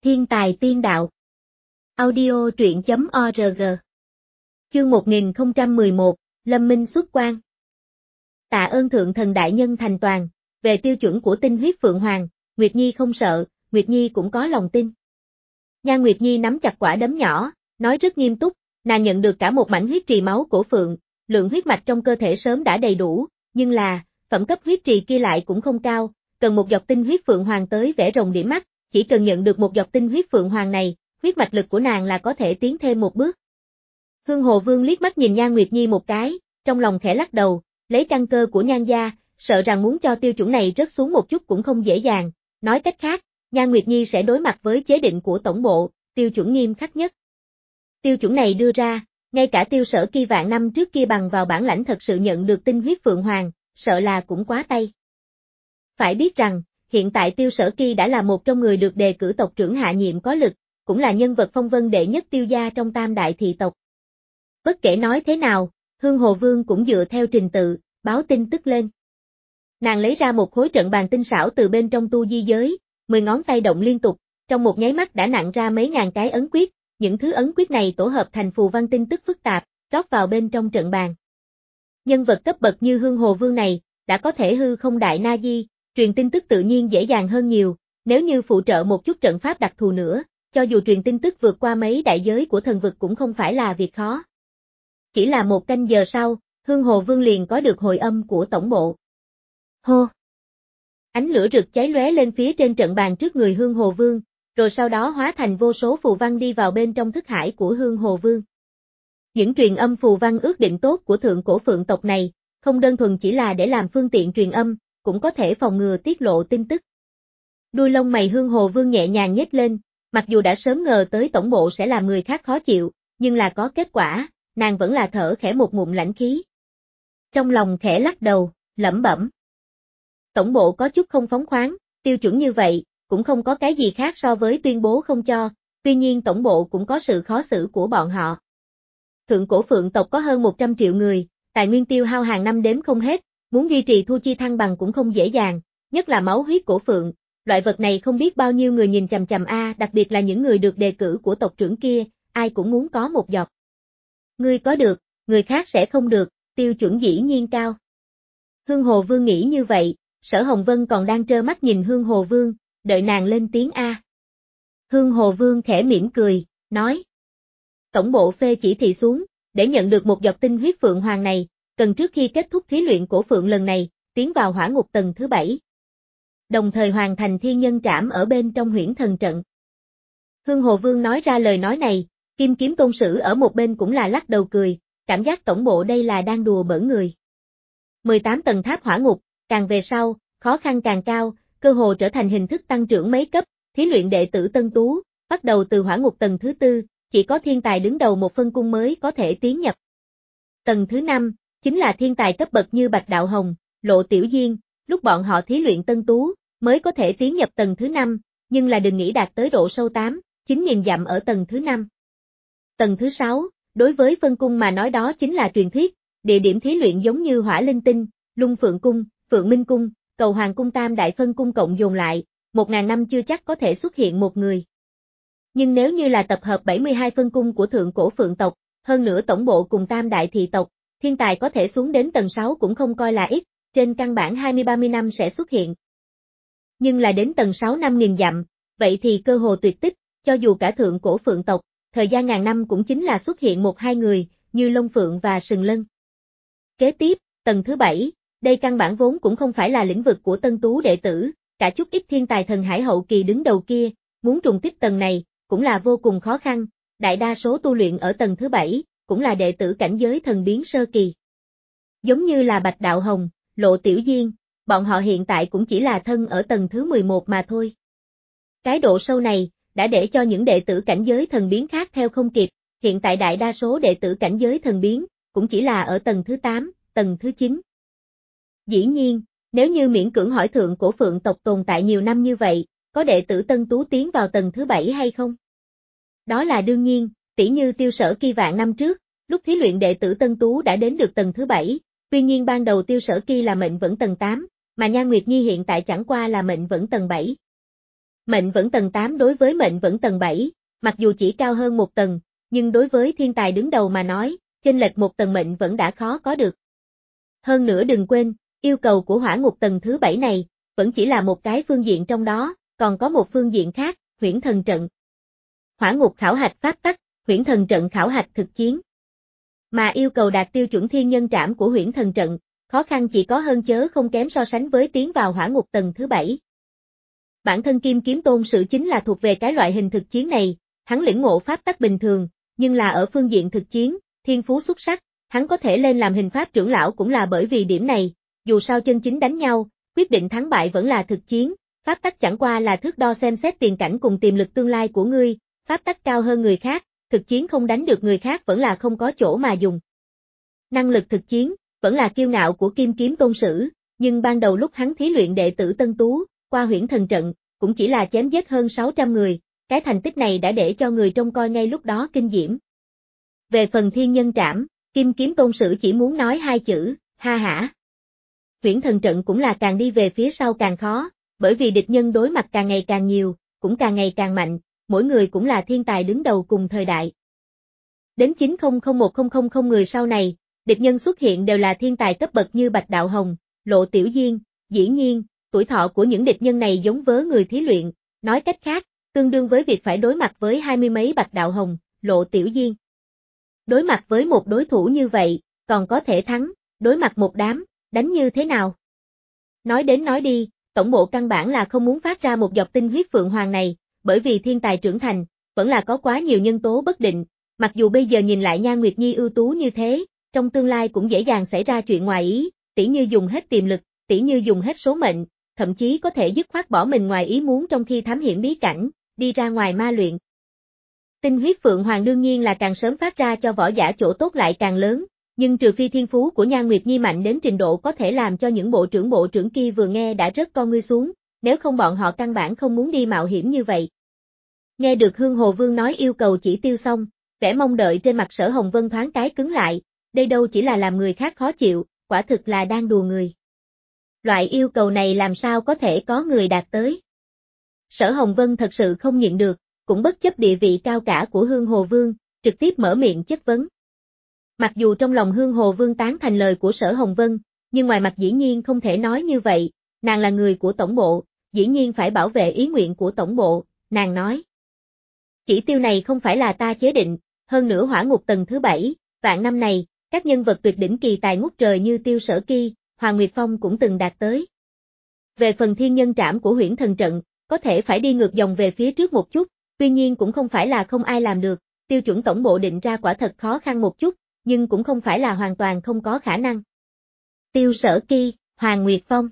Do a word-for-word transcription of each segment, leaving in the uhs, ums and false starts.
Thiên tài tiên đạo. Audio truyện chấm org. Chương một nghìn không trăm mười một, Lâm Minh xuất quan. Tạ ơn thượng thần đại nhân thành toàn, về tiêu chuẩn của tinh huyết Phượng Hoàng, Nguyệt Nhi không sợ, Nguyệt Nhi cũng có lòng tin. Nhan Nguyệt Nhi nắm chặt quả đấm nhỏ, nói rất nghiêm túc, nàng nhận được cả một mảnh huyết trì máu của Phượng, lượng huyết mạch trong cơ thể sớm đã đầy đủ, nhưng là, phẩm cấp huyết trì kia lại cũng không cao, cần một giọt tinh huyết Phượng Hoàng tới vẽ rồng điểm mắt, chỉ cần nhận được một giọt tinh huyết Phượng Hoàng này, huyết mạch lực của nàng là có thể tiến thêm một bước. Hương Hồ Vương liếc mắt nhìn Nhan Nguyệt Nhi một cái, trong lòng khẽ lắc đầu, lấy căn cơ của Nhan gia, sợ rằng muốn cho tiêu chuẩn này rớt xuống một chút cũng không dễ dàng, nói cách khác, Nhan Nguyệt Nhi sẽ đối mặt với chế định của tổng bộ, tiêu chuẩn nghiêm khắc nhất. Tiêu chuẩn này đưa ra, ngay cả Tiêu Sở Kỳ vạn năm trước kia bằng vào bản lãnh thật sự nhận được tinh huyết Phượng Hoàng, sợ là cũng quá tay. Phải biết rằng, hiện tại Tiêu Sở Kỳ đã là một trong người được đề cử tộc trưởng hạ nhiệm có lực, cũng là nhân vật phong vân đệ nhất Tiêu gia trong tam đại thị tộc. Bất kể nói thế nào, Hương Hồ Vương cũng dựa theo trình tự, báo tin tức lên. Nàng lấy ra một khối trận bàn tinh xảo từ bên trong tu di giới, mười ngón tay động liên tục, trong một nháy mắt đã nặn ra mấy ngàn cái ấn quyết, những thứ ấn quyết này tổ hợp thành phù văn tin tức phức tạp, rót vào bên trong trận bàn. Nhân vật cấp bậc như Hương Hồ Vương này, đã có thể hư không đại na di, truyền tin tức tự nhiên dễ dàng hơn nhiều, nếu như phụ trợ một chút trận pháp đặc thù nữa, cho dù truyền tin tức vượt qua mấy đại giới của thần vực cũng không phải là việc khó. Chỉ là một canh giờ sau, Hương Hồ Vương liền có được hồi âm của tổng bộ. Hô! Ánh lửa rực cháy lóe lên phía trên trận bàn trước người Hương Hồ Vương, rồi sau đó hóa thành vô số phù văn đi vào bên trong thức hải của Hương Hồ Vương. Những truyền âm phù văn ước định tốt của thượng cổ Phượng tộc này, không đơn thuần chỉ là để làm phương tiện truyền âm, cũng có thể phòng ngừa tiết lộ tin tức. Đuôi lông mày Hương Hồ Vương nhẹ nhàng nhếch lên, mặc dù đã sớm ngờ tới tổng bộ sẽ làm người khác khó chịu, nhưng là có kết quả, nàng vẫn là thở khẽ một ngụm lãnh khí. Trong lòng khẽ lắc đầu, lẩm bẩm. Tổng bộ có chút không phóng khoáng, tiêu chuẩn như vậy, cũng không có cái gì khác so với tuyên bố không cho, tuy nhiên tổng bộ cũng có sự khó xử của bọn họ. Thượng cổ Phượng tộc có hơn một trăm triệu người, tài nguyên tiêu hao hàng năm đếm không hết, muốn duy trì thu chi thăng bằng cũng không dễ dàng, nhất là máu huyết cổ Phượng, loại vật này không biết bao nhiêu người nhìn chằm chằm a, đặc biệt là những người được đề cử của tộc trưởng kia, ai cũng muốn có một giọt. Ngươi có được, người khác sẽ không được, tiêu chuẩn dĩ nhiên cao. Hương Hồ Vương nghĩ như vậy, Sở Hồng Vân còn đang trơ mắt nhìn Hương Hồ Vương, đợi nàng lên tiếng A. Hương Hồ Vương khẽ mỉm cười, nói. Tổng bộ phê chỉ thị xuống, để nhận được một giọt tinh huyết Phượng Hoàng này, cần trước khi kết thúc thí luyện cổ Phượng lần này, tiến vào hỏa ngục tầng thứ bảy. Đồng thời hoàn thành thiên nhân trảm ở bên trong huyễn thần trận. Hương Hồ Vương nói ra lời nói này, Kim Kiếm Tôn Sử ở một bên cũng là lắc đầu cười, cảm giác tổng bộ đây là đang đùa bỡn người. mười tám tầng tháp hỏa ngục, càng về sau, khó khăn càng cao, cơ hồ trở thành hình thức tăng trưởng mấy cấp, thí luyện đệ tử tân tú, bắt đầu từ hỏa ngục tầng thứ tư, chỉ có thiên tài đứng đầu một phân cung mới có thể tiến nhập. Tầng thứ năm, chính là thiên tài cấp bậc như Bạch Đạo Hồng, Lộ Tiểu Duyên, lúc bọn họ thí luyện tân tú, mới có thể tiến nhập tầng thứ năm, nhưng là đừng nghĩ đạt tới độ sâu tám, chín nghìn dặm ở tầng thứ năm. Tầng thứ sáu, đối với phân cung mà nói đó chính là truyền thuyết, địa điểm thí luyện giống như Hỏa Linh Tinh, Lung Phượng Cung, Phượng Minh Cung, Cầu Hoàng Cung tam đại phân cung cộng dồn lại, một ngàn năm chưa chắc có thể xuất hiện một người. Nhưng nếu như là tập hợp bảy mươi hai phân cung của thượng cổ Phượng tộc, hơn nữa tổng bộ cùng tam đại thị tộc, thiên tài có thể xuống đến tầng sáu cũng không coi là ít, trên căn bản hai mươi ba mươi năm sẽ xuất hiện. Nhưng là đến tầng sáu năm nghìn dặm, vậy thì cơ hồ tuyệt tích, cho dù cả thượng cổ Phượng tộc, thời gian ngàn năm cũng chính là xuất hiện một hai người, như Long Phượng và Sừng Lân. Kế tiếp, tầng thứ bảy, đây căn bản vốn cũng không phải là lĩnh vực của tân tú đệ tử, cả chút ít thiên tài thần hải hậu kỳ đứng đầu kia, muốn trùng kích tầng này, cũng là vô cùng khó khăn, đại đa số tu luyện ở tầng thứ bảy, cũng là đệ tử cảnh giới thần biến sơ kỳ. Giống như là Bạch Đạo Hồng, Lộ Tiểu Duyên, bọn họ hiện tại cũng chỉ là thân ở tầng thứ mười một mà thôi. Cái độ sâu này, đã để cho những đệ tử cảnh giới thần biến khác theo không kịp, hiện tại đại đa số đệ tử cảnh giới thần biến, cũng chỉ là ở tầng thứ tám, tầng thứ chín. Dĩ nhiên, nếu như miễn cưỡng hỏi thượng cổ Phượng tộc tồn tại nhiều năm như vậy, có đệ tử tân tú tiến vào tầng thứ bảy hay không? Đó là đương nhiên, tỉ như Tiêu Sở Kỳ vạn năm trước, lúc thí luyện đệ tử tân tú đã đến được tầng thứ bảy, tuy nhiên ban đầu Tiêu Sở Kỳ là mệnh vẫn tầng tám, mà Nhan Nguyệt Nhi hiện tại chẳng qua là mệnh vẫn tầng bảy. Mệnh vẫn tầng tám đối với mệnh vẫn tầng bảy, mặc dù chỉ cao hơn một tầng, nhưng đối với thiên tài đứng đầu mà nói, chênh lệch một tầng mệnh vẫn đã khó có được. Hơn nữa đừng quên, yêu cầu của hỏa ngục tầng thứ bảy này, vẫn chỉ là một cái phương diện trong đó, còn có một phương diện khác, huyễn thần trận. Hỏa ngục khảo hạch pháp tắc, huyễn thần trận khảo hạch thực chiến. Mà yêu cầu đạt tiêu chuẩn thiên nhân trảm của huyễn thần trận, khó khăn chỉ có hơn chớ không kém so sánh với tiến vào hỏa ngục tầng thứ bảy. Bản thân Kim Kiếm Tôn Sử chính là thuộc về cái loại hình thực chiến này, hắn lĩnh ngộ pháp tắc bình thường, nhưng là ở phương diện thực chiến, thiên phú xuất sắc, hắn có thể lên làm hình pháp trưởng lão cũng là bởi vì điểm này, dù sao chân chính đánh nhau, quyết định thắng bại vẫn là thực chiến, pháp tắc chẳng qua là thước đo xem xét tiền cảnh cùng tiềm lực tương lai của ngươi, pháp tắc cao hơn người khác, thực chiến không đánh được người khác vẫn là không có chỗ mà dùng. Năng lực thực chiến, vẫn là kiêu ngạo của Kim Kiếm Tôn Sử, nhưng ban đầu lúc hắn thí luyện đệ tử Tân Tú, qua huyễn thần trận, cũng chỉ là chém giết hơn sáu trăm người, cái thành tích này đã để cho người trông coi ngay lúc đó kinh diễm. Về phần thiên nhân trảm, Kim Kiếm Tôn Sử chỉ muốn nói hai chữ, ha hả. Huyễn thần trận cũng là càng đi về phía sau càng khó, bởi vì địch nhân đối mặt càng ngày càng nhiều, cũng càng ngày càng mạnh, mỗi người cũng là thiên tài đứng đầu cùng thời đại. Đến chín không không một không không không người sau này, địch nhân xuất hiện đều là thiên tài cấp bậc như Bạch Đạo Hồng, Lộ Tiểu Diên, dĩ nhiên, tuổi thọ của những địch nhân này giống với người thí luyện, nói cách khác, tương đương với việc phải đối mặt với hai mươi mấy Bạch Đạo Hồng, Lộ Tiểu Diên. Đối mặt với một đối thủ như vậy, còn có thể thắng, đối mặt một đám, đánh như thế nào? Nói đến nói đi, tổng bộ căn bản là không muốn phát ra một giọt tinh huyết phượng hoàng này, bởi vì thiên tài trưởng thành, vẫn là có quá nhiều nhân tố bất định, mặc dù bây giờ nhìn lại Nhan Nguyệt Nhi ưu tú như thế, trong tương lai cũng dễ dàng xảy ra chuyện ngoài ý, tỉ như dùng hết tiềm lực, tỉ như dùng hết số mệnh, thậm chí có thể dứt khoát bỏ mình ngoài ý muốn trong khi thám hiểm bí cảnh, đi ra ngoài ma luyện. Tinh huyết phượng hoàng đương nhiên là càng sớm phát ra cho võ giả chỗ tốt lại càng lớn, nhưng trừ phi thiên phú của Nhan Nguyệt Nhi mạnh đến trình độ có thể làm cho những bộ trưởng bộ trưởng kia vừa nghe đã rớt con ngươi xuống, nếu không bọn họ căn bản không muốn đi mạo hiểm như vậy. Nghe được Hương Hồ Vương nói yêu cầu chỉ tiêu xong, vẻ mong đợi trên mặt Sở Hồng Vân thoáng cái cứng lại, đây đâu chỉ là làm người khác khó chịu, quả thực là đang đùa người. Loại yêu cầu này làm sao có thể có người đạt tới. Sở Hồng Vân thật sự không nhịn được, cũng bất chấp địa vị cao cả của Hương Hồ Vương, trực tiếp mở miệng chất vấn. Mặc dù trong lòng Hương Hồ Vương tán thành lời của Sở Hồng Vân, nhưng ngoài mặt dĩ nhiên không thể nói như vậy, nàng là người của tổng bộ, dĩ nhiên phải bảo vệ ý nguyện của tổng bộ, nàng nói. Chỉ tiêu này không phải là ta chế định, hơn nữa hỏa ngục tầng thứ bảy, vạn năm này, các nhân vật tuyệt đỉnh kỳ tài ngút trời như Tiêu Sở Ki, Hoàng Nguyệt Phong cũng từng đạt tới. Về phần thiên nhân trảm của huyễn thần trận, có thể phải đi ngược dòng về phía trước một chút, tuy nhiên cũng không phải là không ai làm được, tiêu chuẩn tổng bộ định ra quả thật khó khăn một chút, nhưng cũng không phải là hoàn toàn không có khả năng. Tiêu Sở Ki, Hoàng Nguyệt Phong.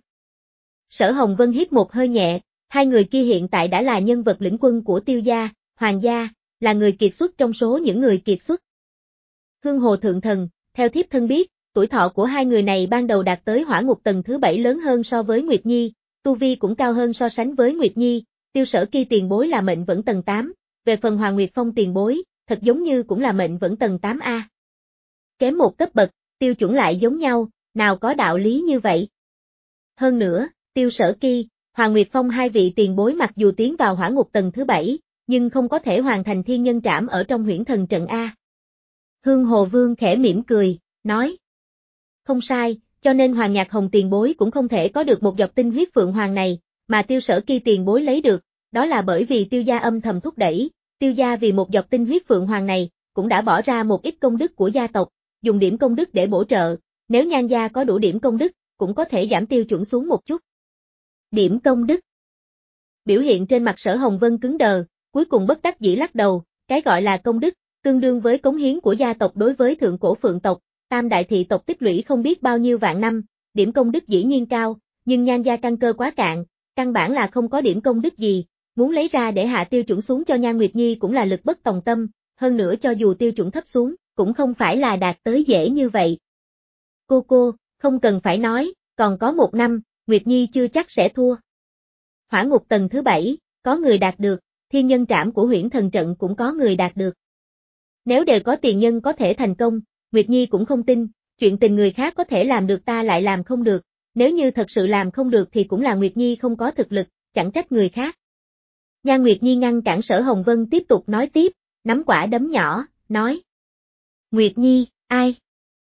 Sở Hồng Vân hít một hơi nhẹ, hai người kia hiện tại đã là nhân vật lĩnh quân của Tiêu gia, Hoàng gia, là người kiệt xuất trong số những người kiệt xuất. Hương Hồ Thượng Thần, theo thiếp thân biết, tuổi thọ của hai người này ban đầu đạt tới hỏa ngục tầng thứ bảy lớn hơn so với Nguyệt Nhi, tu vi cũng cao hơn so sánh với Nguyệt Nhi, Tiêu Sở Ki tiền bối là mệnh vẫn tầng tám, về phần Hoàng Nguyệt Phong tiền bối, thật giống như cũng là mệnh vẫn tầng tám A. Kém một cấp bậc, tiêu chuẩn lại giống nhau, nào có đạo lý như vậy. Hơn nữa, Tiêu Sở Ki, Hoàng Nguyệt Phong hai vị tiền bối mặc dù tiến vào hỏa ngục tầng thứ bảy, nhưng không có thể hoàn thành thiên nhân trảm ở trong huyễn thần trận A. Hương Hồ Vương khẽ mỉm cười, nói. Không sai, cho nên Hoàng Nhạc Hồng tiền bối cũng không thể có được một giọt tinh huyết phượng hoàng này, mà Tiêu Sở Ki tiền bối lấy được, đó là bởi vì Tiêu gia âm thầm thúc đẩy, Tiêu gia vì một giọt tinh huyết phượng hoàng này, cũng đã bỏ ra một ít công đức của gia tộc, dùng điểm công đức để bổ trợ, nếu Nhan gia có đủ điểm công đức, cũng có thể giảm tiêu chuẩn xuống một chút. Điểm công đức. Biểu hiện trên mặt Sở Hồng Vân cứng đờ, cuối cùng bất đắc dĩ lắc đầu, cái gọi là công đức, tương đương với cống hiến của gia tộc đối với thượng cổ phượng tộc, tam đại thị tộc tích lũy không biết bao nhiêu vạn năm, điểm công đức dĩ nhiên cao, nhưng Nhan gia căn cơ quá cạn, căn bản là không có điểm công đức gì, muốn lấy ra để hạ tiêu chuẩn xuống cho Nhan Nguyệt Nhi cũng là lực bất tòng tâm, hơn nữa cho dù tiêu chuẩn thấp xuống, cũng không phải là đạt tới dễ như vậy. Cô cô, không cần phải nói, còn có một năm, Nguyệt Nhi chưa chắc sẽ thua. Hỏa ngục tầng thứ bảy, có người đạt được, thiên nhân trảm của huyễn thần trận cũng có người đạt được. Nếu đều có tiền nhân có thể thành công, Nguyệt Nhi cũng không tin, chuyện tình người khác có thể làm được ta lại làm không được, nếu như thật sự làm không được thì cũng là Nguyệt Nhi không có thực lực, chẳng trách người khác. Nhan Nguyệt Nhi ngăn cản Sở Hồng Vân tiếp tục nói tiếp, nắm quả đấm nhỏ, nói. Nguyệt Nhi, ai?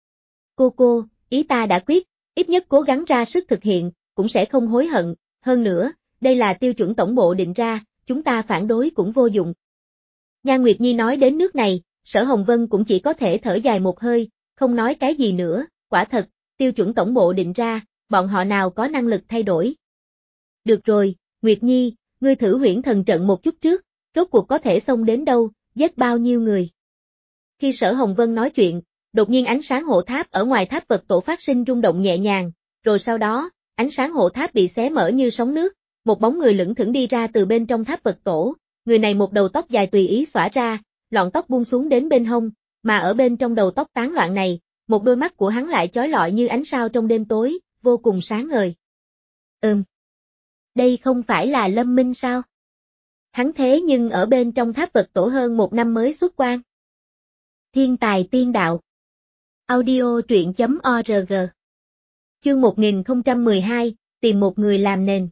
Cô cô, ý ta đã quyết, ít nhất cố gắng ra sức thực hiện, cũng sẽ không hối hận, hơn nữa, đây là tiêu chuẩn tổng bộ định ra, chúng ta phản đối cũng vô dụng. Nhan Nguyệt Nhi nói đến nước này, Sở Hồng Vân cũng chỉ có thể thở dài một hơi, không nói cái gì nữa, quả thật, tiêu chuẩn tổng bộ định ra, bọn họ nào có năng lực thay đổi. Được rồi, Nguyệt Nhi, ngươi thử huyễn thần trận một chút trước, rốt cuộc có thể xông đến đâu, giết bao nhiêu người. Khi Sở Hồng Vân nói chuyện, đột nhiên ánh sáng hộ tháp ở ngoài tháp Phật tổ phát sinh rung động nhẹ nhàng, rồi sau đó, ánh sáng hộ tháp bị xé mở như sóng nước, một bóng người lững thững đi ra từ bên trong tháp Phật tổ, người này một đầu tóc dài tùy ý xõa ra, lọn tóc buông xuống đến bên hông, mà ở bên trong đầu tóc tán loạn này, một đôi mắt của hắn lại chói lọi như ánh sao trong đêm tối, vô cùng sáng ngời. Ừm. Đây không phải là Lâm Minh sao? Hắn thế nhưng ở bên trong tháp Phật tổ hơn một năm mới xuất quan. Thiên tài tiên đạo. Audio truyện chấm org. Chương một nghìn không trăm mười hai, tìm một người làm nền.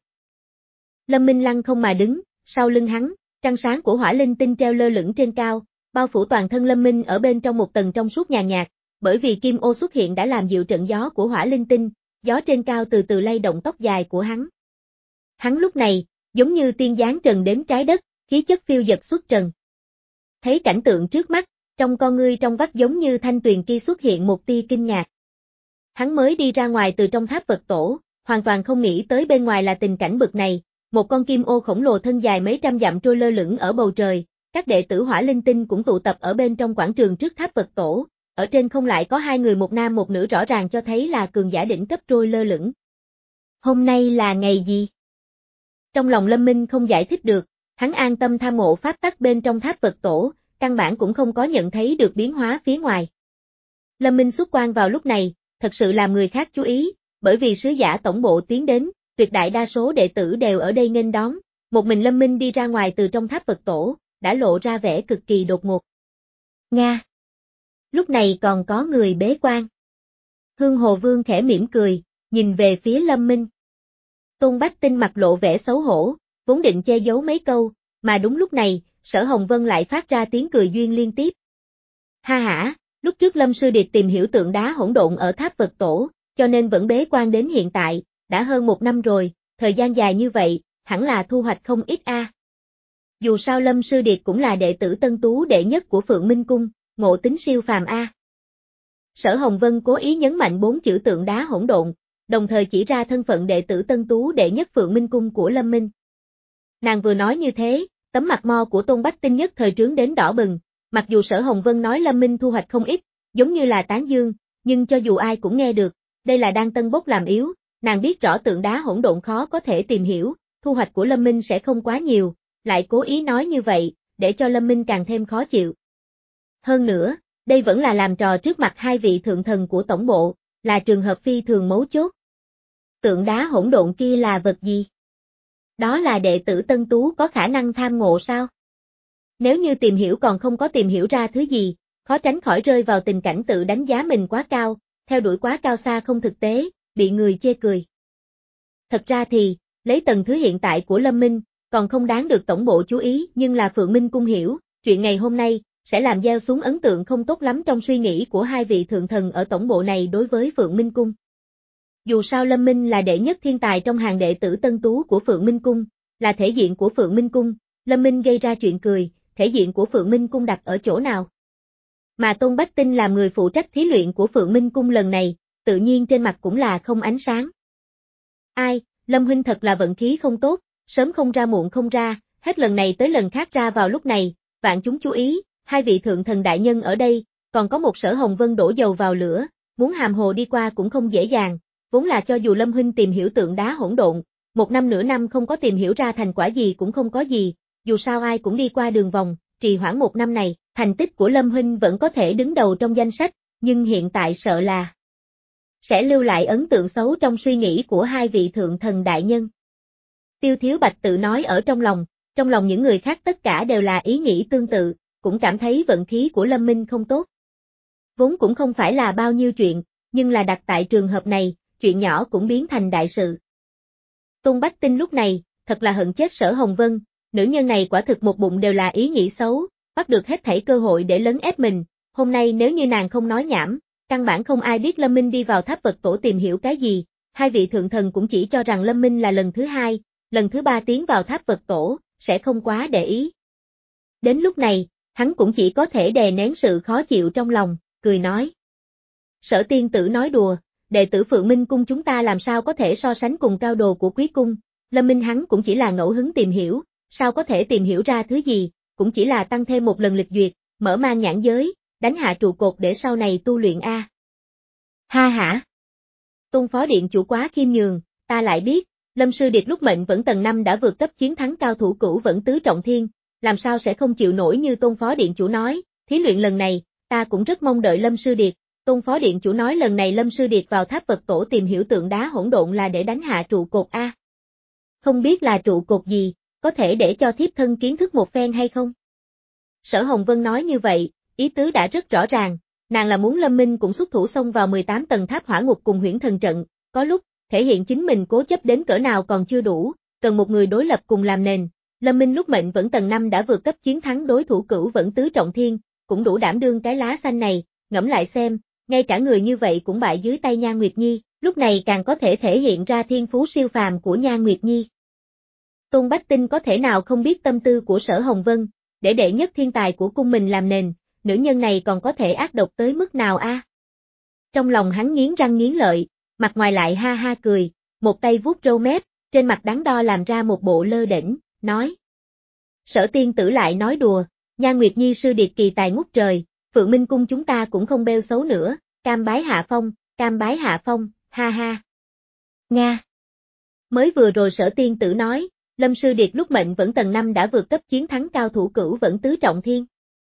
Lâm Minh lăng không mà đứng, sau lưng hắn, trăng sáng của hỏa linh tinh treo lơ lửng trên cao, bao phủ toàn thân Lâm Minh ở bên trong một tầng trong suốt nhàn nhạt, bởi vì kim ô xuất hiện đã làm dịu trận gió của hỏa linh tinh, gió trên cao từ từ lay động tóc dài của hắn. Hắn lúc này, giống như tiên giáng trần đến trái đất, khí chất phiêu dật xuất trần. Thấy cảnh tượng trước mắt, trong con ngươi trong vắt giống như thanh tuyền kia xuất hiện một tia kinh ngạc. Hắn mới đi ra ngoài từ trong tháp Phật tổ, hoàn toàn không nghĩ tới bên ngoài là tình cảnh bực này, một con kim ô khổng lồ thân dài mấy trăm dặm trôi lơ lửng ở bầu trời, các đệ tử hỏa linh tinh cũng tụ tập ở bên trong quảng trường trước tháp Phật tổ, ở trên không lại có hai người một nam một nữ rõ ràng cho thấy là cường giả đỉnh cấp trôi lơ lửng. Hôm nay là ngày gì? Trong lòng Lâm Minh không giải thích được, hắn an tâm tham ngộ pháp tắc bên trong tháp Phật tổ, căn bản cũng không có nhận thấy được biến hóa phía ngoài. Lâm Minh xuất quan vào lúc này, thật sự làm người khác chú ý, bởi vì sứ giả tổng bộ tiến đến, tuyệt đại đa số đệ tử đều ở đây nghênh đón, một mình Lâm Minh đi ra ngoài từ trong tháp Phật tổ, đã lộ ra vẻ cực kỳ đột ngột. Nga! Lúc này còn có người bế quan. Hương Hồ Vương khẽ mỉm cười, nhìn về phía Lâm Minh. Tôn Bách Tinh mặt lộ vẻ xấu hổ, vốn định che giấu mấy câu, mà đúng lúc này, Sở Hồng Vân lại phát ra tiếng cười duyên liên tiếp. Ha hả, lúc trước Lâm Sư Điệt tìm hiểu tượng đá hỗn độn ở tháp Phật tổ, cho nên vẫn bế quan đến hiện tại, đã hơn một năm rồi, thời gian dài như vậy, hẳn là thu hoạch không ít a. À. Dù sao Lâm Sư Điệt cũng là đệ tử tân tú đệ nhất của Phượng Minh Cung, ngộ tính siêu phàm a. À. Sở Hồng Vân cố ý nhấn mạnh bốn chữ tượng đá hỗn độn, đồng thời chỉ ra thân phận đệ tử tân tú đệ nhất Phượng Minh Cung của Lâm Minh. Nàng vừa nói như thế, tấm mặt mo của Tôn Bách Tinh nhất thời trướng đến đỏ bừng, mặc dù Sở Hồng Vân nói Lâm Minh thu hoạch không ít, giống như là tán dương, nhưng cho dù ai cũng nghe được, đây là đang tân bốc làm yếu, nàng biết rõ tượng đá hỗn độn khó có thể tìm hiểu, thu hoạch của Lâm Minh sẽ không quá nhiều, lại cố ý nói như vậy, để cho Lâm Minh càng thêm khó chịu. Hơn nữa, đây vẫn là làm trò trước mặt hai vị thượng thần của tổng bộ, là trường hợp phi thường mấu chốt. Tượng đá hỗn độn kia là vật gì? Đó là đệ tử tân tú có khả năng tham ngộ sao? Nếu như tìm hiểu còn không có tìm hiểu ra thứ gì, khó tránh khỏi rơi vào tình cảnh tự đánh giá mình quá cao, theo đuổi quá cao xa không thực tế, bị người chê cười. Thật ra thì, lấy tầng thứ hiện tại của Lâm Minh, còn không đáng được tổng bộ chú ý, nhưng là Phượng Minh Cung hiểu, chuyện ngày hôm nay, sẽ làm gieo xuống ấn tượng không tốt lắm trong suy nghĩ của hai vị thượng thần ở tổng bộ này đối với Phượng Minh Cung. Dù sao Lâm Minh là đệ nhất thiên tài trong hàng đệ tử tân tú của Phượng Minh Cung, là thể diện của Phượng Minh Cung, Lâm Minh gây ra chuyện cười, thể diện của Phượng Minh Cung đặt ở chỗ nào? Mà Tôn Bách Tinh làm người phụ trách thí luyện của Phượng Minh Cung lần này, tự nhiên trên mặt cũng là không ánh sáng. Ai, Lâm huynh thật là vận khí không tốt, sớm không ra muộn không ra, hết lần này tới lần khác ra vào lúc này, vạn chúng chú ý, hai vị thượng thần đại nhân ở đây, còn có một Sở Hồng Vân đổ dầu vào lửa, muốn hàm hồ đi qua cũng không dễ dàng, vốn là cho dù Lâm huynh tìm hiểu tượng đá hỗn độn, một năm nửa năm không có tìm hiểu ra thành quả gì cũng không có gì, dù sao ai cũng đi qua đường vòng, trì hoãn một năm này, thành tích của Lâm huynh vẫn có thể đứng đầu trong danh sách, nhưng hiện tại sợ là sẽ lưu lại ấn tượng xấu trong suy nghĩ của hai vị thượng thần đại nhân. Tiêu Thiếu Bạch tự nói ở trong lòng, trong lòng những người khác tất cả đều là ý nghĩ tương tự, cũng cảm thấy vận khí của Lâm Minh không tốt. Vốn cũng không phải là bao nhiêu chuyện, nhưng là đặt tại trường hợp này, chuyện nhỏ cũng biến thành đại sự. Tôn Bách Tinh lúc này, thật là hận chết Sở Hồng Vân, nữ nhân này quả thực một bụng đều là ý nghĩ xấu, bắt được hết thảy cơ hội để lấn ép mình, hôm nay nếu như nàng không nói nhảm, căn bản không ai biết Lâm Minh đi vào tháp vật tổ tìm hiểu cái gì, hai vị thượng thần cũng chỉ cho rằng Lâm Minh là lần thứ hai, lần thứ ba tiến vào tháp vật tổ, sẽ không quá để ý. Đến lúc này, hắn cũng chỉ có thể đè nén sự khó chịu trong lòng, cười nói. Sở tiên tử nói đùa, đệ tử Phượng Minh cung chúng ta làm sao có thể so sánh cùng cao đồ của quý cung, Lâm Minh hắn cũng chỉ là ngẫu hứng tìm hiểu, sao có thể tìm hiểu ra thứ gì, cũng chỉ là tăng thêm một lần lịch duyệt, mở mang nhãn giới, đánh hạ trụ cột để sau này tu luyện a. Ha hả? Tôn phó điện chủ quá khiêm nhường, ta lại biết, Lâm Sư Điệt lúc mệnh vẫn tầng năm đã vượt cấp chiến thắng cao thủ cửu vẫn tứ trọng thiên, làm sao sẽ không chịu nổi như Tôn phó điện chủ nói, thí luyện lần này, ta cũng rất mong đợi Lâm Sư Điệt. Tôn phó điện chủ nói lần này Lâm Sư Điệt vào tháp vật tổ tìm hiểu tượng đá hỗn độn là để đánh hạ trụ cột a. Không biết là trụ cột gì, có thể để cho thiếp thân kiến thức một phen hay không? Sở Hồng Vân nói như vậy, ý tứ đã rất rõ ràng, nàng là muốn Lâm Minh cũng xuất thủ xông vào mười tám tầng tháp hỏa ngục cùng huyễn thần trận, có lúc, thể hiện chính mình cố chấp đến cỡ nào còn chưa đủ, cần một người đối lập cùng làm nền. Lâm Minh lúc mệnh vẫn tầng năm đã vượt cấp chiến thắng đối thủ cửu vẫn tứ trọng thiên, cũng đủ đảm đương cái lá xanh này, ngẫm lại xem, ngay cả người như vậy cũng bại dưới tay Nhan Nguyệt Nhi, lúc này càng có thể thể hiện ra thiên phú siêu phàm của Nhan Nguyệt Nhi. Tôn Bách Tinh có thể nào không biết tâm tư của Sở Hồng Vân, để đệ nhất thiên tài của cung mình làm nền, nữ nhân này còn có thể ác độc tới mức nào a? Trong lòng hắn nghiến răng nghiến lợi, mặt ngoài lại ha ha cười, một tay vuốt râu mép, trên mặt đắn đo làm ra một bộ lơ đễnh, nói. Sở tiên tử lại nói đùa, Nhan Nguyệt Nhi sư điệt kỳ tài ngút trời, Phượng Minh cung chúng ta cũng không bêu xấu nữa, cam bái hạ phong, cam bái hạ phong, ha ha. Nga. Mới vừa rồi sở tiên tử nói, Lâm Sư Điệt lúc mệnh vẫn tầng năm đã vượt cấp chiến thắng cao thủ cửu vẫn tứ trọng thiên.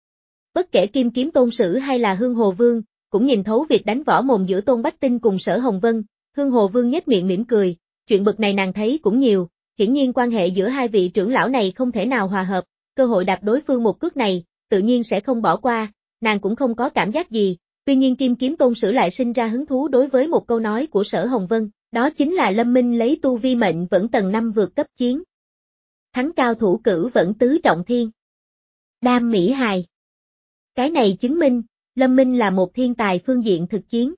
Bất kể Kim Kiếm Tôn Sử hay là Hương Hồ Vương, cũng nhìn thấu việc đánh võ mồm giữa Tôn Bách Tinh cùng Sở Hồng Vân, Hương Hồ Vương nhếch miệng mỉm cười, chuyện bực này nàng thấy cũng nhiều, hiển nhiên quan hệ giữa hai vị trưởng lão này không thể nào hòa hợp, cơ hội đạp đối phương một cước này, tự nhiên sẽ không bỏ qua, nàng cũng không có cảm giác gì, tuy nhiên Kim Kiếm Tôn Sử lại sinh ra hứng thú đối với một câu nói của Sở Hồng Vân, đó chính là Lâm Minh lấy tu vi mệnh vẫn tầng năm vượt cấp chiến. Thắng cao thủ cửu vẫn tứ trọng thiên. Đam Mỹ Hài. Cái này chứng minh, Lâm Minh là một thiên tài phương diện thực chiến.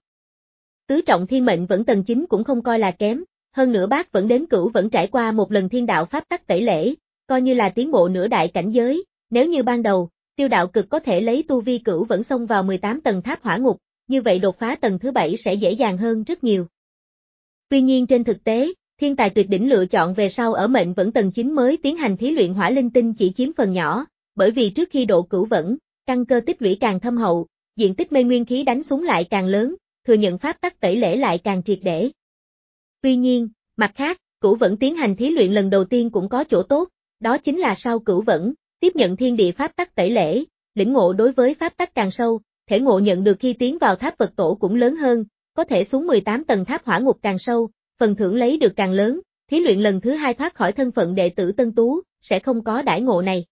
Tứ trọng thiên mệnh vẫn tầng chín cũng không coi là kém, hơn nữa bác vẫn đến cửu vẫn trải qua một lần thiên đạo pháp tắc tẩy lễ, coi như là tiến bộ nửa đại cảnh giới, nếu như ban đầu, Tiêu Đạo Cực có thể lấy tu vi cửu vẫn xông vào mười tám tầng tháp hỏa ngục, như vậy đột phá tầng thứ bảy sẽ dễ dàng hơn rất nhiều. Tuy nhiên trên thực tế, thiên tài tuyệt đỉnh lựa chọn về sau ở mệnh vẫn tầng chín mới tiến hành thí luyện hỏa linh tinh chỉ chiếm phần nhỏ, bởi vì trước khi độ cửu vẫn, căn cơ tích lũy càng thâm hậu, diện tích mê nguyên khí đánh xuống lại càng lớn, thừa nhận pháp tắc tẩy lễ lại càng triệt để. Tuy nhiên, mặt khác, cửu vẫn tiến hành thí luyện lần đầu tiên cũng có chỗ tốt, đó chính là sau cửu vẫn, tiếp nhận thiên địa pháp tắc tẩy lễ, lĩnh ngộ đối với pháp tắc càng sâu, thể ngộ nhận được khi tiến vào tháp vật tổ cũng lớn hơn, có thể xuống mười tám tầng tháp hỏa ngục càng sâu, phần thưởng lấy được càng lớn, thí luyện lần thứ hai thoát khỏi thân phận đệ tử tân tú, sẽ không có đãi ngộ này.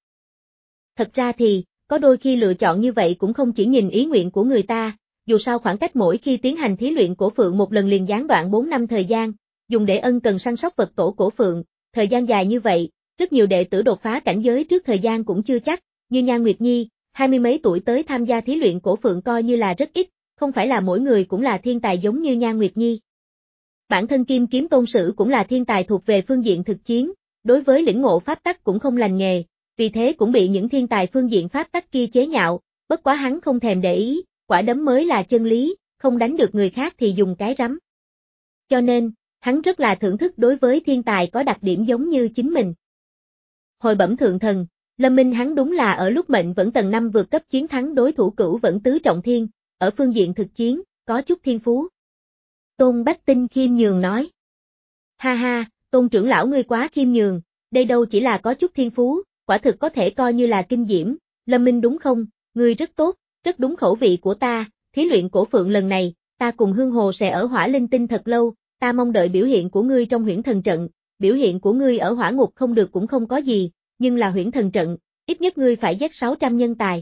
Thật ra thì, có đôi khi lựa chọn như vậy cũng không chỉ nhìn ý nguyện của người ta, dù sao khoảng cách mỗi khi tiến hành thí luyện cổ phượng một lần liền gián đoạn bốn năm thời gian, dùng để ân cần săn sóc vật tổ cổ phượng, thời gian dài như vậy, rất nhiều đệ tử đột phá cảnh giới trước thời gian cũng chưa chắc, như Nhan Nguyệt Nhi, hai mươi mấy tuổi tới tham gia thí luyện cổ phượng coi như là rất ít, không phải là mỗi người cũng là thiên tài giống như Nhan Nguyệt Nhi. Bản thân Kim Kiếm Tôn Sử cũng là thiên tài thuộc về phương diện thực chiến, đối với lĩnh ngộ pháp tắc cũng không lành nghề, vì thế cũng bị những thiên tài phương diện pháp tắc kia chế nhạo, bất quá hắn không thèm để ý, quả đấm mới là chân lý, không đánh được người khác thì dùng cái rắm. Cho nên, hắn rất là thưởng thức đối với thiên tài có đặc điểm giống như chính mình. Hồi bẩm thượng thần, Lâm Minh hắn đúng là ở lúc mệnh vẫn tầng năm vượt cấp chiến thắng đối thủ cửu vẫn tứ trọng thiên, ở phương diện thực chiến, có chút thiên phú. Tôn Bách Tinh khiêm nhường nói. Ha ha, Tôn trưởng lão ngươi quá khiêm nhường, đây đâu chỉ là có chút thiên phú, quả thực có thể coi như là kinh diễm, Lâm Minh đúng không, ngươi rất tốt, rất đúng khẩu vị của ta, thí luyện cổ phượng lần này, ta cùng Hương Hồ sẽ ở hỏa linh tinh thật lâu, ta mong đợi biểu hiện của ngươi trong huyễn thần trận, biểu hiện của ngươi ở hỏa ngục không được cũng không có gì, nhưng là huyễn thần trận, ít nhất ngươi phải giết sáu trăm nhân tài.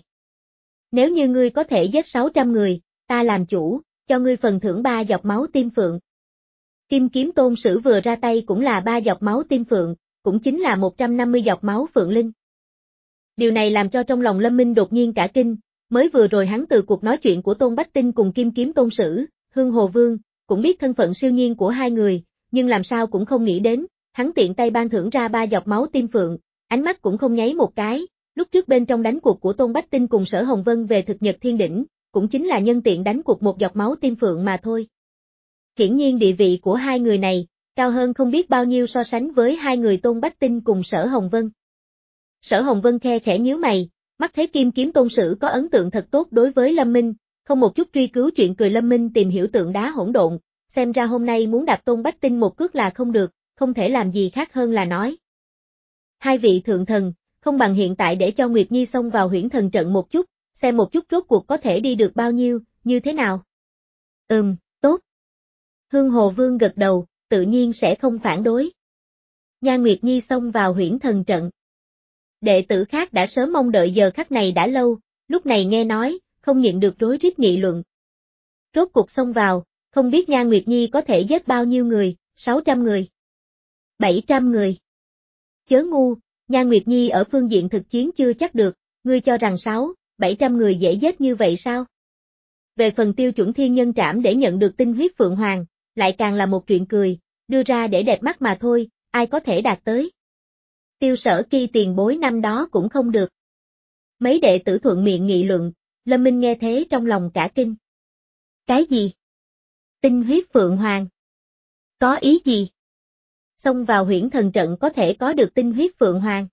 Nếu như ngươi có thể giết sáu trăm người, ta làm chủ, cho ngươi phần thưởng ba giọt máu tim phượng. Kim Kiếm Tôn Sử vừa ra tay cũng là ba giọt máu tim phượng, cũng chính là một trăm năm mươi giọt máu Phượng Linh. Điều này làm cho trong lòng Lâm Minh đột nhiên cả kinh, mới vừa rồi hắn từ cuộc nói chuyện của Tôn Bách Tinh cùng Kim Kiếm Tôn Sử, Hương Hồ Vương, cũng biết thân phận siêu nhiên của hai người, nhưng làm sao cũng không nghĩ đến, hắn tiện tay ban thưởng ra ba giọt máu Tim Phượng, ánh mắt cũng không nháy một cái, lúc trước bên trong đánh cuộc của Tôn Bách Tinh cùng Sở Hồng Vân về thực nhật thiên đỉnh, cũng chính là nhân tiện đánh cuộc một giọt máu Tim Phượng mà thôi. Hiển nhiên địa vị của hai người này, cao hơn không biết bao nhiêu so sánh với hai người Tôn Bách Tinh cùng Sở Hồng Vân. Sở Hồng Vân khe khẽ nhíu mày, mắt thấy Kim Kiếm Tôn Sử có ấn tượng thật tốt đối với Lâm Minh, không một chút truy cứu chuyện cười Lâm Minh tìm hiểu tượng đá hỗn độn, xem ra hôm nay muốn đạp Tôn Bách Tinh một cước là không được, không thể làm gì khác hơn là nói. Hai vị thượng thần, không bằng hiện tại để cho Nguyệt Nhi xông vào huyễn thần trận một chút, xem một chút rốt cuộc có thể đi được bao nhiêu, như thế nào? Ừm, tốt. Hương Hồ Vương gật đầu, tự nhiên sẽ không phản đối. Nha Nguyệt Nhi xông vào huyễn thần trận. Đệ tử khác đã sớm mong đợi giờ khắc này đã lâu, lúc này nghe nói, không nhịn được rối rít nghị luận. Rốt cuộc xông vào, không biết Nha Nguyệt Nhi có thể giết bao nhiêu người, sáu trăm người, bảy trăm người. Chớ ngu, Nha Nguyệt Nhi ở phương diện thực chiến chưa chắc được, ngươi cho rằng sáu, bảy trăm người dễ giết như vậy sao? Về phần tiêu chuẩn thiên nhân trảm để nhận được tinh huyết Phượng Hoàng, lại càng là một chuyện cười, đưa ra để đẹp mắt mà thôi, ai có thể đạt tới. Tiêu Sở Kỳ tiền bối năm đó cũng không được. Mấy đệ tử thuận miệng nghị luận, Lâm Minh nghe thế trong lòng cả kinh. Cái gì? Tinh huyết Phượng Hoàng? Có ý gì? Xông vào huyễn thần trận có thể có được tinh huyết Phượng Hoàng.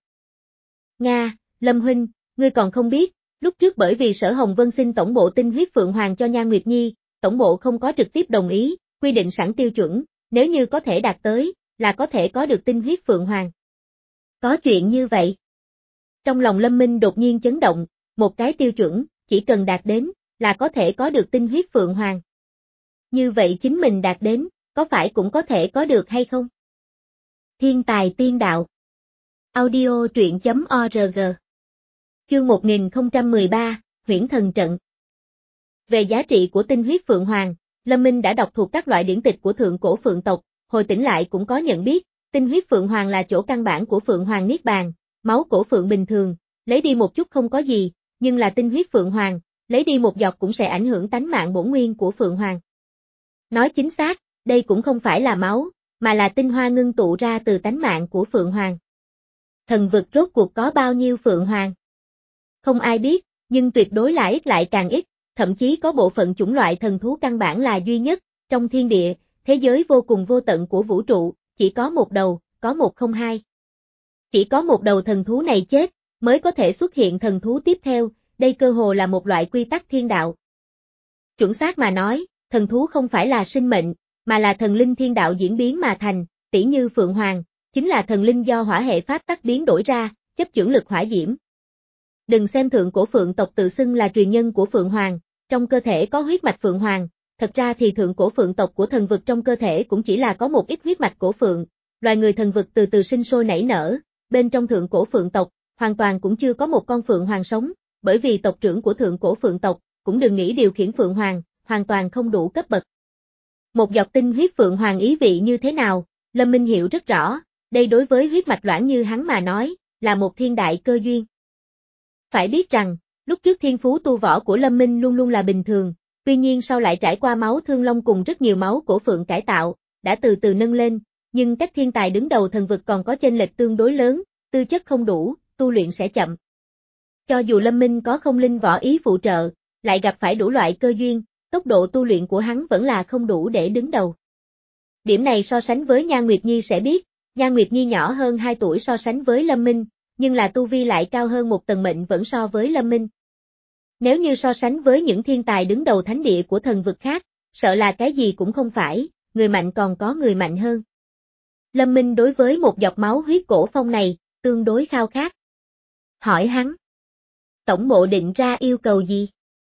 Nga, Lâm Huynh, ngươi còn không biết, lúc trước bởi vì Sở Hồng Vân xin tổng bộ tinh huyết Phượng Hoàng cho Nha Nguyệt Nhi, tổng bộ không có trực tiếp đồng ý, quy định sẵn tiêu chuẩn, nếu như có thể đạt tới, là có thể có được tinh huyết Phượng Hoàng. Có chuyện như vậy. Trong lòng Lâm Minh đột nhiên chấn động, một cái tiêu chuẩn, chỉ cần đạt đến, là có thể có được tinh huyết Phượng Hoàng. Như vậy chính mình đạt đến, có phải cũng có thể có được hay không? Thiên tài tiên đạo. Audio truyện chấm org. Chương một nghìn không trăm mười ba, Huyễn Thần Trận. Về giá trị của tinh huyết Phượng Hoàng, Lâm Minh đã đọc thuộc các loại điển tịch của thượng cổ Phượng tộc, hồi tỉnh lại cũng có nhận biết, tinh huyết Phượng Hoàng là chỗ căn bản của Phượng Hoàng Niết Bàn, máu cổ Phượng bình thường, lấy đi một chút không có gì, nhưng là tinh huyết Phượng Hoàng, lấy đi một giọt cũng sẽ ảnh hưởng tánh mạng bổn nguyên của Phượng Hoàng. Nói chính xác, đây cũng không phải là máu, mà là tinh hoa ngưng tụ ra từ tánh mạng của Phượng Hoàng. Thần vực rốt cuộc có bao nhiêu Phượng Hoàng? Không ai biết, nhưng tuyệt đối là ít lại càng ít, thậm chí có bộ phận chủng loại thần thú căn bản là duy nhất, trong thiên địa, thế giới vô cùng vô tận của vũ trụ, chỉ có một đầu, có một không hai. Chỉ có một đầu thần thú này chết, mới có thể xuất hiện thần thú tiếp theo, đây cơ hồ là một loại quy tắc thiên đạo. Chuẩn xác mà nói, thần thú không phải là sinh mệnh, mà là thần linh thiên đạo diễn biến mà thành, tỉ như Phượng Hoàng, chính là thần linh do hỏa hệ pháp tắc biến đổi ra, chấp chưởng lực hỏa diễm. Đừng xem thượng cổ Phượng tộc tự xưng là truyền nhân của Phượng Hoàng, trong cơ thể có huyết mạch Phượng Hoàng, thật ra thì thượng cổ Phượng tộc của thần vực trong cơ thể cũng chỉ là có một ít huyết mạch cổ Phượng, loài người thần vực từ từ sinh sôi nảy nở, bên trong thượng cổ Phượng tộc, hoàn toàn cũng chưa có một con Phượng Hoàng sống, bởi vì tộc trưởng của thượng cổ Phượng tộc, cũng đừng nghĩ điều khiển Phượng Hoàng, hoàn toàn không đủ cấp bậc. Một giọt tinh huyết Phượng Hoàng ý vị như thế nào, Lâm Minh hiểu rất rõ, đây đối với huyết mạch loãng như hắn mà nói, là một thiên đại cơ duyên. Phải biết rằng, lúc trước thiên phú tu võ của Lâm Minh luôn luôn là bình thường, tuy nhiên sau lại trải qua máu thương long cùng rất nhiều máu cổ Phượng cải tạo, đã từ từ nâng lên, nhưng các thiên tài đứng đầu thần vực còn có chênh lệch tương đối lớn, tư chất không đủ, tu luyện sẽ chậm. Cho dù Lâm Minh có không linh võ ý phụ trợ, lại gặp phải đủ loại cơ duyên, tốc độ tu luyện của hắn vẫn là không đủ để đứng đầu. Điểm này so sánh với Nha Nguyệt Nhi sẽ biết, Nha Nguyệt Nhi nhỏ hơn hai tuổi so sánh với Lâm Minh, nhưng là tu vi lại cao hơn một tầng mệnh vẫn so với Lâm Minh. Nếu như so sánh với những thiên tài đứng đầu thánh địa của thần vực khác, sợ là cái gì cũng không phải, người mạnh còn có người mạnh hơn. Lâm Minh đối với một giọt máu huyết cổ phong này, tương đối khao khát. Hỏi hắn. Tổng bộ định ra yêu cầu gì?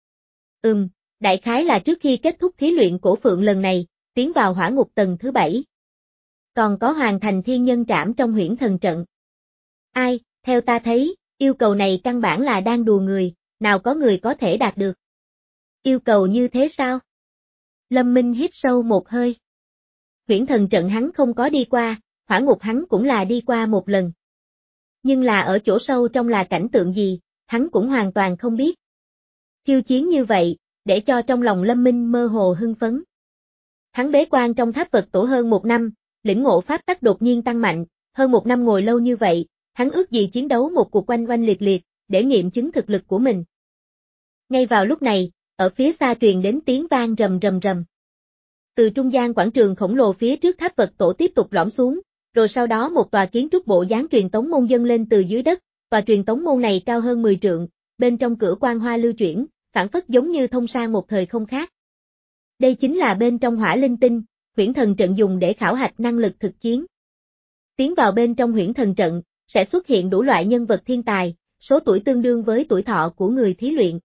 Ừm, đại khái là trước khi kết thúc thí luyện cổ Phượng lần này, tiến vào hỏa ngục tầng thứ bảy. Còn có hoàn thành thiên nhân trảm trong huyễn thần trận. Ai, theo ta thấy, yêu cầu này căn bản là đang đùa người, nào có người có thể đạt được. Yêu cầu như thế sao? Lâm Minh hít sâu một hơi. Huyễn thần trận hắn không có đi qua, hỏa ngục hắn cũng là đi qua một lần. Nhưng là ở chỗ sâu trong là cảnh tượng gì, hắn cũng hoàn toàn không biết. Khiêu chiến như vậy, để cho trong lòng Lâm Minh mơ hồ hưng phấn. Hắn bế quan trong tháp Phật tổ hơn một năm, lĩnh ngộ pháp tắc đột nhiên tăng mạnh, hơn một năm ngồi lâu như vậy, hắn ước gì chiến đấu một cuộc oanh oanh liệt liệt, để nghiệm chứng thực lực của mình. Ngay vào lúc này, ở phía xa truyền đến tiếng vang rầm rầm rầm. Từ trung gian quảng trường khổng lồ phía trước tháp Phật tổ tiếp tục lõm xuống, rồi sau đó một tòa kiến trúc bộ dáng truyền tống môn dâng lên từ dưới đất, tòa truyền tống môn này cao hơn mười trượng, bên trong cửa quang hoa lưu chuyển, phản phất giống như thông sang một thời không khác. Đây chính là bên trong Hỏa Linh Tinh, huyễn thần trận dùng để khảo hạch năng lực thực chiến. Tiến vào bên trong huyễn thần trận, sẽ xuất hiện đủ loại nhân vật thiên tài, số tuổi tương đương với tuổi thọ của người thí luyện.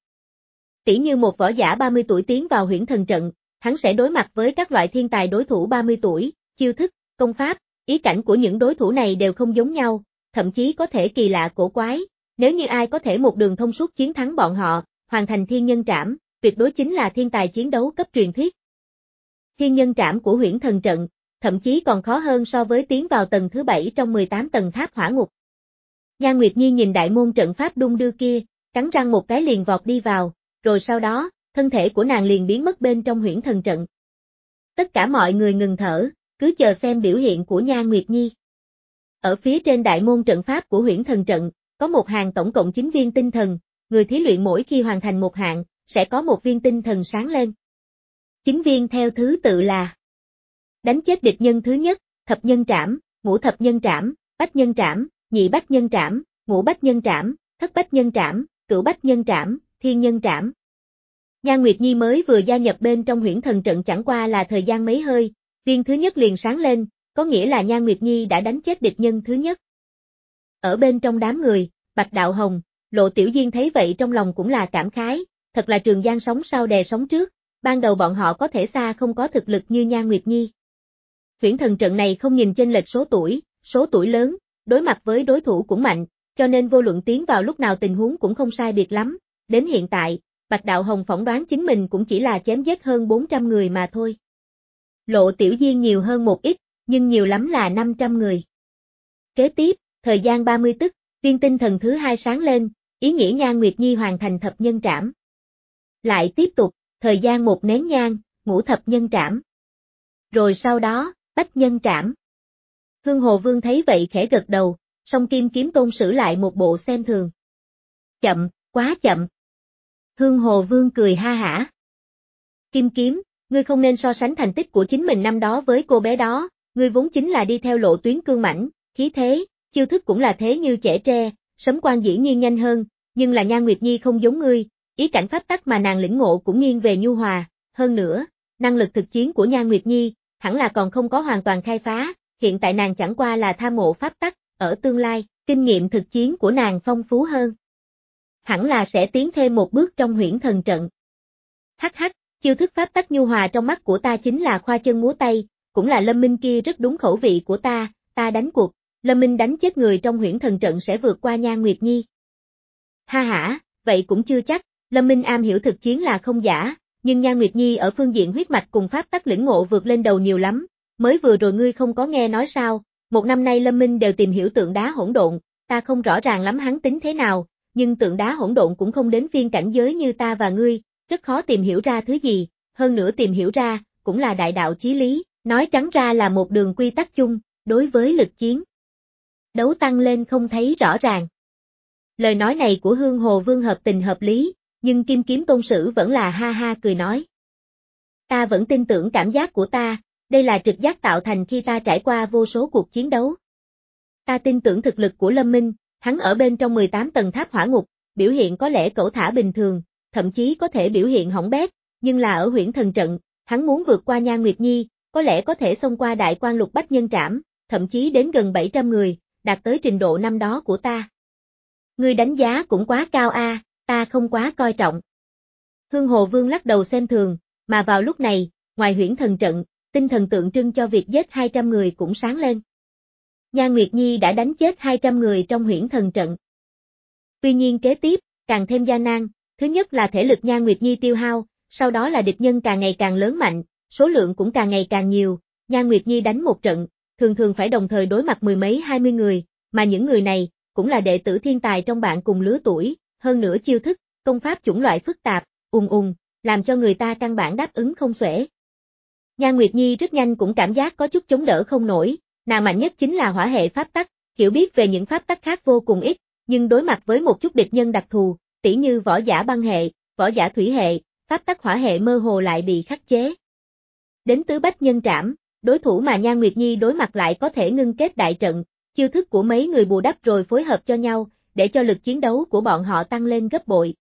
Tỷ như một võ giả ba mươi tuổi tiến vào huyễn thần trận, hắn sẽ đối mặt với các loại thiên tài đối thủ ba mươi tuổi, chiêu thức, công pháp, ý cảnh của những đối thủ này đều không giống nhau, thậm chí có thể kỳ lạ cổ quái, nếu như ai có thể một đường thông suốt chiến thắng bọn họ, hoàn thành thiên nhân trảm, tuyệt đối chính là thiên tài chiến đấu cấp truyền thuyết. Thiên nhân trảm của huyễn thần trận, thậm chí còn khó hơn so với tiến vào tầng thứ bảy trong mười tám tầng tháp hỏa ngục. Nhan Nguyệt Nhi nhìn đại môn trận pháp đung đưa kia, cắn răng một cái liền vọt đi vào, rồi sau đó, thân thể của nàng liền biến mất bên trong huyễn thần trận. Tất cả mọi người ngừng thở, cứ chờ xem biểu hiện của Nhan Nguyệt Nhi. Ở phía trên đại môn trận pháp của huyễn thần trận, có một hàng tổng cộng chín viên tinh thần, người thí luyện mỗi khi hoàn thành một hạng, sẽ có một viên tinh thần sáng lên. Chín viên theo thứ tự là: đánh chết địch nhân thứ nhất, thập nhân trảm, ngũ thập nhân trảm, bách nhân trảm, nhị bách nhân trảm, ngũ bách nhân trảm, thất bách nhân trảm, cửu bách nhân trảm, thiên nhân trảm. Nhan Nguyệt Nhi mới vừa gia nhập bên trong huyễn thần trận chẳng qua là thời gian mấy hơi, viên thứ nhất liền sáng lên, có nghĩa là Nhan Nguyệt Nhi đã đánh chết địch nhân thứ nhất. Ở bên trong đám người, Bạch Đạo Hồng, Lộ Tiểu Diên thấy vậy trong lòng cũng là cảm khái, thật là trường giang sóng sau đè sóng trước, ban đầu bọn họ có thể xa không có thực lực như Nhan Nguyệt Nhi. Huyễn thần trận này không nhìn chênh lệch số tuổi, số tuổi lớn, đối mặt với đối thủ cũng mạnh, cho nên vô luận tiến vào lúc nào tình huống cũng không sai biệt lắm, đến hiện tại, Bạch Đạo Hồng phỏng đoán chính mình cũng chỉ là chém giết hơn bốn trăm người mà thôi. Lộ Tiểu Diên nhiều hơn một ít, nhưng nhiều lắm là năm trăm người. Kế tiếp, thời gian ba mươi tức, viên tinh thần thứ hai sáng lên, ý nghĩa Nhan Nguyệt Nhi hoàn thành thập nhân trảm. Lại tiếp tục, thời gian một nén nhang, ngũ thập nhân trảm. Rồi sau đó, bách nhân trảm. Hương Hồ Vương thấy vậy khẽ gật đầu, song Kim Kiếm Tôn sử lại một bộ xem thường. Chậm, quá chậm. Hương Hồ Vương cười ha hả. Kim Kiếm, ngươi không nên so sánh thành tích của chính mình năm đó với cô bé đó, ngươi vốn chính là đi theo lộ tuyến cương mãnh, khí thế, chiêu thức cũng là thế như trẻ tre, sấm quan dĩ nhiên nhanh hơn, nhưng là Nhan Nguyệt Nhi không giống ngươi, ý cảnh pháp tắc mà nàng lĩnh ngộ cũng nghiêng về nhu hòa, hơn nữa, năng lực thực chiến của Nhan Nguyệt Nhi, hẳn là còn không có hoàn toàn khai phá, hiện tại nàng chẳng qua là tham ngộ pháp tắc, ở tương lai, kinh nghiệm thực chiến của nàng phong phú hơn. Hẳn là sẽ tiến thêm một bước trong huyễn thần trận. Hắc hắc, chiêu thức pháp tắc nhu hòa trong mắt của ta chính là khoa chân múa tay, cũng là Lâm Minh kia rất đúng khẩu vị của ta, ta đánh cuộc, Lâm Minh đánh chết người trong huyễn thần trận sẽ vượt qua Nhan Nguyệt Nhi. Ha hả, vậy cũng chưa chắc, Lâm Minh am hiểu thực chiến là không giả, nhưng Nhan Nguyệt Nhi ở phương diện huyết mạch cùng pháp tắc lĩnh ngộ vượt lên đầu nhiều lắm, mới vừa rồi ngươi không có nghe nói sao, một năm nay Lâm Minh đều tìm hiểu tượng đá hỗn độn, ta không rõ ràng lắm hắn tính thế nào, nhưng tượng đá hỗn độn cũng không đến phiên cảnh giới như ta và ngươi, rất khó tìm hiểu ra thứ gì, hơn nữa tìm hiểu ra, cũng là đại đạo chí lý, nói trắng ra là một đường quy tắc chung, đối với lực chiến. Đấu tăng lên không thấy rõ ràng. Lời nói này của Hương Hồ Vương hợp tình hợp lý, nhưng Kim Kiếm Tôn sử vẫn là ha ha cười nói. Ta vẫn tin tưởng cảm giác của ta, đây là trực giác tạo thành khi ta trải qua vô số cuộc chiến đấu. Ta tin tưởng thực lực của Lâm Minh, hắn ở bên trong mười tám tầng tháp hỏa ngục, biểu hiện có lẽ cẩu thả bình thường, thậm chí có thể biểu hiện hỏng bét, nhưng là ở huyễn thần trận, hắn muốn vượt qua Nhan Nguyệt Nhi, có lẽ có thể xông qua đại quan lục bách nhân trảm, thậm chí đến gần bảy trăm người, đạt tới trình độ năm đó của ta. Ngươi đánh giá cũng quá cao a, à, ta không quá coi trọng. Hương Hồ Vương lắc đầu xem thường, mà vào lúc này, ngoài huyễn thần trận, tinh thần tượng trưng cho việc giết hai trăm người cũng sáng lên. Nhan Nguyệt Nhi đã đánh chết hai trăm người trong huyễn thần trận. Tuy nhiên kế tiếp, càng thêm gian nan, thứ nhất là thể lực Nhan Nguyệt Nhi tiêu hao, sau đó là địch nhân càng ngày càng lớn mạnh, số lượng cũng càng ngày càng nhiều, Nhan Nguyệt Nhi đánh một trận, thường thường phải đồng thời đối mặt mười mấy hai mươi người, mà những người này cũng là đệ tử thiên tài trong bạn cùng lứa tuổi, hơn nữa chiêu thức, công pháp chủng loại phức tạp, ùng ùng, làm cho người ta căn bản đáp ứng không xuể. Nhan Nguyệt Nhi rất nhanh cũng cảm giác có chút chống đỡ không nổi, nàng mạnh nhất chính là hỏa hệ pháp tắc, hiểu biết về những pháp tắc khác vô cùng ít, nhưng đối mặt với một chút địch nhân đặc thù, tỉ như võ giả băng hệ, võ giả thủy hệ, pháp tắc hỏa hệ mơ hồ lại bị khắc chế. Đến tứ bách nhân trảm, đối thủ mà Nhan Nguyệt Nhi đối mặt lại có thể ngưng kết đại trận, chiêu thức của mấy người bù đắp rồi phối hợp cho nhau, để cho lực chiến đấu của bọn họ tăng lên gấp bội.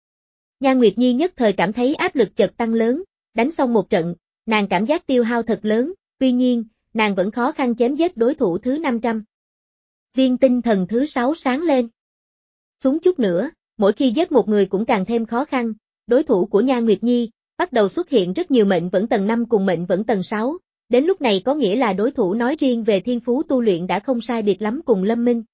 Nhan Nguyệt Nhi nhất thời cảm thấy áp lực chợt tăng lớn, đánh xong một trận, nàng cảm giác tiêu hao thật lớn, tuy nhiên, nàng vẫn khó khăn chém giết đối thủ thứ năm trăm. Viên tinh thần thứ sáu sáng lên. Xuống chút nữa, mỗi khi giết một người cũng càng thêm khó khăn, đối thủ của Nhan Nguyệt Nhi, bắt đầu xuất hiện rất nhiều mệnh vẫn tầng năm cùng mệnh vẫn tầng sáu, đến lúc này có nghĩa là đối thủ nói riêng về thiên phú tu luyện đã không sai biệt lắm cùng Lâm Minh.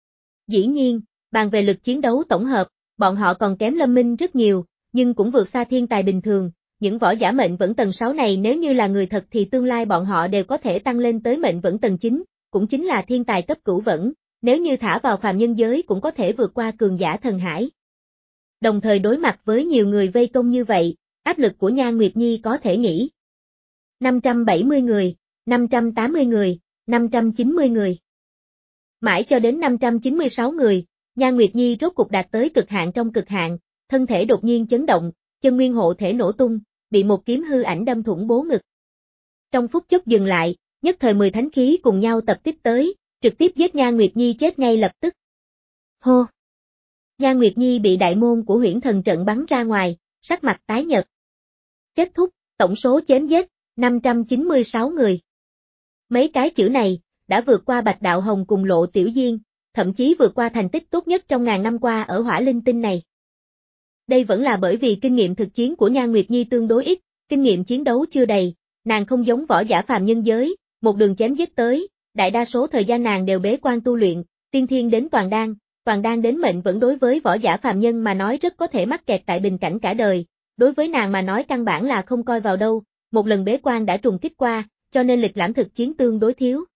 Dĩ nhiên, bàn về lực chiến đấu tổng hợp, bọn họ còn kém Lâm Minh rất nhiều, nhưng cũng vượt xa thiên tài bình thường, những võ giả mệnh vẫn tầng sáu này nếu như là người thật thì tương lai bọn họ đều có thể tăng lên tới mệnh vẫn tầng chín, cũng chính là thiên tài cấp cửu vẫn, nếu như thả vào phàm nhân giới cũng có thể vượt qua cường giả thần hải. Đồng thời đối mặt với nhiều người vây công như vậy, áp lực của Nhan Nguyệt Nhi có thể nghĩ. năm trăm bảy mươi người, năm trăm tám mươi người, năm trăm chín mươi người. Mãi cho đến năm trăm chín mươi sáu người, Nhan Nguyệt Nhi rốt cục đạt tới cực hạn trong cực hạn, thân thể đột nhiên chấn động, chân nguyên hộ thể nổ tung, bị một kiếm hư ảnh đâm thủng bố ngực. Trong phút chốc dừng lại, nhất thời mười thánh khí cùng nhau tập tiếp tới, trực tiếp giết Nhan Nguyệt Nhi chết ngay lập tức. Hô! Nhan Nguyệt Nhi bị đại môn của huyễn thần trận bắn ra ngoài, sắc mặt tái nhợt. Kết thúc, tổng số chém giết, năm trăm chín mươi sáu người. Mấy cái chữ này, đã vượt qua Bạch Đạo Hồng cùng Lộ Tiểu Diên, thậm chí vượt qua thành tích tốt nhất trong ngàn năm qua ở hỏa linh tinh này. Đây vẫn là bởi vì kinh nghiệm thực chiến của Nhan Nguyệt Nhi tương đối ít, kinh nghiệm chiến đấu chưa đầy, nàng không giống võ giả phàm nhân giới, một đường chém giết tới, đại đa số thời gian nàng đều bế quan tu luyện, tiên thiên đến toàn đan, toàn đan đến mệnh vẫn đối với võ giả phàm nhân mà nói rất có thể mắc kẹt tại bình cảnh cả đời, đối với nàng mà nói căn bản là không coi vào đâu, một lần bế quan đã trùng kích qua, cho nên lịch lãm thực chiến tương đối thiếu.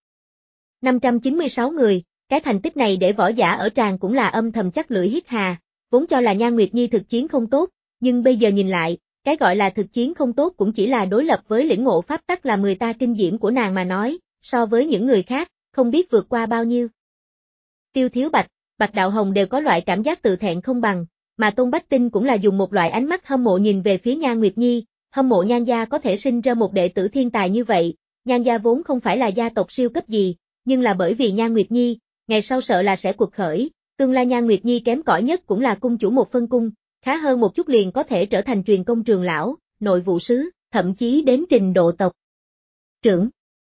năm trăm chín mươi sáu người, cái thành tích này để võ giả ở tràng cũng là âm thầm chắc lưỡi hít hà, vốn cho là Nhan Nguyệt Nhi thực chiến không tốt, nhưng bây giờ nhìn lại, cái gọi là thực chiến không tốt cũng chỉ là đối lập với lĩnh ngộ pháp tắc là mười ta kinh diễm của nàng mà nói, so với những người khác, không biết vượt qua bao nhiêu. Tiêu Thiếu Bạch, Bạch Đạo Hồng đều có loại cảm giác tự thẹn không bằng, mà Tôn Bách Tinh cũng là dùng một loại ánh mắt hâm mộ nhìn về phía Nhan Nguyệt Nhi, hâm mộ Nhan gia có thể sinh ra một đệ tử thiên tài như vậy, Nhan gia vốn không phải là gia tộc siêu cấp gì, nhưng là bởi vì Nhan Nguyệt Nhi, ngày sau sợ là sẽ cuộc khởi, tương lai Nhan Nguyệt Nhi kém cỏi nhất cũng là cung chủ một phân cung, khá hơn một chút liền có thể trở thành truyền công trường lão, nội vụ sứ, thậm chí đến trình độ tộc trưởng.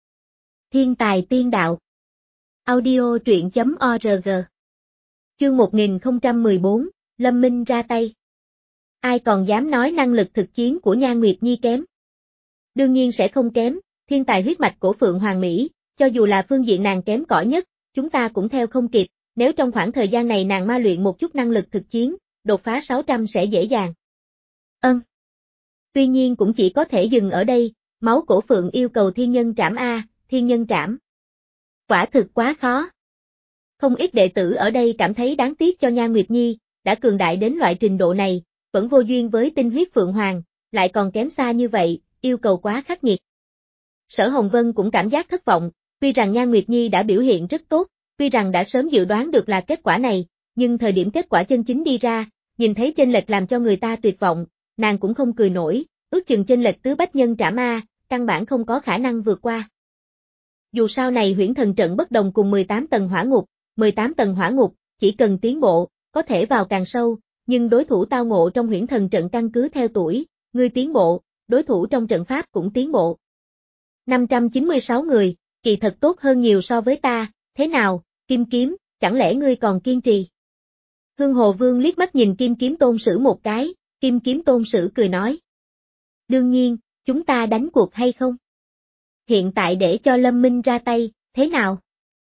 Thiên tài tiên đạo. Audio truyện chấm org. Chương một nghìn không trăm mười bốn, Lâm Minh ra tay. Ai còn dám nói năng lực thực chiến của Nhan Nguyệt Nhi kém? Đương nhiên sẽ không kém, thiên tài huyết mạch của Phượng Hoàng Mỹ, cho dù là phương diện nàng kém cỏi nhất, chúng ta cũng theo không kịp, nếu trong khoảng thời gian này nàng ma luyện một chút năng lực thực chiến, đột phá sáu trăm sẽ dễ dàng. Ân. Tuy nhiên cũng chỉ có thể dừng ở đây, máu cổ Phượng yêu cầu thiên nhân trảm A, thiên nhân trảm. Quả thực quá khó. Không ít đệ tử ở đây cảm thấy đáng tiếc cho Nhan Nguyệt Nhi, đã cường đại đến loại trình độ này, vẫn vô duyên với tinh huyết Phượng Hoàng, lại còn kém xa như vậy, yêu cầu quá khắc nghiệt. Sở Hồng Vân cũng cảm giác thất vọng, tuy rằng Nhan Nguyệt Nhi đã biểu hiện rất tốt, tuy rằng đã sớm dự đoán được là kết quả này, nhưng thời điểm kết quả chân chính đi ra, nhìn thấy chênh lệch làm cho người ta tuyệt vọng, nàng cũng không cười nổi, ước chừng chênh lệch tứ bách nhân trảm A, căn bản không có khả năng vượt qua. Dù sau này huyễn thần trận bất đồng cùng mười tám tầng hỏa ngục, mười tám tầng hỏa ngục, chỉ cần tiến bộ, có thể vào càng sâu, nhưng đối thủ tao ngộ trong huyễn thần trận căn cứ theo tuổi, ngươi tiến bộ, đối thủ trong trận pháp cũng tiến bộ. năm trăm chín mươi sáu người, kỳ thật tốt hơn nhiều so với ta, thế nào, Kim Kiếm, chẳng lẽ ngươi còn kiên trì? Hương Hồ Vương liếc mắt nhìn Kim Kiếm Tôn Sử một cái, Kim Kiếm Tôn Sử cười nói. Đương nhiên, chúng ta đánh cuộc hay không? Hiện tại để cho Lâm Minh ra tay, thế nào?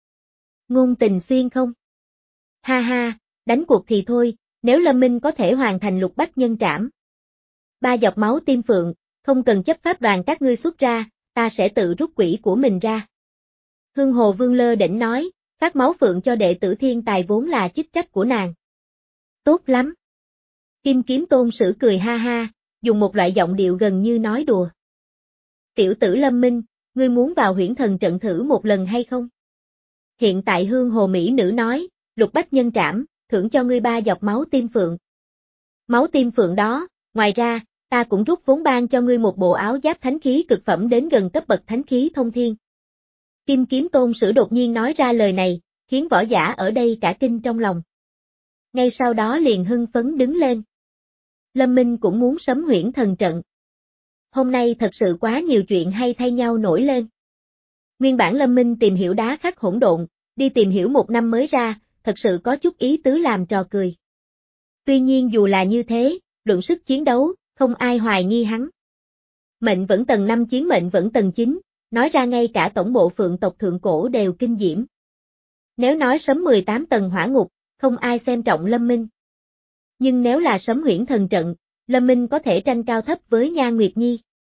Ngôn Tình Xuyên không? Ha ha, đánh cuộc thì thôi, nếu Lâm Minh có thể hoàn thành lục bách nhân trảm. Ba giọt máu tim phượng, không cần chấp pháp đoàn các ngươi xuất ra, ta sẽ tự rút quỷ của mình ra. Hương Hồ Vương lơ đễnh nói, phát máu phượng cho đệ tử thiên tài vốn là chức trách của nàng. Tốt lắm. Kim Kiếm Tôn Sử cười ha ha, dùng một loại giọng điệu gần như nói đùa. Tiểu tử Lâm Minh, ngươi muốn vào huyễn thần trận thử một lần hay không? Hiện tại Hương Hồ Mỹ Nữ nói, lục bách nhân trảm, thưởng cho ngươi ba giọt máu tim phượng. Máu tim phượng đó, ngoài ra, ta cũng rút vốn ban cho ngươi một bộ áo giáp thánh khí cực phẩm đến gần cấp bậc thánh khí thông thiên. Kim Kiếm Tôn Sử đột nhiên nói ra lời này, khiến võ giả ở đây cả kinh trong lòng. Ngay sau đó liền hưng phấn đứng lên. Lâm Minh cũng muốn sấm huyễn thần trận. Hôm nay thật sự quá nhiều chuyện hay thay nhau nổi lên. Nguyên bản Lâm Minh tìm hiểu đá khắc hỗn độn, đi tìm hiểu một năm mới ra, thật sự có chút ý tứ làm trò cười. Tuy nhiên dù là như thế, luận sức chiến đấu, không ai hoài nghi hắn. Mệnh vẫn tầng năm chiến mệnh vẫn tầng chín, nói ra ngay cả tổng bộ phượng tộc thượng cổ đều kinh diễm. Nếu nói sấm mười tám tầng hỏa ngục, không ai xem trọng Lâm Minh. Nhưng nếu là sấm huyễn thần trận, Lâm Minh có thể tranh cao thấp với Nhan Nguyệt Nhi.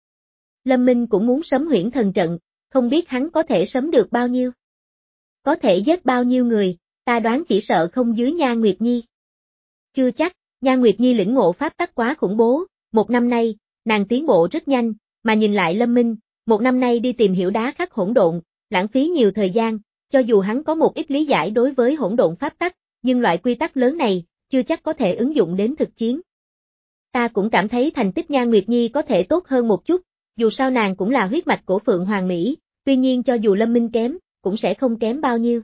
Lâm Minh cũng muốn sấm huyễn thần trận, không biết hắn có thể sấm được bao nhiêu. Có thể giết bao nhiêu người, ta đoán chỉ sợ không dưới Nhan Nguyệt Nhi. Chưa chắc, Nhan Nguyệt Nhi lĩnh ngộ pháp tắc quá khủng bố, một năm nay, nàng tiến bộ rất nhanh, mà nhìn lại Lâm Minh, một năm nay đi tìm hiểu đá khắc hỗn độn, lãng phí nhiều thời gian, cho dù hắn có một ít lý giải đối với hỗn độn pháp tắc, nhưng loại quy tắc lớn này, chưa chắc có thể ứng dụng đến thực chiến. Ta cũng cảm thấy thành tích Nhan Nguyệt Nhi có thể tốt hơn một chút, dù sao nàng cũng là huyết mạch của Phượng Hoàng Mỹ, tuy nhiên cho dù Lâm Minh kém, cũng sẽ không kém bao nhiêu.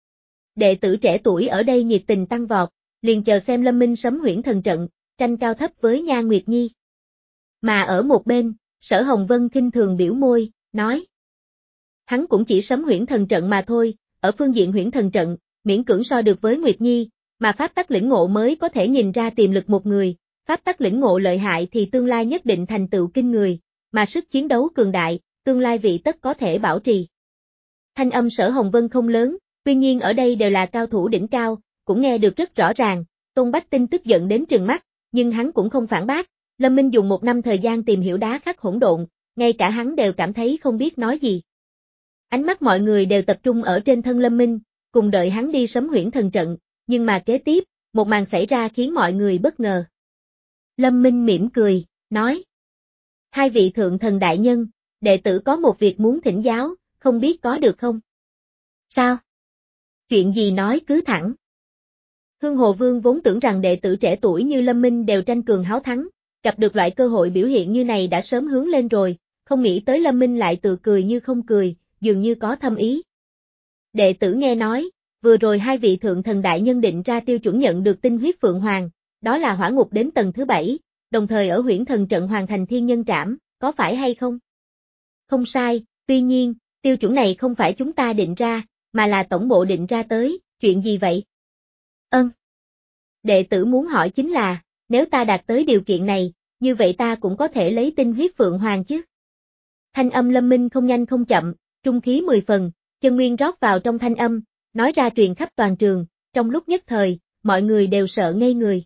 Đệ tử trẻ tuổi ở đây nhiệt tình tăng vọt, liền chờ xem Lâm Minh sấm huyễn thần trận, tranh cao thấp với Nhan Nguyệt Nhi. Mà ở một bên, Sở Hồng Vân khinh thường biểu môi, nói. Hắn cũng chỉ sấm huyễn thần trận mà thôi, ở phương diện huyễn thần trận, miễn cưỡng so được với Nguyệt Nhi, mà pháp tắc lĩnh ngộ mới có thể nhìn ra tiềm lực một người, pháp tắc lĩnh ngộ lợi hại thì tương lai nhất định thành tựu kinh người, mà sức chiến đấu cường đại, tương lai vị tất có thể bảo trì. Thanh âm Sở Hồng Vân không lớn, tuy nhiên ở đây đều là cao thủ đỉnh cao, cũng nghe được rất rõ ràng, Tôn Bách Tinh tức giận đến trừng mắt, nhưng hắn cũng không phản bác, Lâm Minh dùng một năm thời gian tìm hiểu đá khắc hỗn độn, ngay cả hắn đều cảm thấy không biết nói gì. Ánh mắt mọi người đều tập trung ở trên thân Lâm Minh, cùng đợi hắn đi sấm huyễn thần trận, nhưng mà kế tiếp, một màn xảy ra khiến mọi người bất ngờ. Lâm Minh mỉm cười, nói. Hai vị thượng thần đại nhân, đệ tử có một việc muốn thỉnh giáo, không biết có được không? Sao? Chuyện gì nói cứ thẳng. Hương Hồ Vương vốn tưởng rằng đệ tử trẻ tuổi như Lâm Minh đều tranh cường háo thắng, gặp được loại cơ hội biểu hiện như này đã sớm hướng lên rồi, không nghĩ tới Lâm Minh lại tự cười như không cười, dường như có thâm ý. Đệ tử nghe nói, vừa rồi hai vị thượng thần đại nhân định ra tiêu chuẩn nhận được tinh huyết Phượng Hoàng, đó là hỏa ngục đến tầng thứ bảy, đồng thời ở huyễn thần trận hoàn thành thiên nhân trảm, có phải hay không? Không sai, tuy nhiên, tiêu chuẩn này không phải chúng ta định ra, mà là tổng bộ định ra tới, chuyện gì vậy? Ân. Đệ tử muốn hỏi chính là, nếu ta đạt tới điều kiện này, như vậy ta cũng có thể lấy tinh huyết Phượng Hoàng chứ? Thanh âm Lâm Minh không nhanh không chậm, trung khí mười phần, chân nguyên rót vào trong thanh âm, nói ra truyền khắp toàn trường, trong lúc nhất thời, mọi người đều sợ ngây người.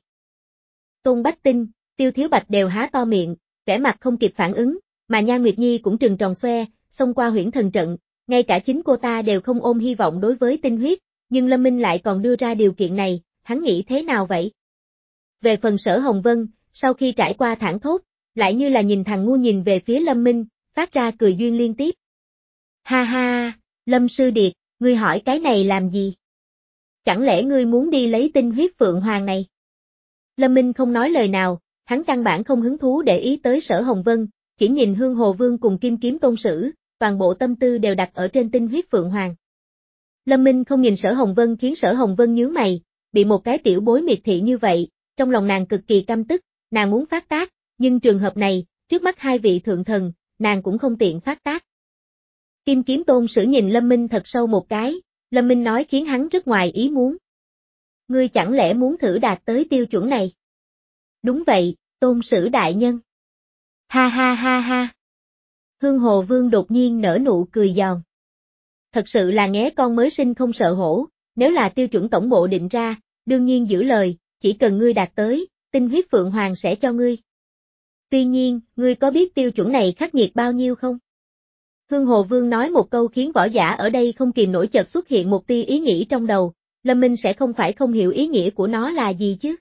Tôn Bách Tinh, Tiêu Thiếu Bạch đều há to miệng, vẻ mặt không kịp phản ứng, mà Nhan Nguyệt Nhi cũng trừng tròn xoe, xông qua huyễn thần trận, ngay cả chính cô ta đều không ôm hy vọng đối với tinh huyết, nhưng Lâm Minh lại còn đưa ra điều kiện này, hắn nghĩ thế nào vậy? Về phần Sở Hồng Vân, sau khi trải qua thảng thốt, lại như là nhìn thằng ngu nhìn về phía Lâm Minh, phát ra cười duyên liên tiếp. Ha ha, Lâm Sư Điệt, ngươi hỏi cái này làm gì? Chẳng lẽ ngươi muốn đi lấy tinh huyết Phượng Hoàng này? Lâm Minh không nói lời nào, hắn căn bản không hứng thú để ý tới Sở Hồng Vân, chỉ nhìn Hương Hồ Vương cùng Kim Kiếm Tôn Sử, toàn bộ tâm tư đều đặt ở trên tinh huyết Phượng Hoàng. Lâm Minh không nhìn Sở Hồng Vân khiến Sở Hồng Vân nhướng mày, bị một cái tiểu bối miệt thị như vậy, trong lòng nàng cực kỳ căm tức, nàng muốn phát tác, nhưng trường hợp này, trước mắt hai vị thượng thần, nàng cũng không tiện phát tác. Kim Kiếm Tôn Sử nhìn Lâm Minh thật sâu một cái, Lâm Minh nói khiến hắn rất ngoài ý muốn. Ngươi chẳng lẽ muốn thử đạt tới tiêu chuẩn này? Đúng vậy, Tôn Sử đại nhân. Ha ha ha ha. Hương Hồ Vương đột nhiên nở nụ cười giòn. Thật sự là nghé con mới sinh không sợ hổ, nếu là tiêu chuẩn tổng bộ định ra, đương nhiên giữ lời, chỉ cần ngươi đạt tới, tinh huyết Phượng Hoàng sẽ cho ngươi. Tuy nhiên, ngươi có biết tiêu chuẩn này khắc nghiệt bao nhiêu không? Hương Hồ Vương nói một câu khiến võ giả ở đây không kìm nổi chợt xuất hiện một tia ý nghĩ trong đầu, Lâm Minh sẽ không phải không hiểu ý nghĩa của nó là gì chứ.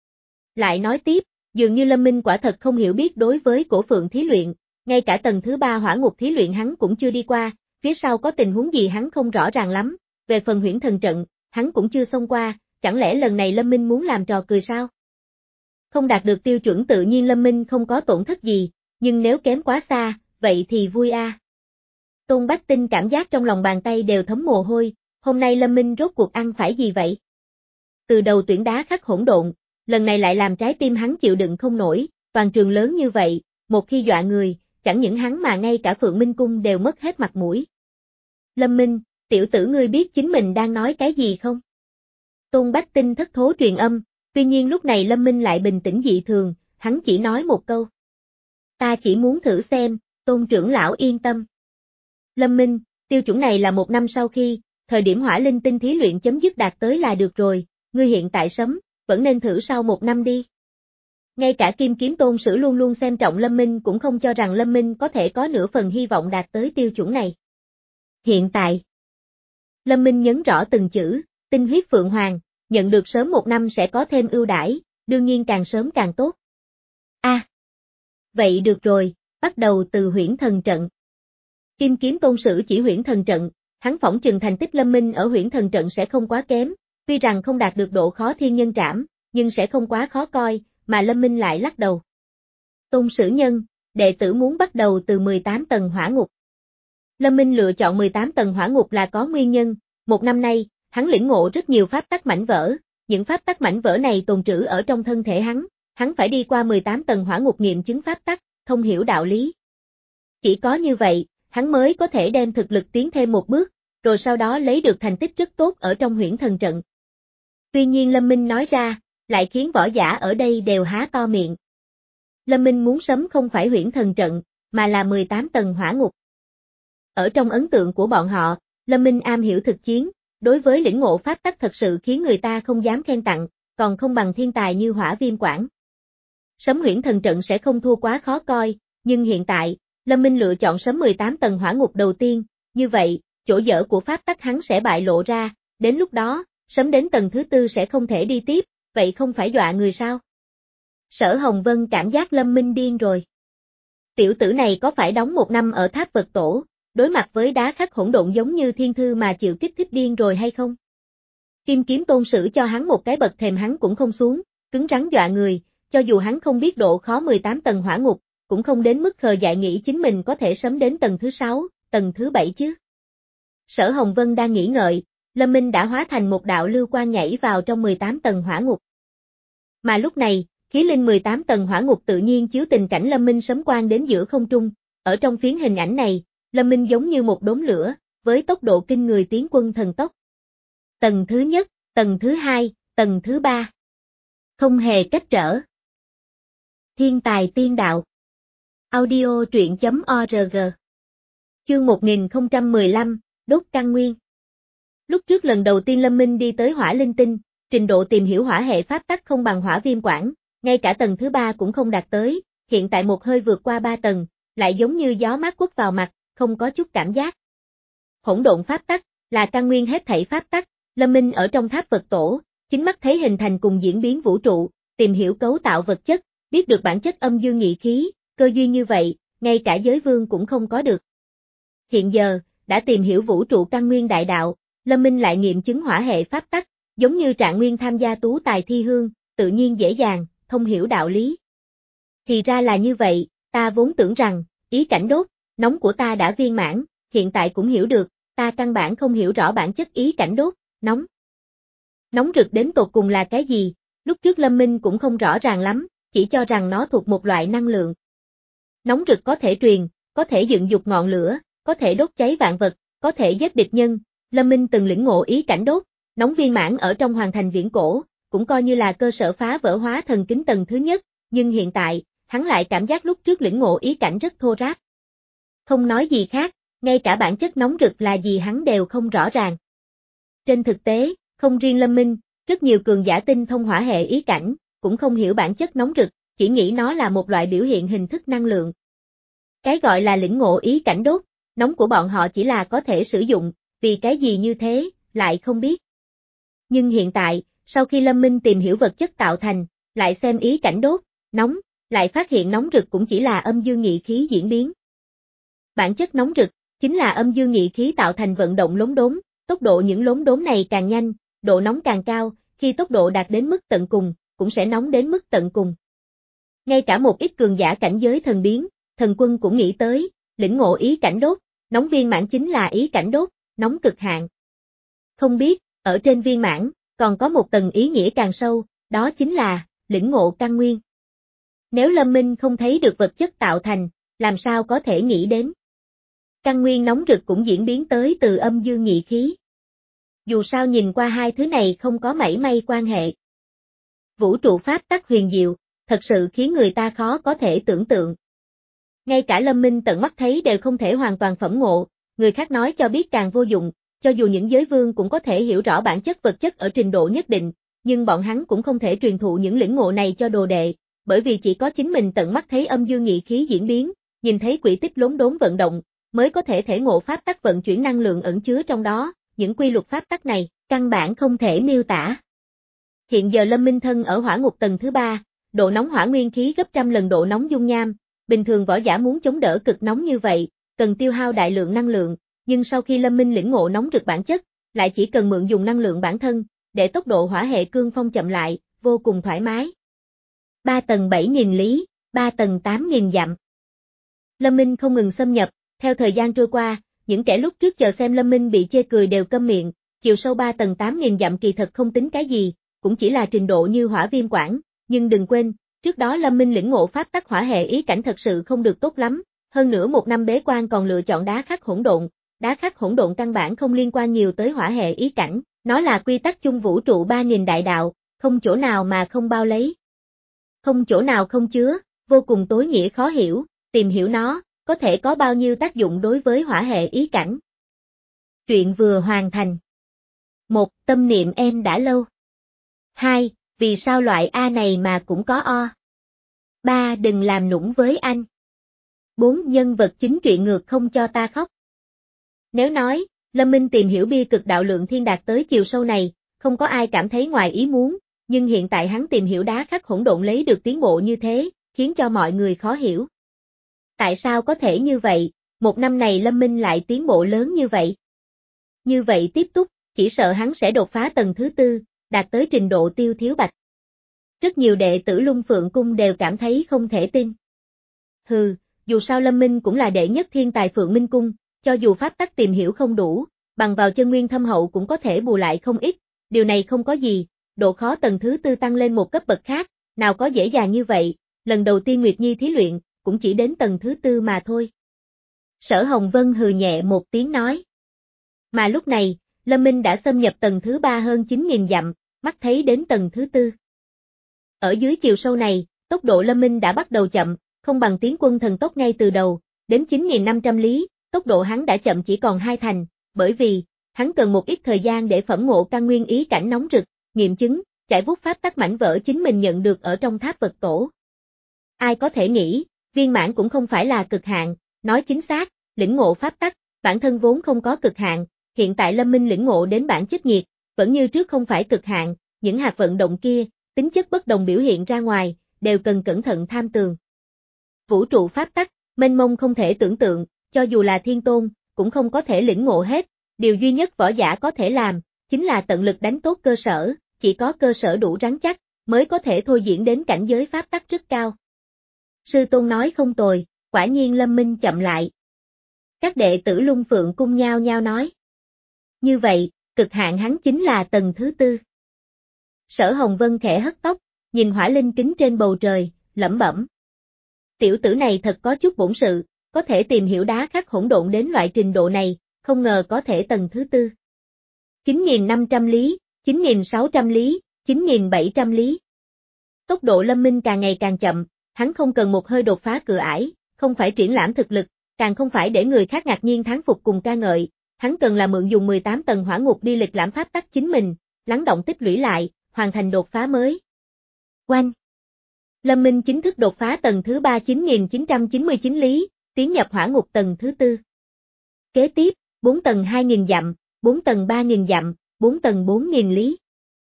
Lại nói tiếp, dường như Lâm Minh quả thật không hiểu biết đối với cổ phượng thí luyện, ngay cả tầng thứ ba hỏa ngục thí luyện hắn cũng chưa đi qua, phía sau có tình huống gì hắn không rõ ràng lắm, về phần huyễn thần trận, hắn cũng chưa xông qua, chẳng lẽ lần này Lâm Minh muốn làm trò cười sao? Không đạt được tiêu chuẩn tự nhiên Lâm Minh không có tổn thất gì, nhưng nếu kém quá xa, vậy thì vui a. À. Tôn Bách Tinh cảm giác trong lòng bàn tay đều thấm mồ hôi, hôm nay Lâm Minh rốt cuộc ăn phải gì vậy? Từ đầu tuyển đá khắc hỗn độn, lần này lại làm trái tim hắn chịu đựng không nổi, toàn trường lớn như vậy, một khi dọa người, chẳng những hắn mà ngay cả Phượng Minh Cung đều mất hết mặt mũi. Lâm Minh, tiểu tử ngươi biết chính mình đang nói cái gì không? Tôn Bách Tinh thất thố truyền âm, tuy nhiên lúc này Lâm Minh lại bình tĩnh dị thường, hắn chỉ nói một câu. Ta chỉ muốn thử xem, Tôn trưởng lão yên tâm. Lâm Minh, tiêu chuẩn này là một năm sau khi, thời điểm hỏa linh tinh thí luyện chấm dứt đạt tới là được rồi, ngươi hiện tại sớm, vẫn nên thử sau một năm đi. Ngay cả Kim Kiếm Tôn Sử luôn luôn xem trọng Lâm Minh cũng không cho rằng Lâm Minh có thể có nửa phần hy vọng đạt tới tiêu chuẩn này. Hiện tại, Lâm Minh nhấn rõ từng chữ, tinh huyết Phượng Hoàng, nhận được sớm một năm sẽ có thêm ưu đãi, đương nhiên càng sớm càng tốt. A, à, vậy được rồi, bắt đầu từ huyễn thần trận. Kim Kiếm Tôn Sử chỉ huyễn thần trận, hắn phỏng chừng thành tích Lâm Minh ở huyễn thần trận sẽ không quá kém, tuy rằng không đạt được độ khó thiên nhân trảm, nhưng sẽ không quá khó coi, mà Lâm Minh lại lắc đầu. Tôn Sử nhân, đệ tử muốn bắt đầu từ mười tám tầng hỏa ngục. Lâm Minh lựa chọn mười tám tầng hỏa ngục là có nguyên nhân, một năm nay, hắn lĩnh ngộ rất nhiều pháp tắc mảnh vỡ, những pháp tắc mảnh vỡ này tồn trữ ở trong thân thể hắn, hắn phải đi qua mười tám tầng hỏa ngục nghiệm chứng pháp tắc, thông hiểu đạo lý. Chỉ có như vậy, hắn mới có thể đem thực lực tiến thêm một bước, rồi sau đó lấy được thành tích rất tốt ở trong huyễn thần trận. Tuy nhiên Lâm Minh nói ra, lại khiến võ giả ở đây đều há to miệng. Lâm Minh muốn sấm không phải huyễn thần trận, mà là mười tám tầng hỏa ngục. Ở trong ấn tượng của bọn họ, Lâm Minh am hiểu thực chiến, đối với lĩnh ngộ pháp tắc thật sự khiến người ta không dám khen tặng, còn không bằng thiên tài như Hỏa Viêm Quảng. Sấm huyễn thần trận sẽ không thua quá khó coi, nhưng hiện tại, Lâm Minh lựa chọn sấm mười tám tầng hỏa ngục đầu tiên, như vậy, chỗ dở của pháp tắc hắn sẽ bại lộ ra, đến lúc đó, sấm đến tầng thứ tư sẽ không thể đi tiếp, vậy không phải dọa người sao? Sở Hồng Vân cảm giác Lâm Minh điên rồi. Tiểu tử này có phải đóng một năm ở tháp vật tổ, đối mặt với đá khắc hỗn độn giống như thiên thư mà chịu kích thích điên rồi hay không? Kim Kiếm Tôn Sử cho hắn một cái bậc thềm hắn cũng không xuống, cứng rắn dọa người, cho dù hắn không biết độ khó mười tám tầng hỏa ngục, cũng không đến mức khờ dại nghĩ chính mình có thể sớm đến tầng thứ sáu, tầng thứ bảy chứ. Sở Hồng Vân đang nghĩ ngợi, Lâm Minh đã hóa thành một đạo lưu quang nhảy vào trong mười tám tầng hỏa ngục. Mà lúc này, khí linh mười tám tầng hỏa ngục tự nhiên chiếu tình cảnh Lâm Minh sấm quang đến giữa không trung, ở trong phiến hình ảnh này, Lâm Minh giống như một đốm lửa, với tốc độ kinh người tiến quân thần tốc. Tầng thứ nhất, tầng thứ hai, tầng thứ ba. Không hề cách trở. Thiên tài tiên đạo. Audio truyện chấm org. Chương một nghìn không trăm mười lăm, đốt căn nguyên. Lúc trước lần đầu tiên Lâm Minh đi tới hỏa linh tinh, trình độ tìm hiểu hỏa hệ pháp tắc không bằng Hỏa Viêm Quảng, ngay cả tầng thứ ba cũng không đạt tới, hiện tại một hơi vượt qua ba tầng, lại giống như gió mát quất vào mặt, không có chút cảm giác. Hỗn độn pháp tắc, là căn nguyên hết thảy pháp tắc, Lâm Minh ở trong tháp vật tổ, chính mắt thấy hình thành cùng diễn biến vũ trụ, tìm hiểu cấu tạo vật chất, biết được bản chất âm dương nhị khí, cơ duyên như vậy, ngay cả giới vương cũng không có được. Hiện giờ, đã tìm hiểu vũ trụ căn nguyên đại đạo, Lâm Minh lại nghiệm chứng hỏa hệ pháp tắc, giống như Trạng Nguyên tham gia tú tài thi hương, tự nhiên dễ dàng, thông hiểu đạo lý. Thì ra là như vậy, ta vốn tưởng rằng, ý cảnh đốt, nóng của ta đã viên mãn, hiện tại cũng hiểu được, ta căn bản không hiểu rõ bản chất ý cảnh đốt, nóng. Nóng rực đến tột cùng là cái gì, lúc trước Lâm Minh cũng không rõ ràng lắm, chỉ cho rằng nó thuộc một loại năng lượng. Nóng rực có thể truyền, có thể dựng dục ngọn lửa, có thể đốt cháy vạn vật, có thể giết địch nhân, Lâm Minh từng lĩnh ngộ ý cảnh đốt, nóng viên mãn ở trong Hoàng Thành Viễn Cổ, cũng coi như là cơ sở phá vỡ hóa thần kính tầng thứ nhất, nhưng hiện tại, hắn lại cảm giác lúc trước lĩnh ngộ ý cảnh rất thô ráp. Không nói gì khác, ngay cả bản chất nóng rực là gì hắn đều không rõ ràng. Trên thực tế, không riêng Lâm Minh, rất nhiều cường giả tinh thông hỏa hệ ý cảnh, cũng không hiểu bản chất nóng rực, chỉ nghĩ nó là một loại biểu hiện hình thức năng lượng. Cái gọi là lĩnh ngộ ý cảnh đốt, nóng của bọn họ chỉ là có thể sử dụng, vì cái gì như thế, lại không biết. Nhưng hiện tại, sau khi Lâm Minh tìm hiểu vật chất tạo thành, lại xem ý cảnh đốt, nóng, lại phát hiện nóng rực cũng chỉ là âm dương nhị khí diễn biến. Bản chất nóng rực, chính là âm dương nhị khí tạo thành vận động lốm đốm, tốc độ những lốm đốm này càng nhanh, độ nóng càng cao, khi tốc độ đạt đến mức tận cùng, cũng sẽ nóng đến mức tận cùng. Ngay cả một ít cường giả cảnh giới thần biến, thần quân cũng nghĩ tới, lĩnh ngộ ý cảnh đốt, nóng viên mãn chính là ý cảnh đốt, nóng cực hạn. Không biết, ở trên viên mãn, còn có một tầng ý nghĩa càng sâu, đó chính là, lĩnh ngộ căn nguyên. Nếu Lâm Minh không thấy được vật chất tạo thành, làm sao có thể nghĩ đến. Căn nguyên nóng rực cũng diễn biến tới từ âm dương nhị khí. Dù sao nhìn qua hai thứ này không có mảy may quan hệ. Vũ trụ pháp tắc huyền diệu, thật sự khiến người ta khó có thể tưởng tượng. Ngay cả Lâm Minh tận mắt thấy đều không thể hoàn toàn phẩm ngộ, người khác nói cho biết càng vô dụng, cho dù những giới vương cũng có thể hiểu rõ bản chất vật chất ở trình độ nhất định, nhưng bọn hắn cũng không thể truyền thụ những lĩnh ngộ này cho đồ đệ, bởi vì chỉ có chính mình tận mắt thấy âm dương nhị khí diễn biến, nhìn thấy quỹ tích lốm đốm vận động, mới có thể thể ngộ pháp tắc vận chuyển năng lượng ẩn chứa trong đó, những quy luật pháp tắc này, căn bản không thể miêu tả. Hiện giờ Lâm Minh thân ở hỏa ngục tầng thứ ba, độ nóng hỏa nguyên khí gấp trăm lần độ nóng dung nham, bình thường võ giả muốn chống đỡ cực nóng như vậy, cần tiêu hao đại lượng năng lượng, nhưng sau khi Lâm Minh lĩnh ngộ nóng rực bản chất, lại chỉ cần mượn dùng năng lượng bản thân, để tốc độ hỏa hệ cương phong chậm lại, vô cùng thoải mái. ba tầng bảy nghìn lý, ba tầng tám nghìn dặm. Lâm Minh không ngừng xâm nhập, theo thời gian trôi qua, những kẻ lúc trước chờ xem Lâm Minh bị chê cười đều câm miệng, chiều sâu ba tầng tám nghìn dặm kỳ thật không tính cái gì, cũng chỉ là trình độ như hỏa viêm quản, nhưng đừng quên, trước đó Lâm Minh lĩnh ngộ pháp tắc hỏa hệ ý cảnh thật sự không được tốt lắm, hơn nữa một năm bế quan còn lựa chọn đá khắc hỗn độn, đá khắc hỗn độn căn bản không liên quan nhiều tới hỏa hệ ý cảnh, nó là quy tắc chung vũ trụ ba nghìn đại đạo, không chỗ nào mà không bao lấy. Không chỗ nào không chứa, vô cùng tối nghĩa khó hiểu, tìm hiểu nó, có thể có bao nhiêu tác dụng đối với hỏa hệ ý cảnh. Truyện vừa hoàn thành. một. Tâm niệm em đã lâu. hai. Vì sao loại A này mà cũng có O? ba. Đừng làm nũng với anh. bốn. Nhân vật chính truyện ngược không cho ta khóc. Nếu nói, Lâm Minh tìm hiểu bia cực đạo lượng thiên đạt tới chiều sâu này, không có ai cảm thấy ngoài ý muốn, nhưng hiện tại hắn tìm hiểu đá khắc hỗn độn lấy được tiến bộ như thế, khiến cho mọi người khó hiểu. Tại sao có thể như vậy, một năm này Lâm Minh lại tiến bộ lớn như vậy? Như vậy tiếp tục, chỉ sợ hắn sẽ đột phá tầng thứ tư, đạt tới trình độ Tiêu Thiếu Bạch. Rất nhiều đệ tử Lung Phượng Cung đều cảm thấy không thể tin. Hừ, dù sao Lâm Minh cũng là đệ nhất thiên tài Phượng Minh Cung, cho dù pháp tắc tìm hiểu không đủ, bằng vào chân nguyên thâm hậu cũng có thể bù lại không ít, điều này không có gì, độ khó tầng thứ tư tăng lên một cấp bậc khác, nào có dễ dàng như vậy, lần đầu tiên Nguyệt Nhi thí luyện, cũng chỉ đến tầng thứ tư mà thôi. Sở Hồng Vân hừ nhẹ một tiếng nói. Mà lúc này, Lâm Minh đã xâm nhập tầng thứ ba hơn chín nghìn dặm, mắt thấy đến tầng thứ tư. Ở dưới chiều sâu này, tốc độ Lâm Minh đã bắt đầu chậm, không bằng Tiến Quân thần tốc ngay từ đầu, đến chín nghìn năm trăm lý, tốc độ hắn đã chậm chỉ còn hai thành, bởi vì, hắn cần một ít thời gian để phẩm ngộ căn nguyên ý cảnh nóng rực, nghiệm chứng, chạy vút pháp tắc mảnh vỡ chính mình nhận được ở trong tháp vật tổ. Ai có thể nghĩ, viên mãn cũng không phải là cực hạn, nói chính xác, lĩnh ngộ pháp tắc, bản thân vốn không có cực hạn, hiện tại Lâm Minh lĩnh ngộ đến bản chất nhiệt, vẫn như trước không phải cực hạn, những hạt vận động kia, tính chất bất đồng biểu hiện ra ngoài, đều cần cẩn thận tham tường. Vũ trụ pháp tắc, mênh mông không thể tưởng tượng, cho dù là thiên tôn, cũng không có thể lĩnh ngộ hết, điều duy nhất võ giả có thể làm, chính là tận lực đánh tốt cơ sở, chỉ có cơ sở đủ rắn chắc, mới có thể thôi diễn đến cảnh giới pháp tắc rất cao. Sư tôn nói không tồi, quả nhiên Lâm Minh chậm lại. Các đệ tử Lung Phượng Cung nhao nhao nói. Như vậy, cực hạn hắn chính là tầng thứ tư. Sở Hồng Vân khẽ hất tóc, nhìn hỏa linh kính trên bầu trời, lẩm bẩm. Tiểu tử này thật có chút bổn sự, có thể tìm hiểu đá khắc hỗn độn đến loại trình độ này, không ngờ có thể tầng thứ tư. chín nghìn năm trăm lý, chín nghìn sáu trăm lý, chín nghìn bảy trăm lý. Tốc độ Lâm Minh càng ngày càng chậm, hắn không cần một hơi đột phá cửa ải, không phải triển lãm thực lực, càng không phải để người khác ngạc nhiên thán phục cùng ca ngợi, hắn cần là mượn dùng mười tám tầng hỏa ngục đi lịch lãm pháp tắc chính mình, lắng động tích lũy lại, hoàn thành đột phá mới. Oanh! Lâm Minh chính thức đột phá tầng thứ ba chín nghìn chín trăm chín mươi chín lý, tiến nhập hỏa ngục tầng thứ tư. Kế tiếp, bốn tầng hai nghìn dặm, bốn tầng ba nghìn dặm, bốn tầng bốn nghìn lý.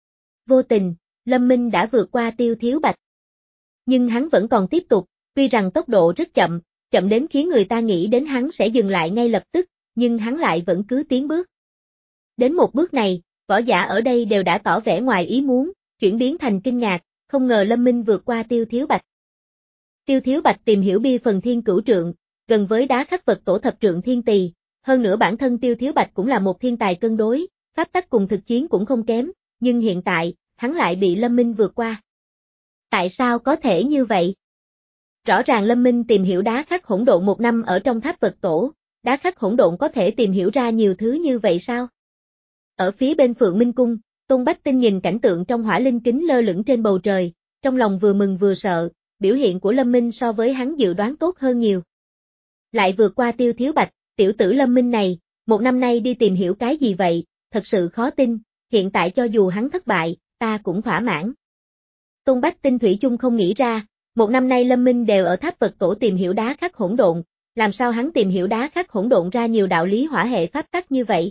Vô tình, Lâm Minh đã vượt qua Tiêu Thiếu Bạch. Nhưng hắn vẫn còn tiếp tục, tuy rằng tốc độ rất chậm, chậm đến khiến người ta nghĩ đến hắn sẽ dừng lại ngay lập tức, nhưng hắn lại vẫn cứ tiến bước. Đến một bước này, võ giả ở đây đều đã tỏ vẻ ngoài ý muốn, chuyển biến thành kinh ngạc, không ngờ Lâm Minh vượt qua Tiêu Thiếu Bạch. Tiêu Thiếu Bạch tìm hiểu bia phần thiên cửu trượng, gần với đá khắc vật tổ thập trượng thiên tỳ, hơn nữa bản thân Tiêu Thiếu Bạch cũng là một thiên tài cân đối, pháp tắc cùng thực chiến cũng không kém, nhưng hiện tại, hắn lại bị Lâm Minh vượt qua. Tại sao có thể như vậy? Rõ ràng Lâm Minh tìm hiểu đá khắc hỗn độn một năm ở trong tháp vật tổ, đá khắc hỗn độn có thể tìm hiểu ra nhiều thứ như vậy sao? Ở phía bên Phượng Minh Cung, Tôn Bách Tinh nhìn cảnh tượng trong hỏa linh kính lơ lửng trên bầu trời, trong lòng vừa mừng vừa sợ, biểu hiện của Lâm Minh so với hắn dự đoán tốt hơn nhiều. Lại vượt qua Tiêu Thiếu Bạch, tiểu tử Lâm Minh này, một năm nay đi tìm hiểu cái gì vậy, thật sự khó tin, hiện tại cho dù hắn thất bại, ta cũng thỏa mãn. Tôn Bách Tinh thủy chung không nghĩ ra, một năm nay Lâm Minh đều ở tháp vật tổ tìm hiểu đá khắc hỗn độn, làm sao hắn tìm hiểu đá khắc hỗn độn ra nhiều đạo lý hỏa hệ pháp tắc như vậy?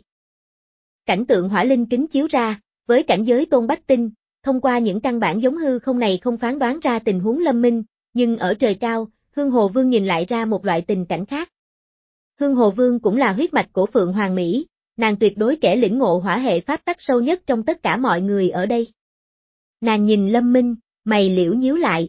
Cảnh tượng hỏa linh kính chiếu ra, với cảnh giới Tôn Bách Tinh, thông qua những căn bản giống hư không này không phán đoán ra tình huống Lâm Minh, nhưng ở trời cao, Hương Hồ Vương nhìn lại ra một loại tình cảnh khác. Hương Hồ Vương cũng là huyết mạch của Phượng Hoàng Mỹ, nàng tuyệt đối kẻ lĩnh ngộ hỏa hệ pháp tắc sâu nhất trong tất cả mọi người ở đây. Nàng nhìn Lâm Minh, mày liễu nhíu lại.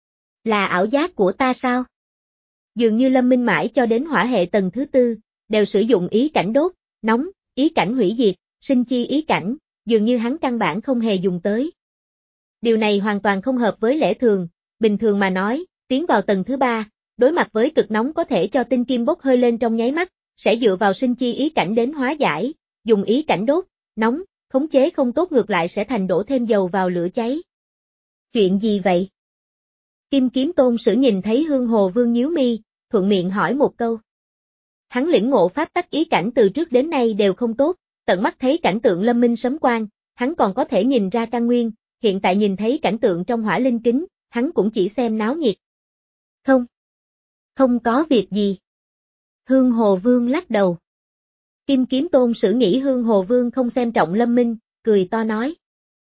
Là ảo giác của ta sao? Dường như Lâm Minh mãi cho đến hỏa hệ tầng thứ tư, đều sử dụng ý cảnh đốt, nóng, ý cảnh hủy diệt, sinh chi ý cảnh, dường như hắn căn bản không hề dùng tới. Điều này hoàn toàn không hợp với lẽ thường, bình thường mà nói, tiến vào tầng thứ ba, đối mặt với cực nóng có thể cho tinh kim bốc hơi lên trong nháy mắt, sẽ dựa vào sinh chi ý cảnh đến hóa giải, dùng ý cảnh đốt, nóng, khống chế không tốt ngược lại sẽ thành đổ thêm dầu vào lửa cháy. Chuyện gì vậy? Kim Kiếm Tôn Sử nhìn thấy Hương Hồ Vương nhíu mi, thuận miệng hỏi một câu. Hắn lĩnh ngộ pháp tắc ý cảnh từ trước đến nay đều không tốt, tận mắt thấy cảnh tượng Lâm Minh sấm quang, hắn còn có thể nhìn ra căn nguyên, hiện tại nhìn thấy cảnh tượng trong hỏa linh kính, hắn cũng chỉ xem náo nhiệt. Không, không có việc gì. Hương Hồ Vương lắc đầu. Kim Kiếm Tôn Sử nghĩ Hương Hồ Vương không xem trọng Lâm Minh, cười to nói.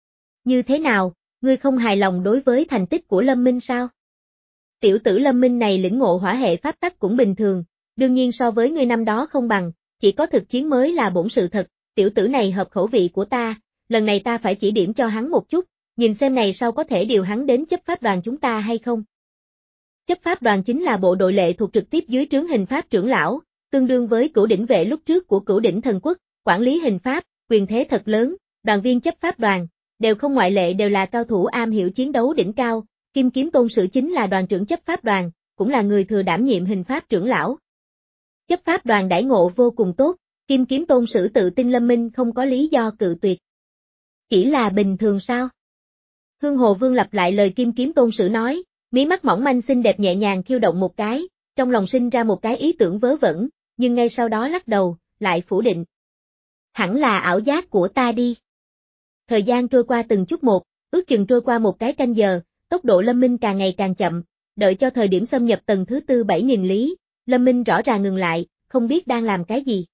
Như thế nào, ngươi không hài lòng đối với thành tích của Lâm Minh sao? Tiểu tử Lâm Minh này lĩnh ngộ hỏa hệ pháp tắc cũng bình thường, đương nhiên so với ngươi năm đó không bằng, chỉ có thực chiến mới là bổn sự thật, tiểu tử này hợp khẩu vị của ta, lần này ta phải chỉ điểm cho hắn một chút, nhìn xem này sau có thể điều hắn đến chấp pháp đoàn chúng ta hay không. Chấp pháp đoàn chính là bộ đội lệ thuộc trực tiếp dưới trướng hình pháp trưởng lão, tương đương với cửu đỉnh vệ lúc trước của cửu đỉnh thần quốc, quản lý hình pháp, quyền thế thật lớn, đoàn viên chấp pháp đoàn, đều không ngoại lệ đều là cao thủ am hiểu chiến đấu đỉnh cao, Kim Kiếm Tôn Sử chính là đoàn trưởng chấp pháp đoàn, cũng là người thừa đảm nhiệm hình pháp trưởng lão. Chấp pháp đoàn đãi ngộ vô cùng tốt, Kim Kiếm Tôn Sử tự tin Lâm Minh không có lý do cự tuyệt. Chỉ là bình thường sao? Hương Hồ Vương lặp lại lời Kim Kiếm Tôn Sử nói, mí mắt mỏng manh xinh đẹp nhẹ nhàng khiêu động một cái, trong lòng sinh ra một cái ý tưởng vớ vẩn, nhưng ngay sau đó lắc đầu, lại phủ định. Hẳn là ảo giác của ta đi. Thời gian trôi qua từng chút một, ước chừng trôi qua một cái canh giờ, tốc độ Lâm Minh càng ngày càng chậm, đợi cho thời điểm xâm nhập tầng thứ tư bảy nghìn lý, Lâm Minh rõ ràng ngừng lại, không biết đang làm cái gì.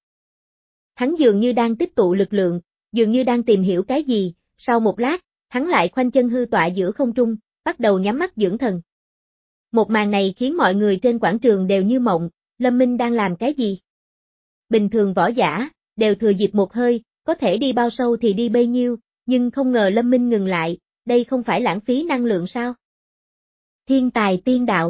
Hắn dường như đang tích tụ lực lượng, dường như đang tìm hiểu cái gì, sau một lát, hắn lại khoanh chân hư tọa giữa không trung, bắt đầu nhắm mắt dưỡng thần. Một màn này khiến mọi người trên quảng trường đều như mộng, Lâm Minh đang làm cái gì? Bình thường võ giả, đều thừa dịp một hơi, có thể đi bao sâu thì đi bấy nhiêu, nhưng không ngờ Lâm Minh ngừng lại, đây không phải lãng phí năng lượng sao? Thiên tài tiên đạo.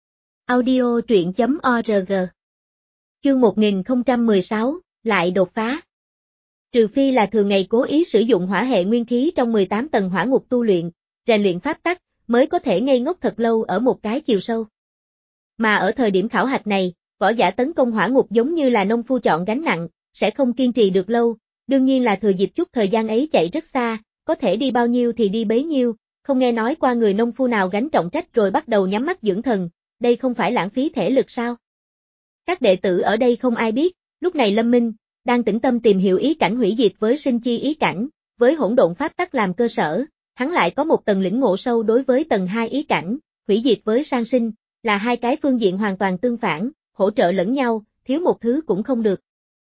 Audio truyện chấm org. Chương một nghìn không trăm mười sáu, lại đột phá. Trừ phi là thường ngày cố ý sử dụng hỏa hệ nguyên khí trong mười tám tầng hỏa ngục tu luyện, rèn luyện pháp tắc, mới có thể ngây ngốc thật lâu ở một cái chiều sâu. Mà ở thời điểm khảo hạch này, võ giả tấn công hỏa ngục giống như là nông phu chọn gánh nặng, sẽ không kiên trì được lâu, đương nhiên là thừa dịp chút thời gian ấy chạy rất xa, có thể đi bao nhiêu thì đi bấy nhiêu, không nghe nói qua người nông phu nào gánh trọng trách rồi bắt đầu nhắm mắt dưỡng thần, đây không phải lãng phí thể lực sao? Các đệ tử ở đây không ai biết, lúc này Lâm Minh đang tĩnh tâm tìm hiểu ý cảnh hủy diệt với sinh chi ý cảnh, với hỗn độn pháp tắc làm cơ sở, hắn lại có một tầng lĩnh ngộ sâu đối với tầng hai ý cảnh, hủy diệt với sang sinh, là hai cái phương diện hoàn toàn tương phản, hỗ trợ lẫn nhau, thiếu một thứ cũng không được.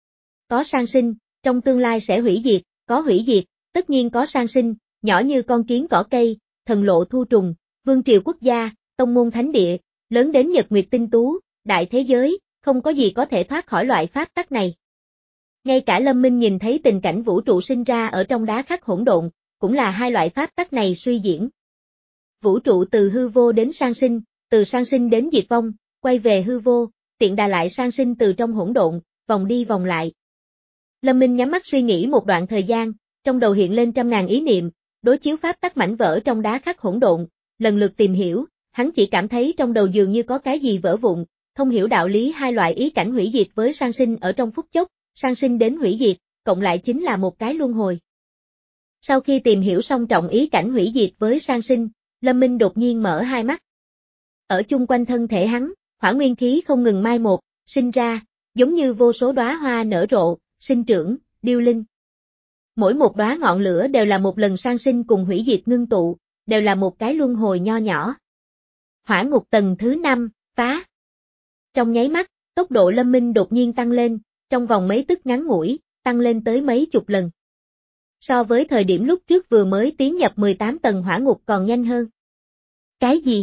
có sang sinh, trong tương lai sẽ hủy diệt, có hủy diệt, tất nhiên có sang sinh, nhỏ như con kiến cỏ cây, thần lộ thu trùng, vương triều quốc gia, tông môn thánh địa, lớn đến nhật nguyệt tinh tú, đại thế giới, không có gì có thể thoát khỏi loại pháp tắc này. Ngay cả Lâm Minh nhìn thấy tình cảnh vũ trụ sinh ra ở trong đá khắc hỗn độn, cũng là hai loại pháp tắc này suy diễn. Vũ trụ từ hư vô đến sang sinh, từ sang sinh đến diệt vong, quay về hư vô, tiện đà lại sang sinh từ trong hỗn độn, vòng đi vòng lại. Lâm Minh nhắm mắt suy nghĩ một đoạn thời gian, trong đầu hiện lên trăm ngàn ý niệm, đối chiếu pháp tắc mảnh vỡ trong đá khắc hỗn độn, lần lượt tìm hiểu, hắn chỉ cảm thấy trong đầu dường như có cái gì vỡ vụn, thông hiểu đạo lý hai loại ý cảnh hủy diệt với sang sinh ở trong phút chốc, sang sinh đến hủy diệt, cộng lại chính là một cái luân hồi. Sau khi tìm hiểu xong trọng ý cảnh hủy diệt với sang sinh, Lâm Minh đột nhiên mở hai mắt. Ở chung quanh thân thể hắn, hỏa nguyên khí không ngừng mai một, sinh ra, giống như vô số đóa hoa nở rộ, sinh trưởng, điêu linh. Mỗi một đóa ngọn lửa đều là một lần sang sinh cùng hủy diệt ngưng tụ, đều là một cái luân hồi nho nhỏ. Hỏa ngục tầng thứ năm, phá. Trong nháy mắt, tốc độ Lâm Minh đột nhiên tăng lên, trong vòng mấy tức ngắn ngủi, tăng lên tới mấy chục lần. So với thời điểm lúc trước vừa mới tiến nhập mười tám tầng hỏa ngục còn nhanh hơn. Cái gì?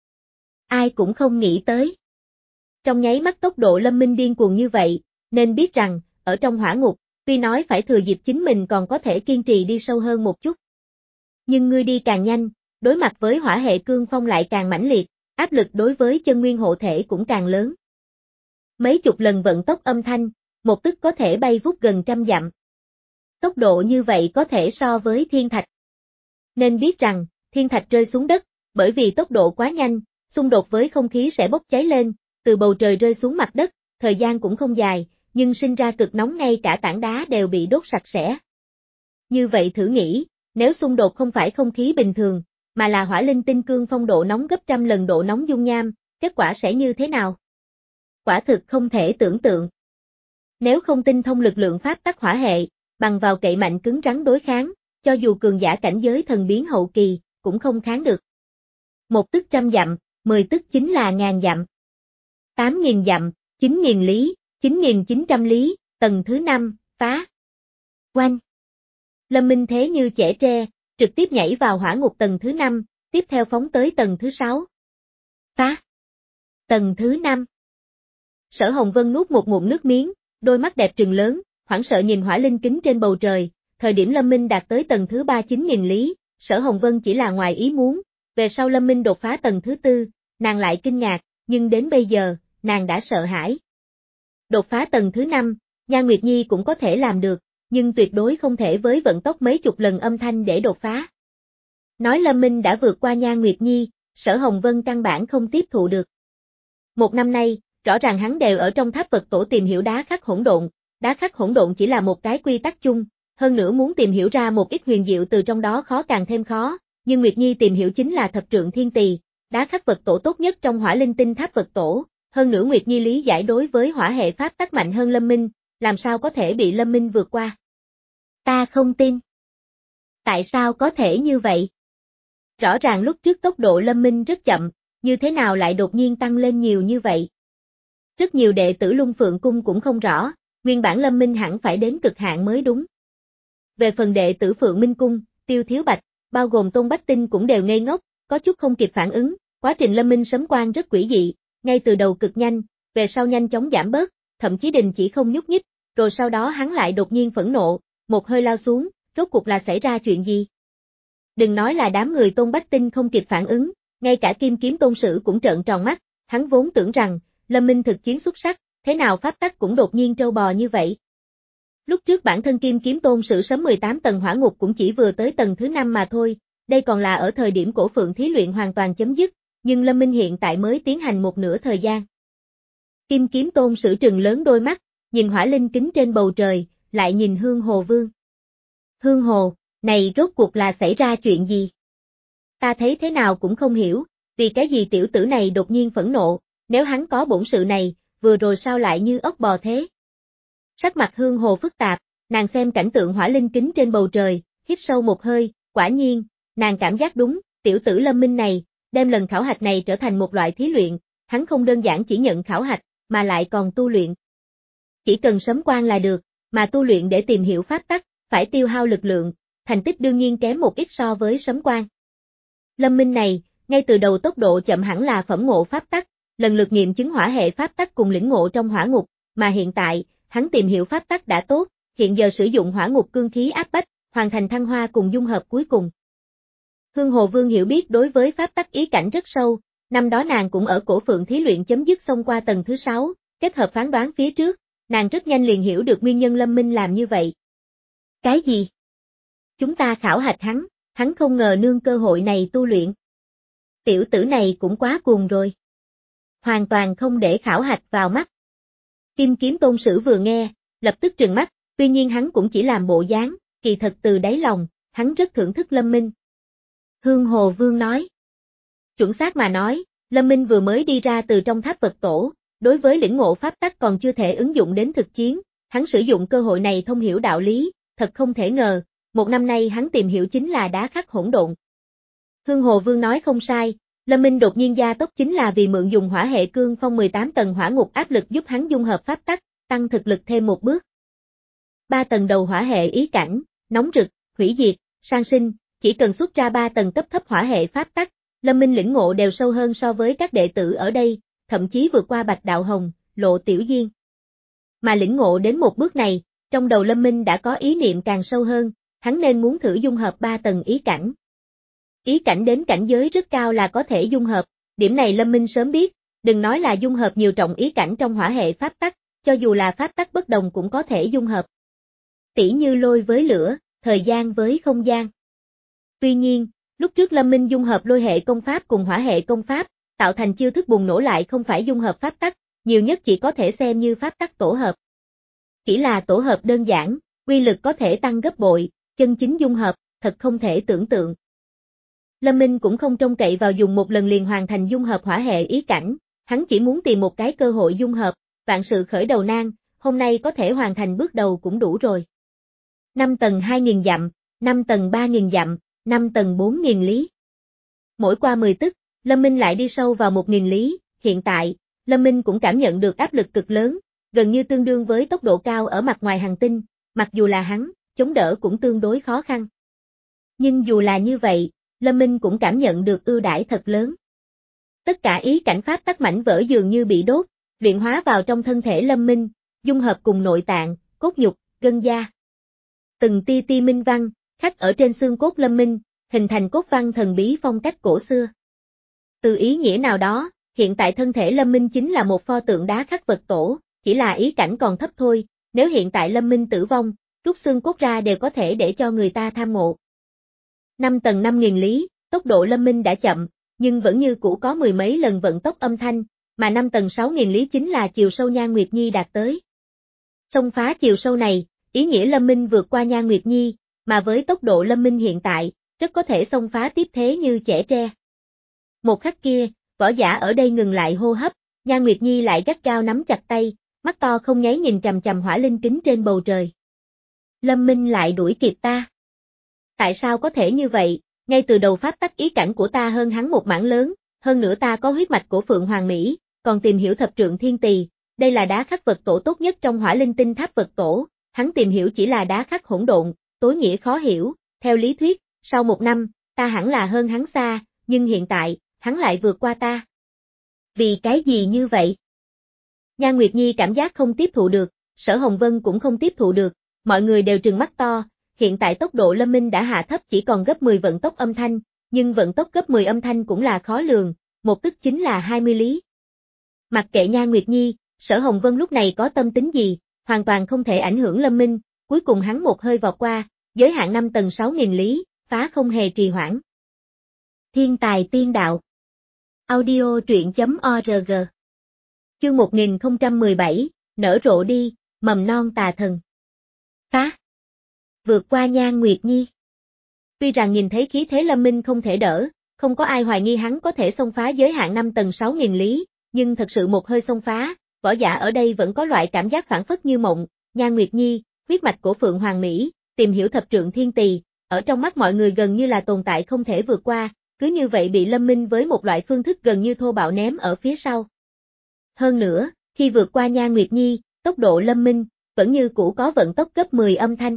Ai cũng không nghĩ tới. Trong nháy mắt tốc độ Lâm Minh điên cuồng như vậy, nên biết rằng, ở trong hỏa ngục, tuy nói phải thừa dịp chính mình còn có thể kiên trì đi sâu hơn một chút. Nhưng ngươi đi càng nhanh, đối mặt với hỏa hệ cương phong lại càng mãnh liệt, áp lực đối với chân nguyên hộ thể cũng càng lớn. Mấy chục lần vận tốc âm thanh, một tức có thể bay vút gần trăm dặm. Tốc độ như vậy có thể so với thiên thạch. Nên biết rằng, thiên thạch rơi xuống đất, bởi vì tốc độ quá nhanh, xung đột với không khí sẽ bốc cháy lên, từ bầu trời rơi xuống mặt đất, thời gian cũng không dài, nhưng sinh ra cực nóng ngay cả tảng đá đều bị đốt sạch sẽ. Như vậy thử nghĩ, nếu xung đột không phải không khí bình thường, mà là hỏa linh tinh cương phong độ nóng gấp trăm lần độ nóng dung nham, kết quả sẽ như thế nào? Quả thực không thể tưởng tượng. Nếu không tinh thông lực lượng pháp tắc hỏa hệ, bằng vào cậy mạnh cứng rắn đối kháng, cho dù cường giả cảnh giới thần biến hậu kỳ, cũng không kháng được. Một tức trăm dặm, mười tức chính là ngàn dặm. Tám nghìn dặm, chín nghìn lý, chín nghìn chín trăm lý, tầng thứ năm, phá. Oanh. Lâm Minh thế như chẻ tre, trực tiếp nhảy vào hỏa ngục tầng thứ năm, tiếp theo phóng tới tầng thứ sáu. Phá. Tầng thứ năm. Sở Hồng Vân nuốt một ngụm nước miếng, đôi mắt đẹp trừng lớn, hoảng sợ nhìn hỏa linh kính trên bầu trời, thời điểm Lâm Minh đạt tới tầng thứ ba chín nghìn lý, Sở Hồng Vân chỉ là ngoài ý muốn, về sau Lâm Minh đột phá tầng thứ tư, nàng lại kinh ngạc, nhưng đến bây giờ, nàng đã sợ hãi. Đột phá tầng thứ năm, Nha Nguyệt Nhi cũng có thể làm được, nhưng tuyệt đối không thể với vận tốc mấy chục lần âm thanh để đột phá. Nói Lâm Minh đã vượt qua Nha Nguyệt Nhi, Sở Hồng Vân căn bản không tiếp thụ được. Một năm nay, rõ ràng hắn đều ở trong tháp Phật tổ tìm hiểu đá khắc hỗn độn, đá khắc hỗn độn chỉ là một cái quy tắc chung, hơn nữa muốn tìm hiểu ra một ít huyền diệu từ trong đó khó càng thêm khó, nhưng Nguyệt Nhi tìm hiểu chính là thập trượng thiên tỳ, đá khắc Phật tổ tốt nhất trong hỏa linh tinh tháp Phật tổ, hơn nữa Nguyệt Nhi lý giải đối với hỏa hệ pháp tắc mạnh hơn Lâm Minh, làm sao có thể bị Lâm Minh vượt qua? Ta không tin. Tại sao có thể như vậy? Rõ ràng lúc trước tốc độ Lâm Minh rất chậm, như thế nào lại đột nhiên tăng lên nhiều như vậy? Rất nhiều đệ tử Lung Phượng Cung cũng không rõ, nguyên bản Lâm Minh hẳn phải đến cực hạn mới đúng. Về phần đệ tử Phượng Minh Cung, Tiêu Thiếu Bạch, bao gồm Tôn Bách Tinh cũng đều ngây ngốc, có chút không kịp phản ứng, quá trình Lâm Minh sấm quan rất quỷ dị, ngay từ đầu cực nhanh, về sau nhanh chóng giảm bớt, thậm chí đình chỉ không nhúc nhích, rồi sau đó hắn lại đột nhiên phẫn nộ, một hơi lao xuống, rốt cuộc là xảy ra chuyện gì? Đừng nói là đám người Tôn Bách Tinh không kịp phản ứng, ngay cả Kim Kiếm Tôn Sử cũng trợn tròn mắt, hắn vốn tưởng rằng, Lâm Minh thực chiến xuất sắc, thế nào pháp tắc cũng đột nhiên trâu bò như vậy. Lúc trước bản thân Kim Kiếm Tôn Sử sớm mười tám tầng hỏa ngục cũng chỉ vừa tới tầng thứ năm mà thôi, đây còn là ở thời điểm cổ phượng thí luyện hoàn toàn chấm dứt, nhưng Lâm Minh hiện tại mới tiến hành một nửa thời gian. Kim Kiếm Tôn Sử trừng lớn đôi mắt, nhìn hỏa linh kính trên bầu trời, lại nhìn Hương Hồ Vương. Hương Hồ, này rốt cuộc là xảy ra chuyện gì? Ta thấy thế nào cũng không hiểu, vì cái gì tiểu tử này đột nhiên phẫn nộ, nếu hắn có bổn sự này, vừa rồi sao lại như ốc bò thế? Sắc mặt Hương Hồ phức tạp, nàng xem cảnh tượng hỏa linh kính trên bầu trời, hít sâu một hơi, quả nhiên, nàng cảm giác đúng, tiểu tử Lâm Minh này, đem lần khảo hạch này trở thành một loại thí luyện, hắn không đơn giản chỉ nhận khảo hạch, mà lại còn tu luyện. Chỉ cần sấm quan là được, mà tu luyện để tìm hiểu pháp tắc, phải tiêu hao lực lượng, thành tích đương nhiên kém một ít so với Sấm Quan. Lâm Minh này, ngay từ đầu tốc độ chậm hẳn là phẩm ngộ pháp tắc, lần lượt nghiệm chứng hỏa hệ pháp tắc cùng lĩnh ngộ trong hỏa ngục, mà hiện tại, hắn tìm hiểu pháp tắc đã tốt, hiện giờ sử dụng hỏa ngục cương khí áp bách, hoàn thành thăng hoa cùng dung hợp cuối cùng. Hương Hồ Vương hiểu biết đối với pháp tắc ý cảnh rất sâu, năm đó nàng cũng ở Cổ Phượng thí luyện chấm dứt xông qua tầng thứ sáu, kết hợp phán đoán phía trước, nàng rất nhanh liền hiểu được nguyên nhân Lâm Minh làm như vậy. Cái gì? Chúng ta khảo hạch hắn, hắn không ngờ nương cơ hội này tu luyện. Tiểu tử này cũng quá cuồng rồi. Hoàn toàn không để khảo hạch vào mắt. Kim Kiếm Tôn Sử vừa nghe, lập tức trừng mắt, tuy nhiên hắn cũng chỉ làm bộ dáng, kỳ thật từ đáy lòng, hắn rất thưởng thức Lâm Minh. Hương Hồ Vương nói. Chuẩn xác mà nói, Lâm Minh vừa mới đi ra từ trong tháp vật tổ, đối với lĩnh ngộ pháp tắc còn chưa thể ứng dụng đến thực chiến, hắn sử dụng cơ hội này thông hiểu đạo lý, thật không thể ngờ, một năm nay hắn tìm hiểu chính là đá khắc hỗn độn. Hương Hồ Vương nói không sai, Lâm Minh đột nhiên gia tốc chính là vì mượn dùng hỏa hệ cương phong mười tám tầng hỏa ngục áp lực giúp hắn dung hợp pháp tắc, tăng thực lực thêm một bước. Ba tầng đầu hỏa hệ ý cảnh, nóng rực, hủy diệt, sang sinh, chỉ cần xuất ra ba tầng cấp thấp hỏa hệ pháp tắc, Lâm Minh lĩnh ngộ đều sâu hơn so với các đệ tử ở đây, thậm chí vượt qua Bạch Đạo Hồng, Lộ Tiểu Diên. Mà lĩnh ngộ đến một bước này, trong đầu Lâm Minh đã có ý niệm càng sâu hơn, hắn nên muốn thử dung hợp ba tầng ý cảnh. Ý cảnh đến cảnh giới rất cao là có thể dung hợp, điểm này Lâm Minh sớm biết, đừng nói là dung hợp nhiều trọng ý cảnh trong hỏa hệ pháp tắc, cho dù là pháp tắc bất đồng cũng có thể dung hợp. Tỉ như lôi với lửa, thời gian với không gian. Tuy nhiên, lúc trước Lâm Minh dung hợp lôi hệ công pháp cùng hỏa hệ công pháp, tạo thành chiêu thức bùng nổ lại không phải dung hợp pháp tắc, nhiều nhất chỉ có thể xem như pháp tắc tổ hợp. Chỉ là tổ hợp đơn giản, uy lực có thể tăng gấp bội, chân chính dung hợp, thật không thể tưởng tượng. Lâm Minh cũng không trông cậy vào dùng một lần liền hoàn thành dung hợp hỏa hệ ý cảnh, hắn chỉ muốn tìm một cái cơ hội dung hợp, vạn sự khởi đầu nan, hôm nay có thể hoàn thành bước đầu cũng đủ rồi. năm tầng hai nghìn dặm, năm tầng ba nghìn dặm, năm tầng bốn nghìn lý. Mỗi qua mười tức, Lâm Minh lại đi sâu vào một nghìn lý, hiện tại, Lâm Minh cũng cảm nhận được áp lực cực lớn, gần như tương đương với tốc độ cao ở mặt ngoài hành tinh, mặc dù là hắn, chống đỡ cũng tương đối khó khăn. Nhưng dù là như vậy, Lâm Minh cũng cảm nhận được ưu đãi thật lớn. Tất cả ý cảnh pháp tắc mảnh vỡ dường như bị đốt, luyện hóa vào trong thân thể Lâm Minh, dung hợp cùng nội tạng, cốt nhục, gân da. Từng tia tia minh văn, khắc ở trên xương cốt Lâm Minh, hình thành cốt văn thần bí phong cách cổ xưa. Từ ý nghĩa nào đó, hiện tại thân thể Lâm Minh chính là một pho tượng đá khắc vật tổ, chỉ là ý cảnh còn thấp thôi, nếu hiện tại Lâm Minh tử vong, rút xương cốt ra đều có thể để cho người ta tham mộ. Năm tầng năm nghìn lý, tốc độ Lâm Minh đã chậm, nhưng vẫn như cũ có mười mấy lần vận tốc âm thanh, mà năm tầng sáu nghìn lý chính là chiều sâu Nhan Nguyệt Nhi đạt tới. Xông phá chiều sâu này, ý nghĩa Lâm Minh vượt qua Nhan Nguyệt Nhi, mà với tốc độ Lâm Minh hiện tại, rất có thể xông phá tiếp thế như chẻ tre. Một khắc kia, võ giả ở đây ngừng lại hô hấp, Nhan Nguyệt Nhi lại gắt gao nắm chặt tay, mắt to không nháy nhìn chằm chằm hỏa linh kính trên bầu trời. Lâm Minh lại đuổi kịp ta. Tại sao có thể như vậy, ngay từ đầu pháp tắc ý cảnh của ta hơn hắn một mảng lớn, hơn nữa ta có huyết mạch của Phượng Hoàng Mỹ, còn tìm hiểu thập trượng thiên tỳ, đây là đá khắc vật tổ tốt nhất trong hỏa linh tinh tháp vật tổ, hắn tìm hiểu chỉ là đá khắc hỗn độn, tối nghĩa khó hiểu, theo lý thuyết, sau một năm, ta hẳn là hơn hắn xa, nhưng hiện tại, hắn lại vượt qua ta. Vì cái gì như vậy? Nhan Nguyệt Nhi cảm giác không tiếp thụ được, Sở Hồng Vân cũng không tiếp thụ được, mọi người đều trừng mắt to, hiện tại tốc độ Lâm Minh đã hạ thấp chỉ còn gấp mười vận tốc âm thanh, nhưng vận tốc gấp mười âm thanh cũng là khó lường, một tức chính là hai mươi lý. Mặc kệ Nhan Nguyệt Nhi, Sở Hồng Vân lúc này có tâm tính gì, hoàn toàn không thể ảnh hưởng Lâm Minh, cuối cùng hắn một hơi vọt qua, giới hạn năm tầng sáu nghìn lý, phá không hề trì hoãn. Thiên tài tiên đạo. Audio truyện chấm org. Chương một nghìn không trăm mười bảy, nở rộ đi, mầm non tà thần. Phá. Vượt qua Nhan Nguyệt Nhi. Tuy rằng nhìn thấy khí thế Lâm Minh không thể đỡ, không có ai hoài nghi hắn có thể xông phá giới hạn năm tầng sáu nghìn lý, nhưng thật sự một hơi xông phá, võ giả ở đây vẫn có loại cảm giác phản phất như mộng, Nhan Nguyệt Nhi, huyết mạch của Phượng Hoàng Mỹ, tìm hiểu thập trượng thiên tỳ, ở trong mắt mọi người gần như là tồn tại không thể vượt qua, cứ như vậy bị Lâm Minh với một loại phương thức gần như thô bạo ném ở phía sau. Hơn nữa, khi vượt qua Nhan Nguyệt Nhi, tốc độ Lâm Minh, vẫn như cũ có vận tốc gấp mười âm thanh.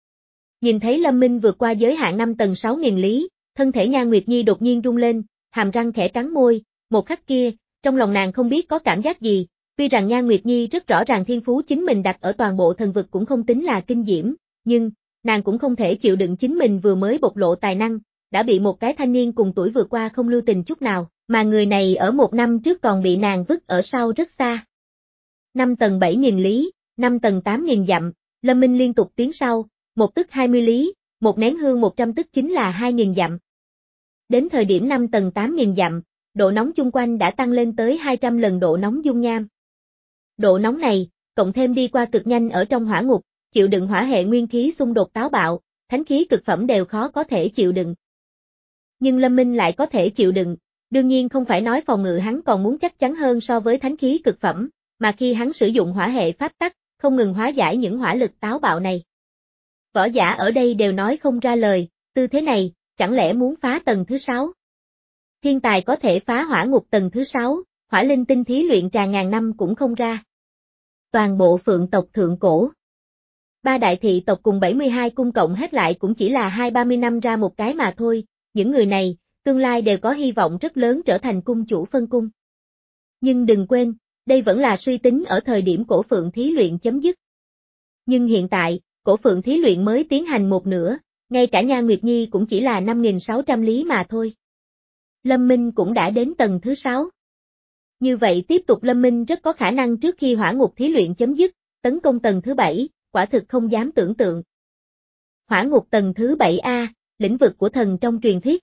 Nhìn thấy Lâm Minh vượt qua giới hạn năm tầng sáu nghìn lý, thân thể Nhan Nguyệt Nhi đột nhiên rung lên, hàm răng khẽ cắn môi, một khắc kia, trong lòng nàng không biết có cảm giác gì, tuy rằng Nhan Nguyệt Nhi rất rõ ràng thiên phú chính mình đặt ở toàn bộ thần vực cũng không tính là kinh diễm, nhưng, nàng cũng không thể chịu đựng chính mình vừa mới bộc lộ tài năng, đã bị một cái thanh niên cùng tuổi vượt qua không lưu tình chút nào, mà người này ở một năm trước còn bị nàng vứt ở sau rất xa. Năm tầng bảy nghìn lý, năm tầng tám nghìn dặm, Lâm Minh liên tục tiến sau, một tức hai mươi lý, một nén hương một trăm tức chính là hai nghìn dặm. Đến thời điểm năm tầng tám nghìn dặm, độ nóng chung quanh đã tăng lên tới hai trăm lần độ nóng dung nham. Độ nóng này, cộng thêm đi qua cực nhanh ở trong hỏa ngục, chịu đựng hỏa hệ nguyên khí xung đột táo bạo, thánh khí cực phẩm đều khó có thể chịu đựng. Nhưng Lâm Minh lại có thể chịu đựng, đương nhiên không phải nói phòng ngự hắn còn muốn chắc chắn hơn so với thánh khí cực phẩm, mà khi hắn sử dụng hỏa hệ pháp tắc, không ngừng hóa giải những hỏa lực táo bạo này. Võ giả ở đây đều nói không ra lời, tư thế này, chẳng lẽ muốn phá tầng thứ sáu? Thiên tài có thể phá hỏa ngục tầng thứ sáu, hỏa linh tinh thí luyện tràn ngàn năm cũng không ra. Toàn bộ phượng tộc thượng cổ. Ba đại thị tộc cùng bảy mươi hai cung cộng hết lại cũng chỉ là hai ba mươi năm ra một cái mà thôi, những người này, tương lai đều có hy vọng rất lớn trở thành cung chủ phân cung. Nhưng đừng quên, đây vẫn là suy tính ở thời điểm cổ phượng thí luyện chấm dứt. Nhưng hiện tại, cổ phượng thí luyện mới tiến hành một nửa, ngay cả Nhan Nguyệt Nhi cũng chỉ là năm nghìn sáu trăm lý mà thôi. Lâm Minh cũng đã đến tầng thứ sáu. Như vậy tiếp tục Lâm Minh rất có khả năng trước khi hỏa ngục thí luyện chấm dứt, tấn công tầng thứ bảy, quả thực không dám tưởng tượng. Hỏa ngục tầng thứ bảy A, lĩnh vực của thần trong truyền thuyết.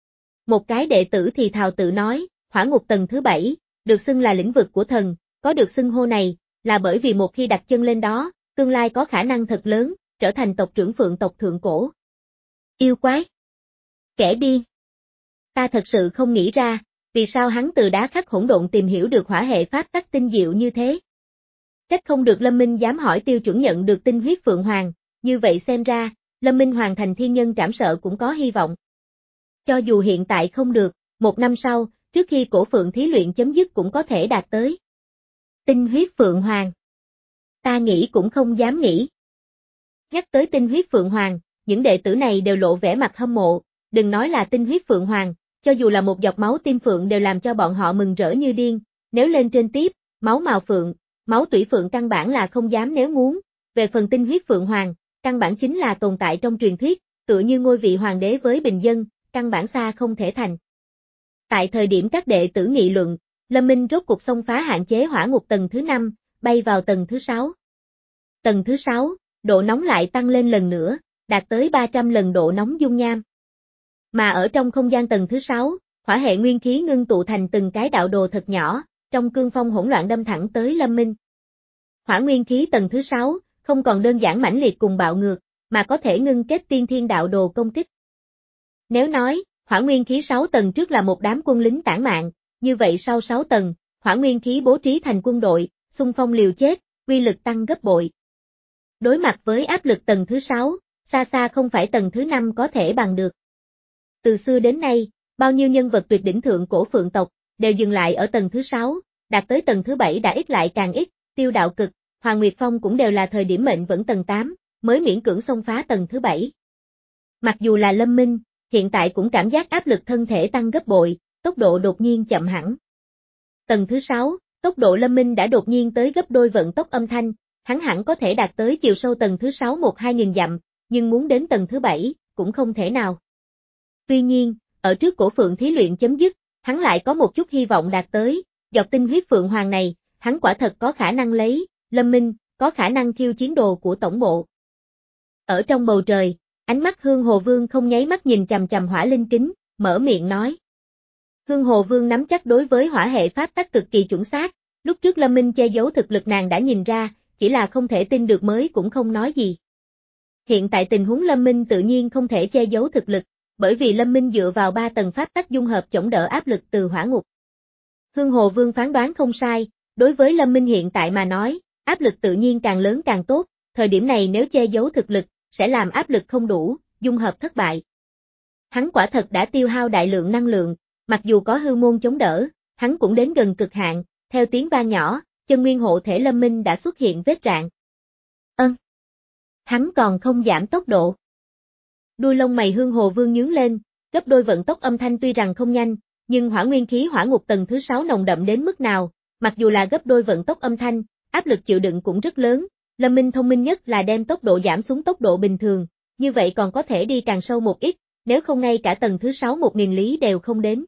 Một cái đệ tử thì thào tự nói, hỏa ngục tầng thứ bảy, được xưng là lĩnh vực của thần, có được xưng hô này, là bởi vì một khi đặt chân lên đó, tương lai có khả năng thật lớn, trở thành tộc trưởng phượng tộc thượng cổ. Yêu quái. Kẻ điên. Ta thật sự không nghĩ ra, vì sao hắn từ đá khắc hỗn độn tìm hiểu được hỏa hệ pháp tắc tinh diệu như thế. Trách không được Lâm Minh dám hỏi tiêu chuẩn nhận được tinh huyết Phượng Hoàng, như vậy xem ra, Lâm Minh hoàn thành thiên nhân trảm sợ cũng có hy vọng. Cho dù hiện tại không được, một năm sau, trước khi cổ phượng thí luyện chấm dứt cũng có thể đạt tới. Tinh huyết Phượng Hoàng. Ta nghĩ cũng không dám nghĩ. Nhắc tới tinh huyết Phượng Hoàng, những đệ tử này đều lộ vẻ mặt hâm mộ, đừng nói là tinh huyết Phượng Hoàng, cho dù là một giọt máu tim phượng đều làm cho bọn họ mừng rỡ như điên, nếu lên trên tiếp, máu mào phượng, máu tủy phượng căn bản là không dám nếu muốn, về phần tinh huyết Phượng Hoàng, căn bản chính là tồn tại trong truyền thuyết, tựa như ngôi vị hoàng đế với bình dân, căn bản xa không thể thành. Tại thời điểm các đệ tử nghị luận, Lâm Minh rốt cục xông phá hạn chế hỏa ngục tầng thứ năm, bay vào tầng thứ sáu. Tầng thứ sáu, độ nóng lại tăng lên lần nữa, đạt tới ba trăm lần độ nóng dung nham. Mà ở trong không gian tầng thứ sáu, hỏa hệ nguyên khí ngưng tụ thành từng cái đạo đồ thật nhỏ, trong cương phong hỗn loạn đâm thẳng tới Lâm Minh. Hỏa nguyên khí tầng thứ sáu, không còn đơn giản mãnh liệt cùng bạo ngược, mà có thể ngưng kết tiên thiên đạo đồ công kích. Nếu nói, hỏa nguyên khí sáu tầng trước là một đám quân lính tản mạn, như vậy sau sáu tầng, hỏa nguyên khí bố trí thành quân đội, xung phong liều chết, uy lực tăng gấp bội. Đối mặt với áp lực tầng thứ sáu, xa xa không phải tầng thứ năm có thể bằng được. Từ xưa đến nay, bao nhiêu nhân vật tuyệt đỉnh thượng cổ phượng tộc, đều dừng lại ở tầng thứ sáu, đạt tới tầng thứ bảy đã ít lại càng ít, Tiêu Đạo Cực, Hoàng Nguyệt Phong cũng đều là thời điểm mệnh vẫn tầng tám, mới miễn cưỡng xông phá tầng thứ bảy. Mặc dù là Lâm Minh, hiện tại cũng cảm giác áp lực thân thể tăng gấp bội, tốc độ đột nhiên chậm hẳn. Tầng thứ sáu, tốc độ Lâm Minh đã đột nhiên tới gấp đôi vận tốc âm thanh, hắn hẳn có thể đạt tới chiều sâu tầng thứ sáu một hai nghìn dặm, nhưng muốn đến tầng thứ bảy, cũng không thể nào. Tuy nhiên, ở trước cổ phượng thí luyện chấm dứt, hắn lại có một chút hy vọng đạt tới, giọt tinh huyết Phượng Hoàng này, hắn quả thật có khả năng lấy, Lâm Minh, có khả năng khiêu chiến đồ của tổng bộ. Ở trong bầu trời, ánh mắt Hương Hồ Vương không nháy mắt nhìn chằm chằm hỏa linh kính, mở miệng nói. Hương Hồ Vương nắm chắc đối với hỏa hệ pháp tắc cực kỳ chuẩn xác, lúc trước Lâm Minh che giấu thực lực nàng đã nhìn ra, chỉ là không thể tin được mới cũng không nói gì. Hiện tại tình huống Lâm Minh tự nhiên không thể che giấu thực lực, bởi vì Lâm Minh dựa vào ba tầng pháp tắc dung hợp chống đỡ áp lực từ hỏa ngục. Hương Hồ Vương phán đoán không sai, đối với Lâm Minh hiện tại mà nói, áp lực tự nhiên càng lớn càng tốt, thời điểm này nếu che giấu thực lực, sẽ làm áp lực không đủ, dung hợp thất bại. Hắn quả thật đã tiêu hao đại lượng năng lượng, mặc dù có hư môn chống đỡ, hắn cũng đến gần cực hạn, theo tiếng vang nhỏ, chân nguyên hộ thể Lâm Minh đã xuất hiện vết rạn. Hắn còn không giảm tốc độ. Đuôi lông mày Hương Hồ Vương nhướng lên, gấp đôi vận tốc âm thanh tuy rằng không nhanh, nhưng hỏa nguyên khí hỏa ngục tầng thứ sáu nồng đậm đến mức nào, mặc dù là gấp đôi vận tốc âm thanh, áp lực chịu đựng cũng rất lớn. Lâm Minh thông minh nhất là đem tốc độ giảm xuống tốc độ bình thường, như vậy còn có thể đi càng sâu một ít, nếu không ngay cả tầng thứ sáu một nghìn lý đều không đến.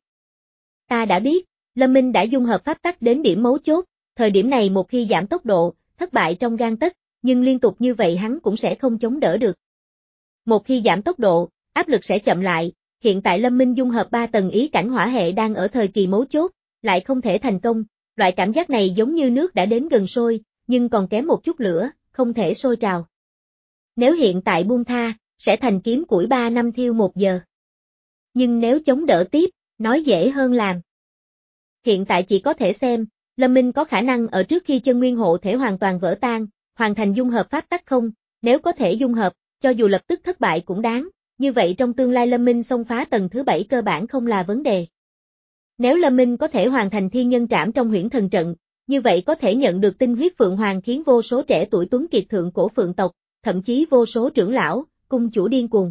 Ta đã biết, Lâm Minh đã dung hợp pháp tắc đến điểm mấu chốt, thời điểm này một khi giảm tốc độ, thất bại trong gang tấc, nhưng liên tục như vậy hắn cũng sẽ không chống đỡ được. Một khi giảm tốc độ, áp lực sẽ chậm lại, hiện tại Lâm Minh dung hợp ba tầng ý cảnh hỏa hệ đang ở thời kỳ mấu chốt, lại không thể thành công, loại cảm giác này giống như nước đã đến gần sôi, nhưng còn kém một chút lửa, không thể sôi trào. Nếu hiện tại buông tha, sẽ thành kiếm củi ba năm thiêu một giờ. Nhưng nếu chống đỡ tiếp, nói dễ hơn làm. Hiện tại chỉ có thể xem, Lâm Minh có khả năng ở trước khi chân nguyên hộ thể hoàn toàn vỡ tan, hoàn thành dung hợp pháp tắc không, nếu có thể dung hợp, cho dù lập tức thất bại cũng đáng, như vậy trong tương lai Lâm Minh xông phá tầng thứ bảy cơ bản không là vấn đề. Nếu Lâm Minh có thể hoàn thành thiên nhân trảm trong huyễn thần trận, như vậy có thể nhận được tinh huyết Phượng Hoàng khiến vô số trẻ tuổi tuấn kiệt thượng cổ Phượng tộc, thậm chí vô số trưởng lão, cung chủ điên cuồng.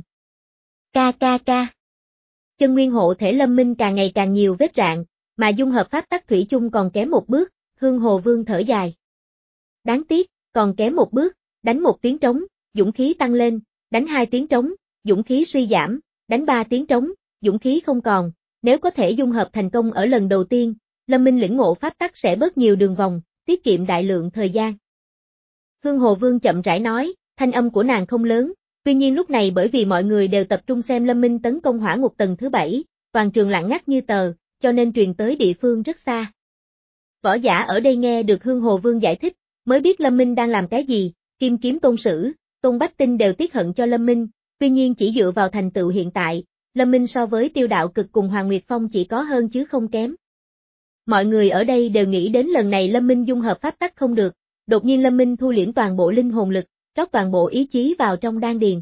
Ca ca ca. Chân nguyên hộ thể Lâm Minh càng ngày càng nhiều vết rạn, mà dung hợp pháp tắc thủy chung còn kém một bước, Hương Hồ Vương thở dài. Đáng tiếc, còn kém một bước, đánh một tiếng trống, dũng khí tăng lên, đánh hai tiếng trống, dũng khí suy giảm, đánh ba tiếng trống, dũng khí không còn, nếu có thể dung hợp thành công ở lần đầu tiên, Lâm Minh lĩnh ngộ pháp tắc sẽ bớt nhiều đường vòng, tiết kiệm đại lượng thời gian. Hương Hồ Vương chậm rãi nói, thanh âm của nàng không lớn, tuy nhiên lúc này bởi vì mọi người đều tập trung xem Lâm Minh tấn công hỏa ngục tầng thứ bảy, toàn trường lặng ngắt như tờ, cho nên truyền tới địa phương rất xa. Võ giả ở đây nghe được Hương Hồ Vương giải thích, mới biết Lâm Minh đang làm cái gì, Kim Kiếm Tôn Sử, Tôn Bách Tinh đều tiếc hận cho Lâm Minh, tuy nhiên chỉ dựa vào thành tựu hiện tại, Lâm Minh so với Tiêu Đạo Cực cùng Hoàng Nguyệt Phong chỉ có hơn chứ không kém. Mọi người ở đây đều nghĩ đến lần này Lâm Minh dung hợp pháp tắc không được, đột nhiên Lâm Minh thu liễm toàn bộ linh hồn lực, rót toàn bộ ý chí vào trong đan điền.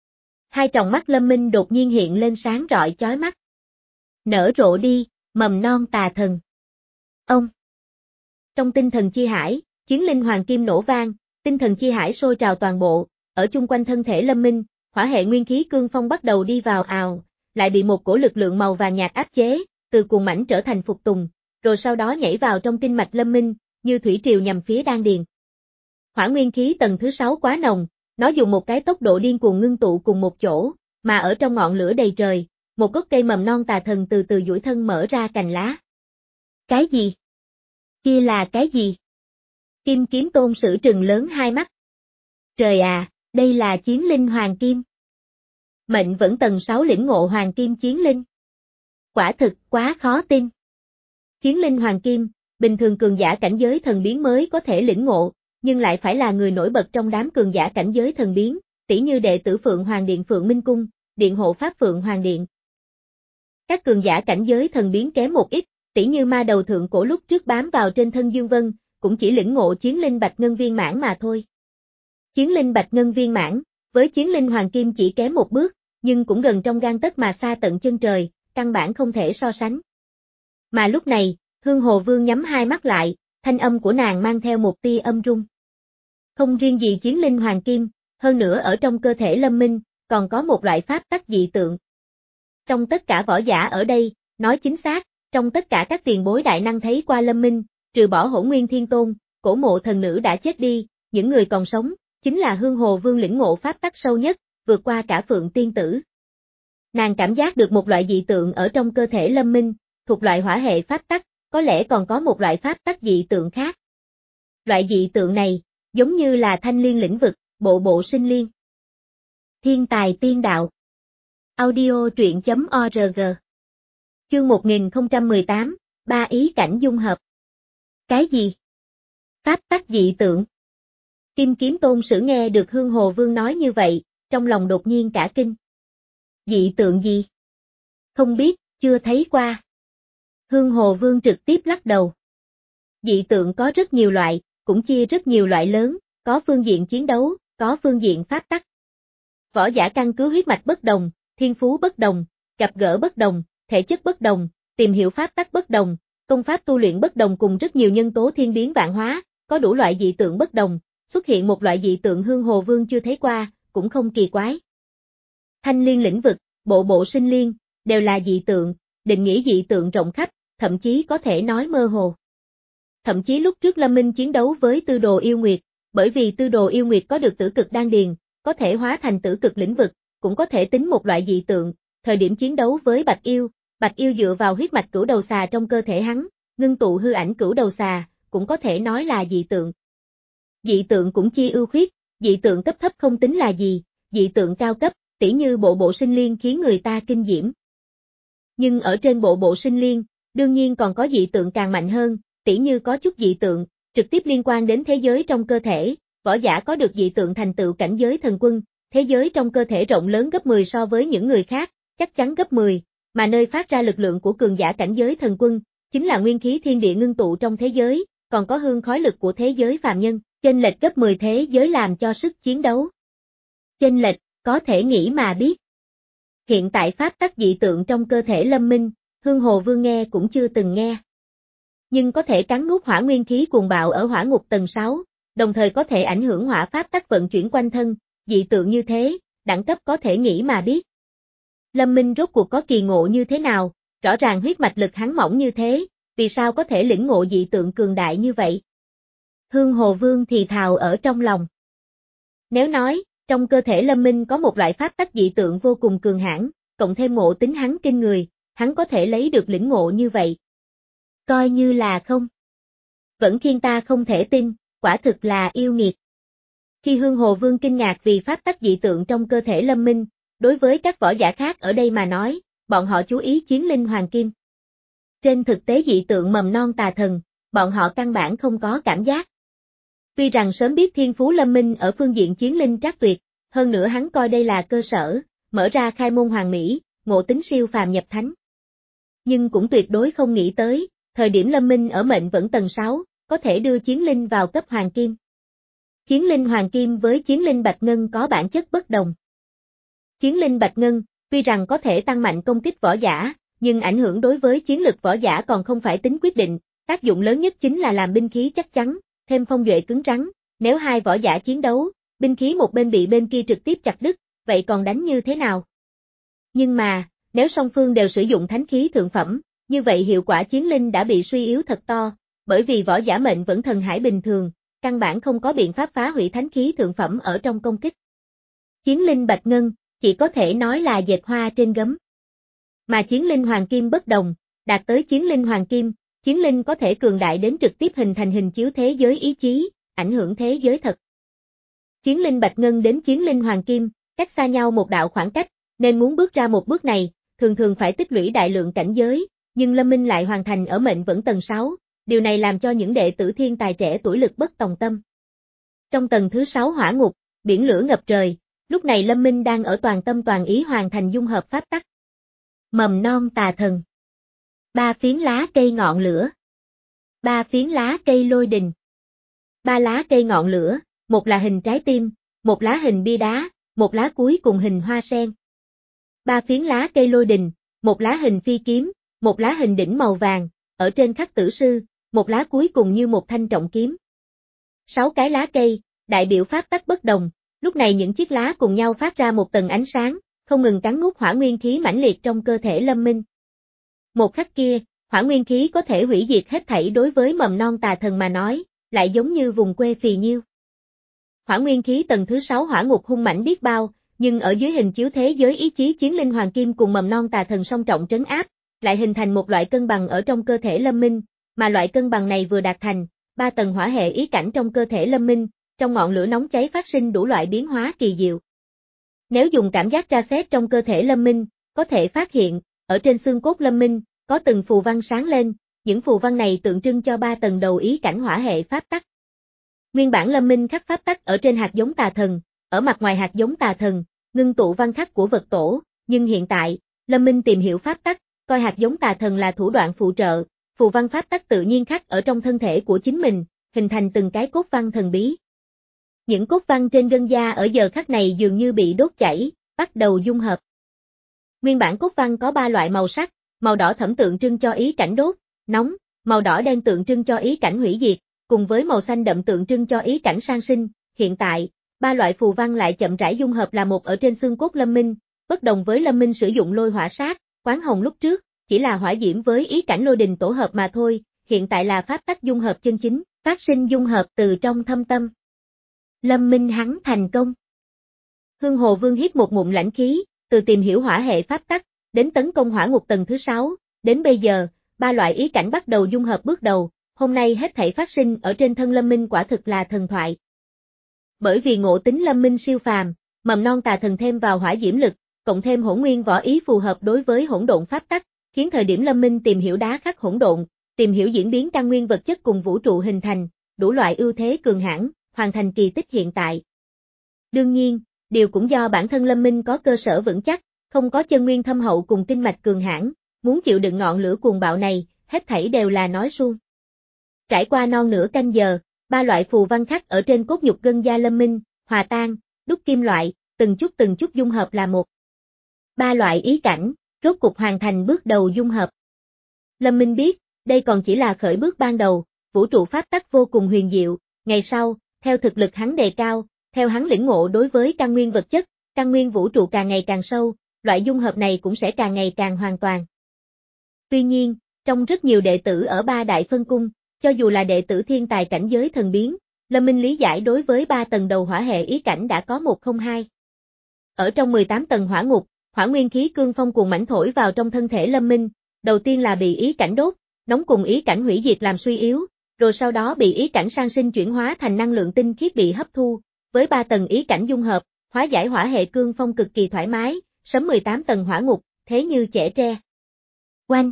Hai tròng mắt Lâm Minh đột nhiên hiện lên sáng rọi chói mắt. Nở rộ đi, mầm non tà thần. Ông. Trong tinh thần chi hải, chiến linh hoàng kim nổ vang, tinh thần chi hải sôi trào toàn bộ, ở chung quanh thân thể Lâm Minh, hỏa hệ nguyên khí cương phong bắt đầu đi vào ào, lại bị một cổ lực lượng màu vàng nhạt áp chế, từ cuồng mãnh trở thành phục tùng, rồi sau đó nhảy vào trong tinh mạch Lâm Minh, như thủy triều nhằm phía đan điền. Hỏa nguyên khí tầng thứ sáu quá nồng, nó dùng một cái tốc độ điên cuồng ngưng tụ cùng một chỗ, mà ở trong ngọn lửa đầy trời, một gốc cây mầm non tà thần từ từ duỗi thân mở ra cành lá. Cái gì? Kia là cái gì? Kim Kiếm Tôn Sử trừng lớn hai mắt. Trời à, đây là chiến linh hoàng kim. Mệnh vẫn tầng sáu lĩnh ngộ hoàng kim chiến linh. Quả thực quá khó tin. Chiến linh hoàng kim, bình thường cường giả cảnh giới thần biến mới có thể lĩnh ngộ, nhưng lại phải là người nổi bật trong đám cường giả cảnh giới thần biến, tỉ như đệ tử Phượng Hoàng Điện Phượng Minh Cung, Điện Hộ Pháp Phượng Hoàng Điện. Các cường giả cảnh giới thần biến kém một ít, tỉ như ma đầu thượng cổ lúc trước bám vào trên thân Dương Vân, cũng chỉ lĩnh ngộ chiến linh bạch ngân viên mãn mà thôi. Chiến linh bạch ngân viên mãn, với chiến linh hoàng kim chỉ kém một bước, nhưng cũng gần trong gang tấc mà xa tận chân trời, căn bản không thể so sánh. Mà lúc này, Hương Hồ Vương nhắm hai mắt lại, thanh âm của nàng mang theo một tia âm rung. Không riêng gì chiến linh hoàng kim, hơn nữa ở trong cơ thể Lâm Minh, còn có một loại pháp tắc dị tượng. Trong tất cả võ giả ở đây, nói chính xác, trong tất cả các tiền bối đại năng thấy qua Lâm Minh, trừ bỏ Hỗn Nguyên Thiên Tôn, Cổ Mộ thần nữ đã chết đi, những người còn sống, chính là Hương Hồ Vương lĩnh ngộ pháp tắc sâu nhất, vượt qua cả Phượng Tiên Tử. Nàng cảm giác được một loại dị tượng ở trong cơ thể Lâm Minh, thuộc loại hỏa hệ pháp tắc, có lẽ còn có một loại pháp tắc dị tượng khác. Loại dị tượng này, giống như là thanh liên lĩnh vực, bộ bộ sinh liên. Thiên tài tiên đạo. Audio truyện chấm org. Chương một nghìn không trăm mười tám, ba ý cảnh dung hợp. Cái gì? Pháp tắc dị tượng. Kim Kiếm Tôn Sử nghe được Hương Hồ Vương nói như vậy, trong lòng đột nhiên cả kinh. Dị tượng gì? Không biết, chưa thấy qua. Hương Hồ Vương trực tiếp lắc đầu. Dị tượng có rất nhiều loại, cũng chia rất nhiều loại lớn, có phương diện chiến đấu, có phương diện pháp tắc. Võ giả căn cứ huyết mạch bất đồng, thiên phú bất đồng, gặp gỡ bất đồng, thể chất bất đồng, tìm hiểu pháp tắc bất đồng, công pháp tu luyện bất đồng cùng rất nhiều nhân tố thiên biến vạn hóa, có đủ loại dị tượng bất đồng, xuất hiện một loại dị tượng Hương Hồ Vương chưa thấy qua, cũng không kỳ quái. Thanh liên lĩnh vực, bộ bộ sinh liên, đều là dị tượng, định nghĩa dị tượng rộng khắp, thậm chí có thể nói mơ hồ. Thậm chí lúc trước Lâm Minh chiến đấu với Tư Đồ Yêu Nguyệt, bởi vì Tư Đồ Yêu Nguyệt có được tử cực đan điền, có thể hóa thành tử cực lĩnh vực, cũng có thể tính một loại dị tượng, thời điểm chiến đấu với Bạch Yêu, Bạch Yêu dựa vào huyết mạch cửu đầu xà trong cơ thể hắn, ngưng tụ hư ảnh cửu đầu xà, cũng có thể nói là dị tượng. Dị tượng cũng chia ưu khuyết, dị tượng cấp thấp không tính là gì, dị tượng cao cấp, tỉ như bộ bộ sinh liên khiến người ta kinh diễm. Nhưng ở trên bộ bộ sinh liên, đương nhiên còn có dị tượng càng mạnh hơn, tỉ như có chút dị tượng, trực tiếp liên quan đến thế giới trong cơ thể, võ giả có được dị tượng thành tựu cảnh giới thần quân, thế giới trong cơ thể rộng lớn gấp mười so với những người khác, chắc chắn gấp mười, mà nơi phát ra lực lượng của cường giả cảnh giới thần quân, chính là nguyên khí thiên địa ngưng tụ trong thế giới, còn có hương khói lực của thế giới phàm nhân, chênh lệch gấp mười thế giới làm cho sức chiến đấu. Chênh lệch, có thể nghĩ mà biết. Hiện tại pháp tắc dị tượng trong cơ thể Lâm Minh, Hương Hồ Vương nghe cũng chưa từng nghe. Nhưng có thể cắn nuốt hỏa nguyên khí cuồng bạo ở hỏa ngục tầng sáu, đồng thời có thể ảnh hưởng hỏa pháp tắc vận chuyển quanh thân, dị tượng như thế, đẳng cấp có thể nghĩ mà biết. Lâm Minh rốt cuộc có kỳ ngộ như thế nào, rõ ràng huyết mạch lực hắn mỏng như thế, vì sao có thể lĩnh ngộ dị tượng cường đại như vậy? Hương Hồ Vương thì thào ở trong lòng. Nếu nói, trong cơ thể Lâm Minh có một loại pháp tắc dị tượng vô cùng cường hãn, cộng thêm ngộ tính hắn kinh người, hắn có thể lấy được lĩnh ngộ như vậy. Coi như là không. Vẫn khiến ta không thể tin, quả thực là yêu nghiệt. Khi Hương Hồ Vương kinh ngạc vì pháp tắc dị tượng trong cơ thể Lâm Minh, đối với các võ giả khác ở đây mà nói, bọn họ chú ý chiến linh hoàng kim. Trên thực tế dị tượng mầm non tà thần, bọn họ căn bản không có cảm giác. Tuy rằng sớm biết thiên phú Lâm Minh ở phương diện chiến linh trác tuyệt, hơn nữa hắn coi đây là cơ sở, mở ra khai môn hoàng mỹ, ngộ tính siêu phàm nhập thánh. Nhưng cũng tuyệt đối không nghĩ tới, thời điểm Lâm Minh ở mệnh vẫn tầng sáu, có thể đưa chiến linh vào cấp hoàng kim. Chiến linh hoàng kim với chiến linh bạch ngân có bản chất bất đồng. Chiến linh bạch ngân, tuy rằng có thể tăng mạnh công kích võ giả, nhưng ảnh hưởng đối với chiến lực võ giả còn không phải tính quyết định, tác dụng lớn nhất chính là làm binh khí chắc chắn, thêm phong duệ cứng rắn, nếu hai võ giả chiến đấu, binh khí một bên bị bên kia trực tiếp chặt đứt, vậy còn đánh như thế nào? Nhưng mà, nếu song phương đều sử dụng thánh khí thượng phẩm, như vậy hiệu quả chiến linh đã bị suy yếu thật to, bởi vì võ giả mệnh vẫn thần hải bình thường, căn bản không có biện pháp phá hủy thánh khí thượng phẩm ở trong công kích. Chiến linh bạch ngân, chỉ có thể nói là dệt hoa trên gấm. Mà chiến linh hoàng kim bất đồng, đạt tới chiến linh hoàng kim, chiến linh có thể cường đại đến trực tiếp hình thành hình chiếu thế giới ý chí, ảnh hưởng thế giới thật. Chiến linh bạch ngân đến chiến linh hoàng kim, cách xa nhau một đạo khoảng cách, nên muốn bước ra một bước này, thường thường phải tích lũy đại lượng cảnh giới, nhưng Lâm Minh lại hoàn thành ở mệnh vẫn tầng sáu, điều này làm cho những đệ tử thiên tài trẻ tuổi lực bất tòng tâm. Trong tầng thứ sáu hỏa ngục, biển lửa ngập trời, lúc này Lâm Minh đang ở toàn tâm toàn ý hoàn thành dung hợp pháp tắc. Mầm non tà thần. Ba phiến lá cây ngọn lửa. Ba phiến lá cây lôi đình. Ba lá cây ngọn lửa, một là hình trái tim, một lá hình bia đá, một lá cuối cùng hình hoa sen. Ba phiến lá cây lôi đình, một lá hình phi kiếm, một lá hình đỉnh màu vàng, ở trên khắc tử sư, một lá cuối cùng như một thanh trọng kiếm. Sáu cái lá cây, đại biểu pháp tắc bất đồng, lúc này những chiếc lá cùng nhau phát ra một tầng ánh sáng, không ngừng cắn nuốt hỏa nguyên khí mãnh liệt trong cơ thể Lâm Minh. Một khắc kia, hỏa nguyên khí có thể hủy diệt hết thảy đối với mầm non tà thần mà nói, lại giống như vùng quê phì nhiêu. Hỏa nguyên khí tầng thứ sáu hỏa ngục hung mãnh biết bao, nhưng ở dưới hình chiếu thế giới ý chí chiến linh hoàng kim cùng mầm non tà thần song trọng trấn áp, lại hình thành một loại cân bằng ở trong cơ thể Lâm Minh, mà loại cân bằng này vừa đạt thành, ba tầng hỏa hệ ý cảnh trong cơ thể Lâm Minh, trong ngọn lửa nóng cháy phát sinh đủ loại biến hóa kỳ diệu. Nếu dùng cảm giác tra xét trong cơ thể Lâm Minh, có thể phát hiện, ở trên xương cốt Lâm Minh, có từng phù văn sáng lên, những phù văn này tượng trưng cho ba tầng đầu ý cảnh hỏa hệ pháp tắc. Nguyên bản Lâm Minh khắc pháp tắc ở trên hạt giống tà thần, ở mặt ngoài hạt giống tà thần, ngưng tụ văn khắc của vật tổ, nhưng hiện tại, Lâm Minh tìm hiểu pháp tắc, coi hạt giống tà thần là thủ đoạn phụ trợ, phù văn pháp tắc tự nhiên khắc ở trong thân thể của chính mình, hình thành từng cái cốt văn thần bí. Những cốt văn trên gân da ở giờ khắc này dường như bị đốt chảy, bắt đầu dung hợp. Nguyên bản cốt văn có ba loại màu sắc, màu đỏ thẫm tượng trưng cho ý cảnh đốt, nóng, màu đỏ đen tượng trưng cho ý cảnh hủy diệt, cùng với màu xanh đậm tượng trưng cho ý cảnh sang sinh, hiện tại, ba loại phù văn lại chậm rãi dung hợp là một ở trên xương cốt Lâm Minh, bất đồng với Lâm Minh sử dụng lôi hỏa sát, quán hồng lúc trước, chỉ là hỏa diễm với ý cảnh lôi đình tổ hợp mà thôi, hiện tại là pháp tắc dung hợp chân chính, phát sinh dung hợp từ trong thâm tâm. Lâm Minh hắn thành công. Hương Hồ Vương hít một ngụm lãnh khí, từ tìm hiểu hỏa hệ pháp tắc, đến tấn công hỏa ngục tầng thứ sáu, đến bây giờ, ba loại ý cảnh bắt đầu dung hợp bước đầu, hôm nay hết thảy phát sinh ở trên thân Lâm Minh quả thực là thần thoại. Bởi vì ngộ tính Lâm Minh siêu phàm, mầm non tà thần thêm vào hỏa diễm lực, cộng thêm hỗn nguyên võ ý phù hợp đối với hỗn độn pháp tắc, khiến thời điểm Lâm Minh tìm hiểu đá khắc hỗn độn, tìm hiểu diễn biến căn nguyên vật chất cùng vũ trụ hình thành, đủ loại ưu thế cường hãn, hoàn thành kỳ tích hiện tại. Đương nhiên, điều cũng do bản thân Lâm Minh có cơ sở vững chắc, không có chân nguyên thâm hậu cùng kinh mạch cường hãn, muốn chịu đựng ngọn lửa cuồng bạo này, hết thảy đều là nói suông. Trải qua non nửa canh giờ, ba loại phù văn khắc ở trên cốt nhục gân da Lâm Minh, hòa tan, đúc kim loại, từng chút từng chút dung hợp là một. Ba loại ý cảnh, rốt cục hoàn thành bước đầu dung hợp. Lâm Minh biết, đây còn chỉ là khởi bước ban đầu, vũ trụ pháp tắc vô cùng huyền diệu, ngày sau, theo thực lực hắn đề cao, theo hắn lĩnh ngộ đối với căn nguyên vật chất, căn nguyên vũ trụ càng ngày càng sâu, loại dung hợp này cũng sẽ càng ngày càng hoàn toàn. Tuy nhiên, trong rất nhiều đệ tử ở ba đại phân cung, cho dù là đệ tử thiên tài cảnh giới thần biến, Lâm Minh lý giải đối với ba tầng đầu hỏa hệ ý cảnh đã có một không hai. Ở trong mười tám tầng hỏa ngục, hỏa nguyên khí cương phong cuồng mãnh thổi vào trong thân thể Lâm Minh, đầu tiên là bị ý cảnh đốt, nóng cùng ý cảnh hủy diệt làm suy yếu, rồi sau đó bị ý cảnh sang sinh chuyển hóa thành năng lượng tinh khiết bị hấp thu, với ba tầng ý cảnh dung hợp, hóa giải hỏa hệ cương phong cực kỳ thoải mái, sấm mười tám tầng hỏa ngục, thế như chẻ tre. Oanh!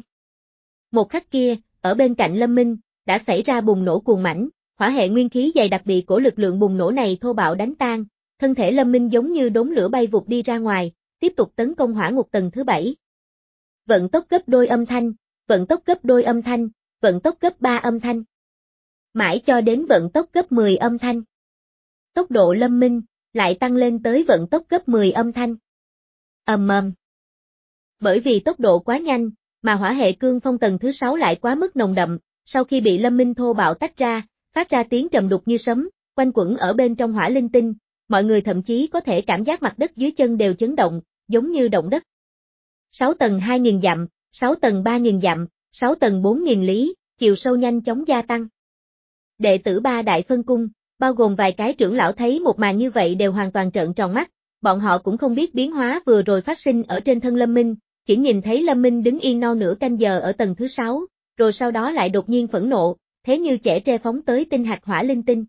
Một khắc kia, ở bên cạnh Lâm Minh, đã xảy ra bùng nổ cuồng mãnh, hỏa hệ nguyên khí dày đặc bị cổ lực lượng bùng nổ này thô bạo đánh tan, thân thể Lâm Minh giống như đốm lửa bay vụt đi ra ngoài, tiếp tục tấn công hỏa ngục tầng thứ bảy. Vận tốc gấp đôi âm thanh, vận tốc gấp đôi âm thanh, vận tốc gấp ba âm thanh. Mãi cho đến vận tốc gấp mười âm thanh. Tốc độ Lâm Minh lại tăng lên tới vận tốc gấp mười âm thanh. Ầm ầm. Bởi vì tốc độ quá nhanh, mà hỏa hệ cương phong tầng thứ sáu lại quá mức nồng đậm, sau khi bị Lâm Minh thô bạo tách ra, phát ra tiếng trầm đục như sấm, quanh quẩn ở bên trong hỏa linh tinh, mọi người thậm chí có thể cảm giác mặt đất dưới chân đều chấn động, giống như động đất. sáu tầng hai nghìn dặm, sáu tầng ba nghìn dặm, sáu tầng bốn nghìn lý, chiều sâu nhanh chóng gia tăng. Đệ tử ba đại phân cung, bao gồm vài cái trưởng lão thấy một màn như vậy đều hoàn toàn trợn tròn mắt, bọn họ cũng không biết biến hóa vừa rồi phát sinh ở trên thân Lâm Minh, chỉ nhìn thấy Lâm Minh đứng yên non nửa canh giờ ở tầng thứ sáu, rồi sau đó lại đột nhiên phẫn nộ, thế như chẻ tre phóng tới tinh hạch hỏa linh tinh.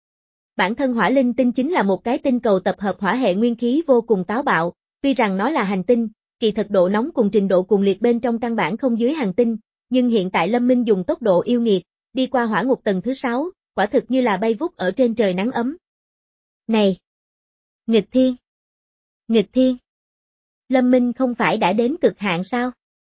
Bản thân hỏa linh tinh chính là một cái tinh cầu tập hợp hỏa hệ nguyên khí vô cùng táo bạo, tuy rằng nó là hành tinh, kỳ thực độ nóng cùng trình độ cuồng liệt bên trong căn bản không dưới hành tinh, nhưng hiện tại Lâm Minh dùng tốc độ yêu nghiệt, đi qua hỏa ngục tầng thứ sáu, quả thực như là bay vút ở trên trời nắng ấm. Này! Nghịch thiên! Nghịch thiên! Lâm Minh không phải đã đến cực hạn sao?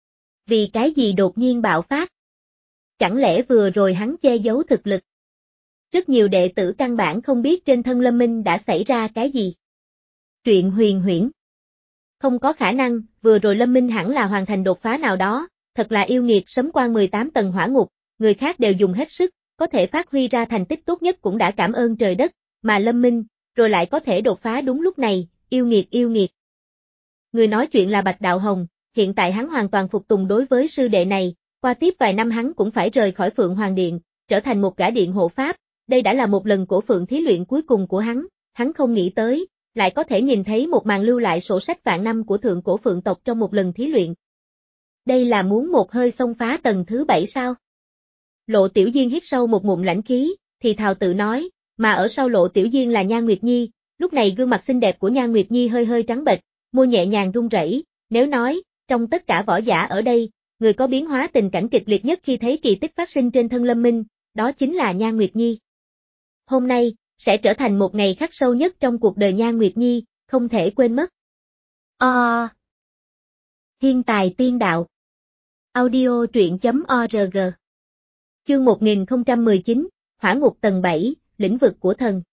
Vì cái gì đột nhiên bạo phát? Chẳng lẽ vừa rồi hắn che giấu thực lực? Rất nhiều đệ tử căn bản không biết trên thân Lâm Minh đã xảy ra cái gì. Truyện huyền huyễn. Không có khả năng, vừa rồi Lâm Minh hẳn là hoàn thành đột phá nào đó, thật là yêu nghiệt sấm quan mười tám tầng hỏa ngục, người khác đều dùng hết sức, có thể phát huy ra thành tích tốt nhất cũng đã cảm ơn trời đất, mà Lâm Minh, rồi lại có thể đột phá đúng lúc này, yêu nghiệt yêu nghiệt. Người nói chuyện là Bạch Đạo Hồng, hiện tại hắn hoàn toàn phục tùng đối với sư đệ này, qua tiếp vài năm hắn cũng phải rời khỏi Phượng Hoàng Điện, trở thành một gã điện hộ pháp, đây đã là một lần cổ Phượng thí luyện cuối cùng của hắn, hắn không nghĩ tới, lại có thể nhìn thấy một màn lưu lại sổ sách vạn năm của thượng cổ Phượng tộc trong một lần thí luyện. Đây là muốn một hơi xông phá tầng thứ bảy sao? Lộ Tiểu Diên hít sâu một ngụm lãnh khí, thì thào tự nói, mà ở sau Lộ Tiểu Diên là Nhan Nguyệt Nhi, lúc này gương mặt xinh đẹp của Nhan Nguyệt Nhi hơi hơi trắng bệch, môi nhẹ nhàng run rẩy, nếu nói, trong tất cả võ giả ở đây, người có biến hóa tình cảnh kịch liệt nhất khi thấy kỳ tích phát sinh trên thân Lâm Minh, đó chính là Nhan Nguyệt Nhi. Hôm nay, sẽ trở thành một ngày khắc sâu nhất trong cuộc đời Nhan Nguyệt Nhi, không thể quên mất. O. Thiên tài tiên đạo. Audio truyện chấm org. Chương một nghìn không trăm mười chín, Hỏa ngục tầng bảy, lĩnh vực của thần.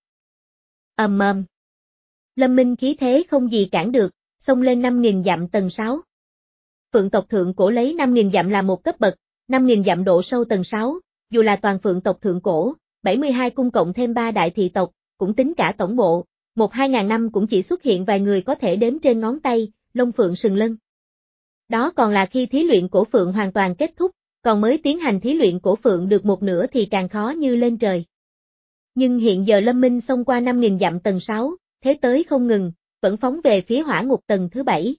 Ầm ầm. Lâm Minh khí thế không gì cản được, xông lên năm nghìn dặm tầng sáu. Phượng tộc thượng cổ lấy năm nghìn dặm là một cấp bậc, năm nghìn dặm độ sâu tầng sáu, dù là toàn Phượng tộc thượng cổ, bảy mươi hai cung cộng thêm ba đại thị tộc, cũng tính cả tổng bộ, một hai ngàn năm cũng chỉ xuất hiện vài người có thể đếm trên ngón tay, lông phượng sừng lân. Đó còn là khi thí luyện cổ phượng hoàn toàn kết thúc, còn mới tiến hành thí luyện cổ phượng được một nửa thì càng khó như lên trời. Nhưng hiện giờ Lâm Minh xông qua năm nghìn dặm tầng sáu, thế tới không ngừng, vẫn phóng về phía hỏa ngục tầng thứ bảy.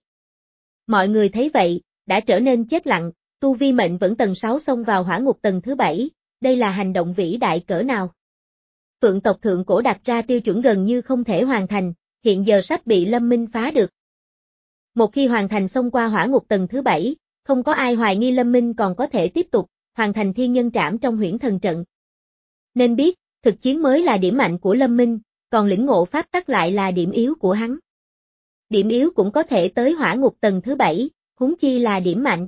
Mọi người thấy vậy, đã trở nên chết lặng, tu vi mệnh vẫn tầng sáu xông vào hỏa ngục tầng thứ bảy, đây là hành động vĩ đại cỡ nào. Phượng tộc thượng cổ đặt ra tiêu chuẩn gần như không thể hoàn thành, hiện giờ sắp bị Lâm Minh phá được. Một khi hoàn thành xông qua hỏa ngục tầng thứ bảy, không có ai hoài nghi Lâm Minh còn có thể tiếp tục hoàn thành thiên nhân trảm trong huyễn thần trận. Nên biết, thực chiến mới là điểm mạnh của Lâm Minh, còn lĩnh ngộ pháp tắc lại là điểm yếu của hắn. Điểm yếu cũng có thể tới hỏa ngục tầng thứ bảy, huống chi là điểm mạnh.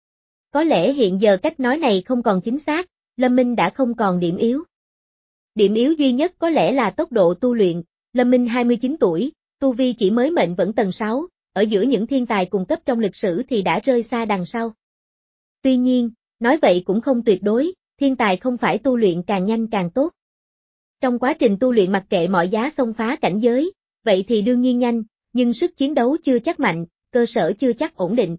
Có lẽ hiện giờ cách nói này không còn chính xác, Lâm Minh đã không còn điểm yếu. Điểm yếu duy nhất có lẽ là tốc độ tu luyện, Lâm Minh hai mươi chín tuổi, tu vi chỉ mới mệnh vẫn tầng sáu, ở giữa những thiên tài cùng cấp trong lịch sử thì đã rơi xa đằng sau. Tuy nhiên, nói vậy cũng không tuyệt đối, thiên tài không phải tu luyện càng nhanh càng tốt. Trong quá trình tu luyện mặc kệ mọi giá xông phá cảnh giới, vậy thì đương nhiên nhanh, nhưng sức chiến đấu chưa chắc mạnh, cơ sở chưa chắc ổn định.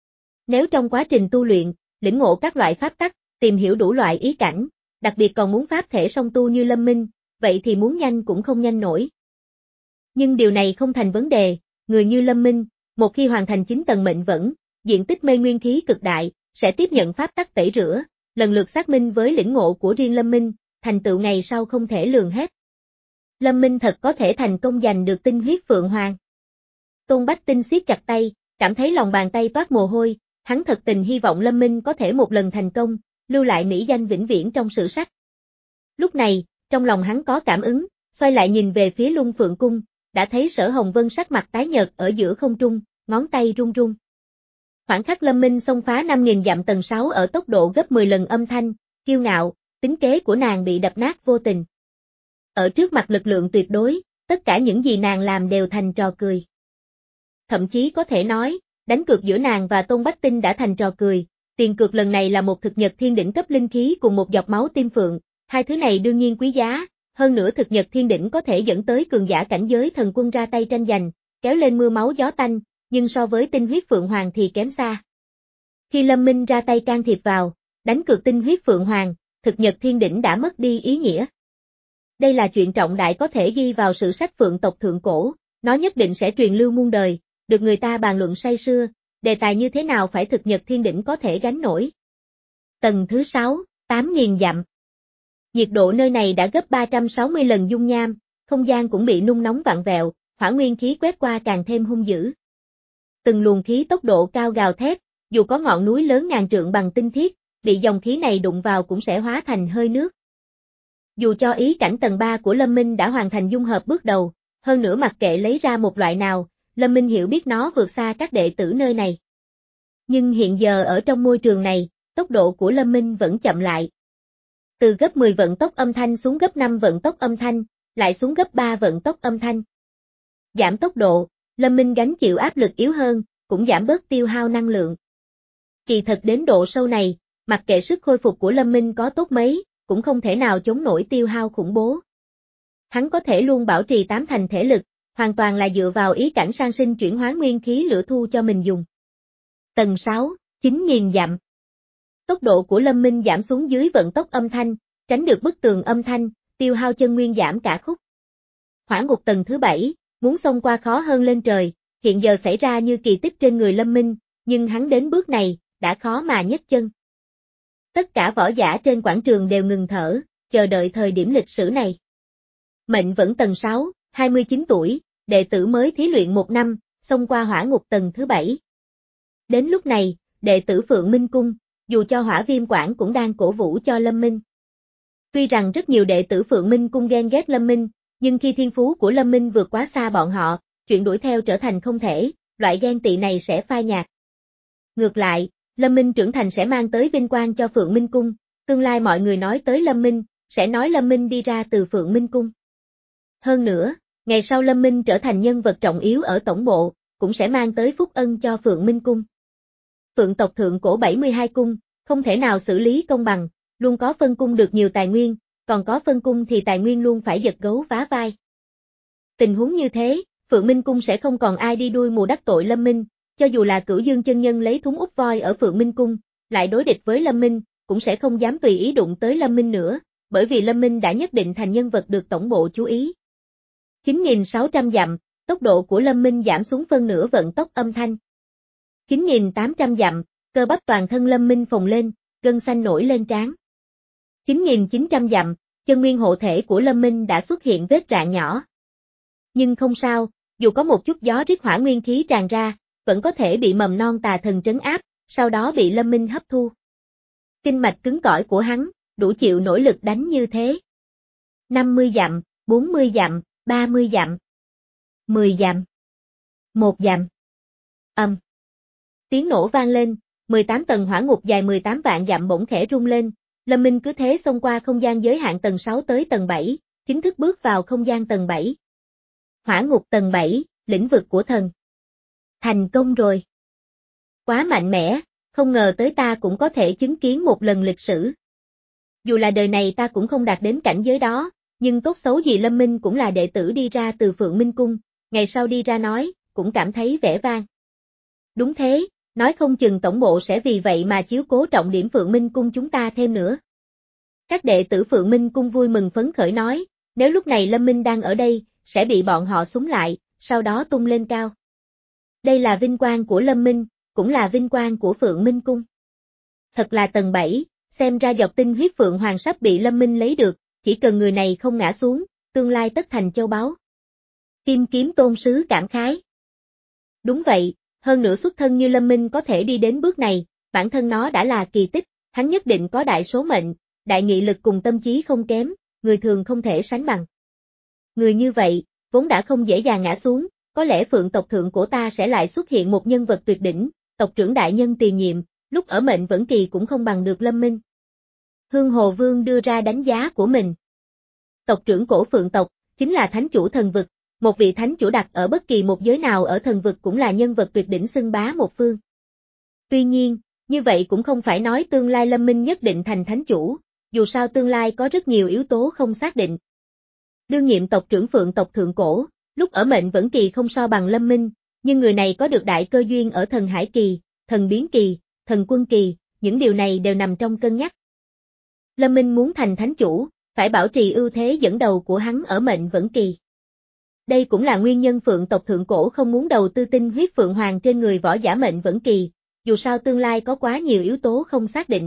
Nếu trong quá trình tu luyện, lĩnh ngộ các loại pháp tắc, tìm hiểu đủ loại ý cảnh, đặc biệt còn muốn pháp thể song tu như Lâm Minh, vậy thì muốn nhanh cũng không nhanh nổi. Nhưng điều này không thành vấn đề, người như Lâm Minh, một khi hoàn thành chín tầng mệnh vẫn, diện tích mê nguyên khí cực đại, sẽ tiếp nhận pháp tắc tẩy rửa, lần lượt xác minh với lĩnh ngộ của riêng Lâm Minh, thành tựu ngày sau không thể lường hết. Lâm Minh thật có thể thành công giành được tinh huyết Phượng Hoàng. Tôn Bách Tinh siết chặt tay, cảm thấy lòng bàn tay toát mồ hôi, hắn thật tình hy vọng Lâm Minh có thể một lần thành công, lưu lại mỹ danh vĩnh viễn trong sử sách. Lúc này, trong lòng hắn có cảm ứng, xoay lại nhìn về phía Lung Phượng Cung, đã thấy Sở Hồng Vân sắc mặt tái nhợt ở giữa không trung, ngón tay run run. Khoảng khắc Lâm Minh xông phá năm nghìn dặm tầng sáu ở tốc độ gấp mười lần âm thanh, kiêu ngạo, tính kế của nàng bị đập nát vô tình. Ở trước mặt lực lượng tuyệt đối, tất cả những gì nàng làm đều thành trò cười. Thậm chí có thể nói, đánh cược giữa nàng và Tôn Bách Tinh đã thành trò cười, tiền cược lần này là một thực nhật thiên đỉnh cấp linh khí cùng một giọt máu tim phượng, hai thứ này đương nhiên quý giá, hơn nữa thực nhật thiên đỉnh có thể dẫn tới cường giả cảnh giới thần quân ra tay tranh giành, kéo lên mưa máu gió tanh, nhưng so với tinh huyết Phượng Hoàng thì kém xa. Khi Lâm Minh ra tay can thiệp vào, đánh cược tinh huyết Phượng Hoàng, thực nhật thiên đỉnh đã mất đi ý nghĩa. Đây là chuyện trọng đại có thể ghi vào sử sách Phượng tộc thượng cổ, nó nhất định sẽ truyền lưu muôn đời, được người ta bàn luận say sưa, đề tài như thế nào phải thực nhật thiên đỉnh có thể gánh nổi. Tầng thứ sáu, tám nghìn dặm. Nhiệt độ nơi này đã gấp ba trăm sáu mươi lần dung nham, không gian cũng bị nung nóng vặn vẹo, hỏa nguyên khí quét qua càng thêm hung dữ. Từng luồng khí tốc độ cao gào thét, dù có ngọn núi lớn ngàn trượng bằng tinh thiết, bị dòng khí này đụng vào cũng sẽ hóa thành hơi nước. Dù cho ý cảnh tầng ba của Lâm Minh đã hoàn thành dung hợp bước đầu, hơn nữa mặc kệ lấy ra một loại nào, Lâm Minh hiểu biết nó vượt xa các đệ tử nơi này. Nhưng hiện giờ ở trong môi trường này, tốc độ của Lâm Minh vẫn chậm lại. Từ gấp mười vận tốc âm thanh xuống gấp năm vận tốc âm thanh, lại xuống gấp ba vận tốc âm thanh. Giảm tốc độ, Lâm Minh gánh chịu áp lực yếu hơn, cũng giảm bớt tiêu hao năng lượng. Kỳ thật đến độ sâu này, mặc kệ sức khôi phục của Lâm Minh có tốt mấy, cũng không thể nào chống nổi tiêu hao khủng bố. Hắn có thể luôn bảo trì tám thành thể lực, hoàn toàn là dựa vào ý cảnh sang sinh chuyển hóa nguyên khí lửa thu cho mình dùng. Tầng sáu, chín nghìn dặm. Tốc độ của Lâm Minh giảm xuống dưới vận tốc âm thanh, tránh được bức tường âm thanh, tiêu hao chân nguyên giảm cả khúc. Hỏa ngục tầng thứ bảy, muốn xông qua khó hơn lên trời, hiện giờ xảy ra như kỳ tích trên người Lâm Minh, nhưng hắn đến bước này, đã khó mà nhấc chân. Tất cả võ giả trên quảng trường đều ngừng thở, chờ đợi thời điểm lịch sử này. Mệnh vẫn tầng sáu, hai mươi chín tuổi, đệ tử mới thí luyện một năm, xông qua hỏa ngục tầng thứ bảy. Đến lúc này, đệ tử Phượng Minh Cung, dù cho Hỏa Viêm Quảng cũng đang cổ vũ cho Lâm Minh. Tuy rằng rất nhiều đệ tử Phượng Minh Cung ghen ghét Lâm Minh, nhưng khi thiên phú của Lâm Minh vượt quá xa bọn họ, chuyện đuổi theo trở thành không thể, loại ghen tị này sẽ phai nhạt. Ngược lại, Lâm Minh trưởng thành sẽ mang tới vinh quang cho Phượng Minh Cung, tương lai mọi người nói tới Lâm Minh, sẽ nói Lâm Minh đi ra từ Phượng Minh Cung. Hơn nữa, ngày sau Lâm Minh trở thành nhân vật trọng yếu ở tổng bộ, cũng sẽ mang tới phúc ân cho Phượng Minh Cung. Phượng tộc thượng cổ bảy mươi hai cung, không thể nào xử lý công bằng, luôn có phân cung được nhiều tài nguyên, còn có phân cung thì tài nguyên luôn phải giật gấu vá vai. Tình huống như thế, Phượng Minh Cung sẽ không còn ai đi đuôi mù đắc tội Lâm Minh, cho dù là Cửu Dương chân nhân lấy thúng út voi ở Phượng Minh Cung, lại đối địch với Lâm Minh, cũng sẽ không dám tùy ý đụng tới Lâm Minh nữa, bởi vì Lâm Minh đã nhất định thành nhân vật được tổng bộ chú ý. chín nghìn sáu trăm dặm, tốc độ của Lâm Minh giảm xuống phân nửa vận tốc âm thanh. chín nghìn tám trăm dặm, cơ bắp toàn thân Lâm Minh phồng lên, gân xanh nổi lên trán. chín nghìn chín trăm dặm, chân nguyên hộ thể của Lâm Minh đã xuất hiện vết rạn nhỏ. Nhưng không sao, dù có một chút gió rít hỏa nguyên khí tràn ra, vẫn có thể bị mầm non tà thần trấn áp, sau đó bị Lâm Minh hấp thu. Kinh mạch cứng cỏi của hắn, đủ chịu nổi lực đánh như thế. năm mươi dặm, bốn mươi dặm, ba mươi dặm, mười dặm, một dặm. Âm. Tiếng nổ vang lên, mười tám tầng hỏa ngục dài mười tám vạn dặm bỗng khẽ rung lên, Lâm Minh cứ thế xông qua không gian giới hạn tầng sáu tới tầng bảy, chính thức bước vào không gian tầng bảy. Hỏa ngục tầng bảy, lĩnh vực của thần. Thành công rồi. Quá mạnh mẽ, không ngờ tới ta cũng có thể chứng kiến một lần lịch sử. Dù là đời này ta cũng không đạt đến cảnh giới đó, nhưng tốt xấu gì Lâm Minh cũng là đệ tử đi ra từ Phượng Minh Cung, ngày sau đi ra nói, cũng cảm thấy vẻ vang. Đúng thế, nói không chừng tổng bộ sẽ vì vậy mà chiếu cố trọng điểm Phượng Minh Cung chúng ta thêm nữa. Các đệ tử Phượng Minh Cung vui mừng phấn khởi nói, nếu lúc này Lâm Minh đang ở đây, sẽ bị bọn họ súng lại, sau đó tung lên cao. Đây là vinh quang của Lâm Minh, cũng là vinh quang của Phượng Minh Cung. Thật là tầng bảy, xem ra dọc tinh huyết Phượng Hoàng sắp bị Lâm Minh lấy được, chỉ cần người này không ngã xuống, tương lai tất thành châu báu. Kim Kiếm Tôn Sứ cảm khái. Đúng vậy, hơn nữa xuất thân như Lâm Minh có thể đi đến bước này, bản thân nó đã là kỳ tích, hắn nhất định có đại số mệnh, đại nghị lực cùng tâm trí không kém, người thường không thể sánh bằng. Người như vậy, vốn đã không dễ dàng ngã xuống, có lẽ Phượng tộc thượng của ta sẽ lại xuất hiện một nhân vật tuyệt đỉnh, tộc trưởng đại nhân tiền nhiệm, lúc ở mệnh vẫn kỳ cũng không bằng được Lâm Minh. Hương Hồ Vương đưa ra đánh giá của mình. Tộc trưởng cổ Phượng tộc, chính là thánh chủ thần vực, một vị thánh chủ đặt ở bất kỳ một giới nào ở thần vực cũng là nhân vật tuyệt đỉnh xưng bá một phương. Tuy nhiên, như vậy cũng không phải nói tương lai Lâm Minh nhất định thành thánh chủ, dù sao tương lai có rất nhiều yếu tố không xác định. Đương nhiệm tộc trưởng Phượng tộc thượng cổ, lúc ở mệnh vẫn kỳ không so bằng Lâm Minh, nhưng người này có được đại cơ duyên ở thần hải kỳ, thần biến kỳ, thần quân kỳ, những điều này đều nằm trong cân nhắc. Lâm Minh muốn thành thánh chủ, phải bảo trì ưu thế dẫn đầu của hắn ở mệnh vẫn kỳ. Đây cũng là nguyên nhân Phượng tộc thượng cổ không muốn đầu tư tinh huyết Phượng Hoàng trên người võ giả mệnh vẫn kỳ, dù sao tương lai có quá nhiều yếu tố không xác định.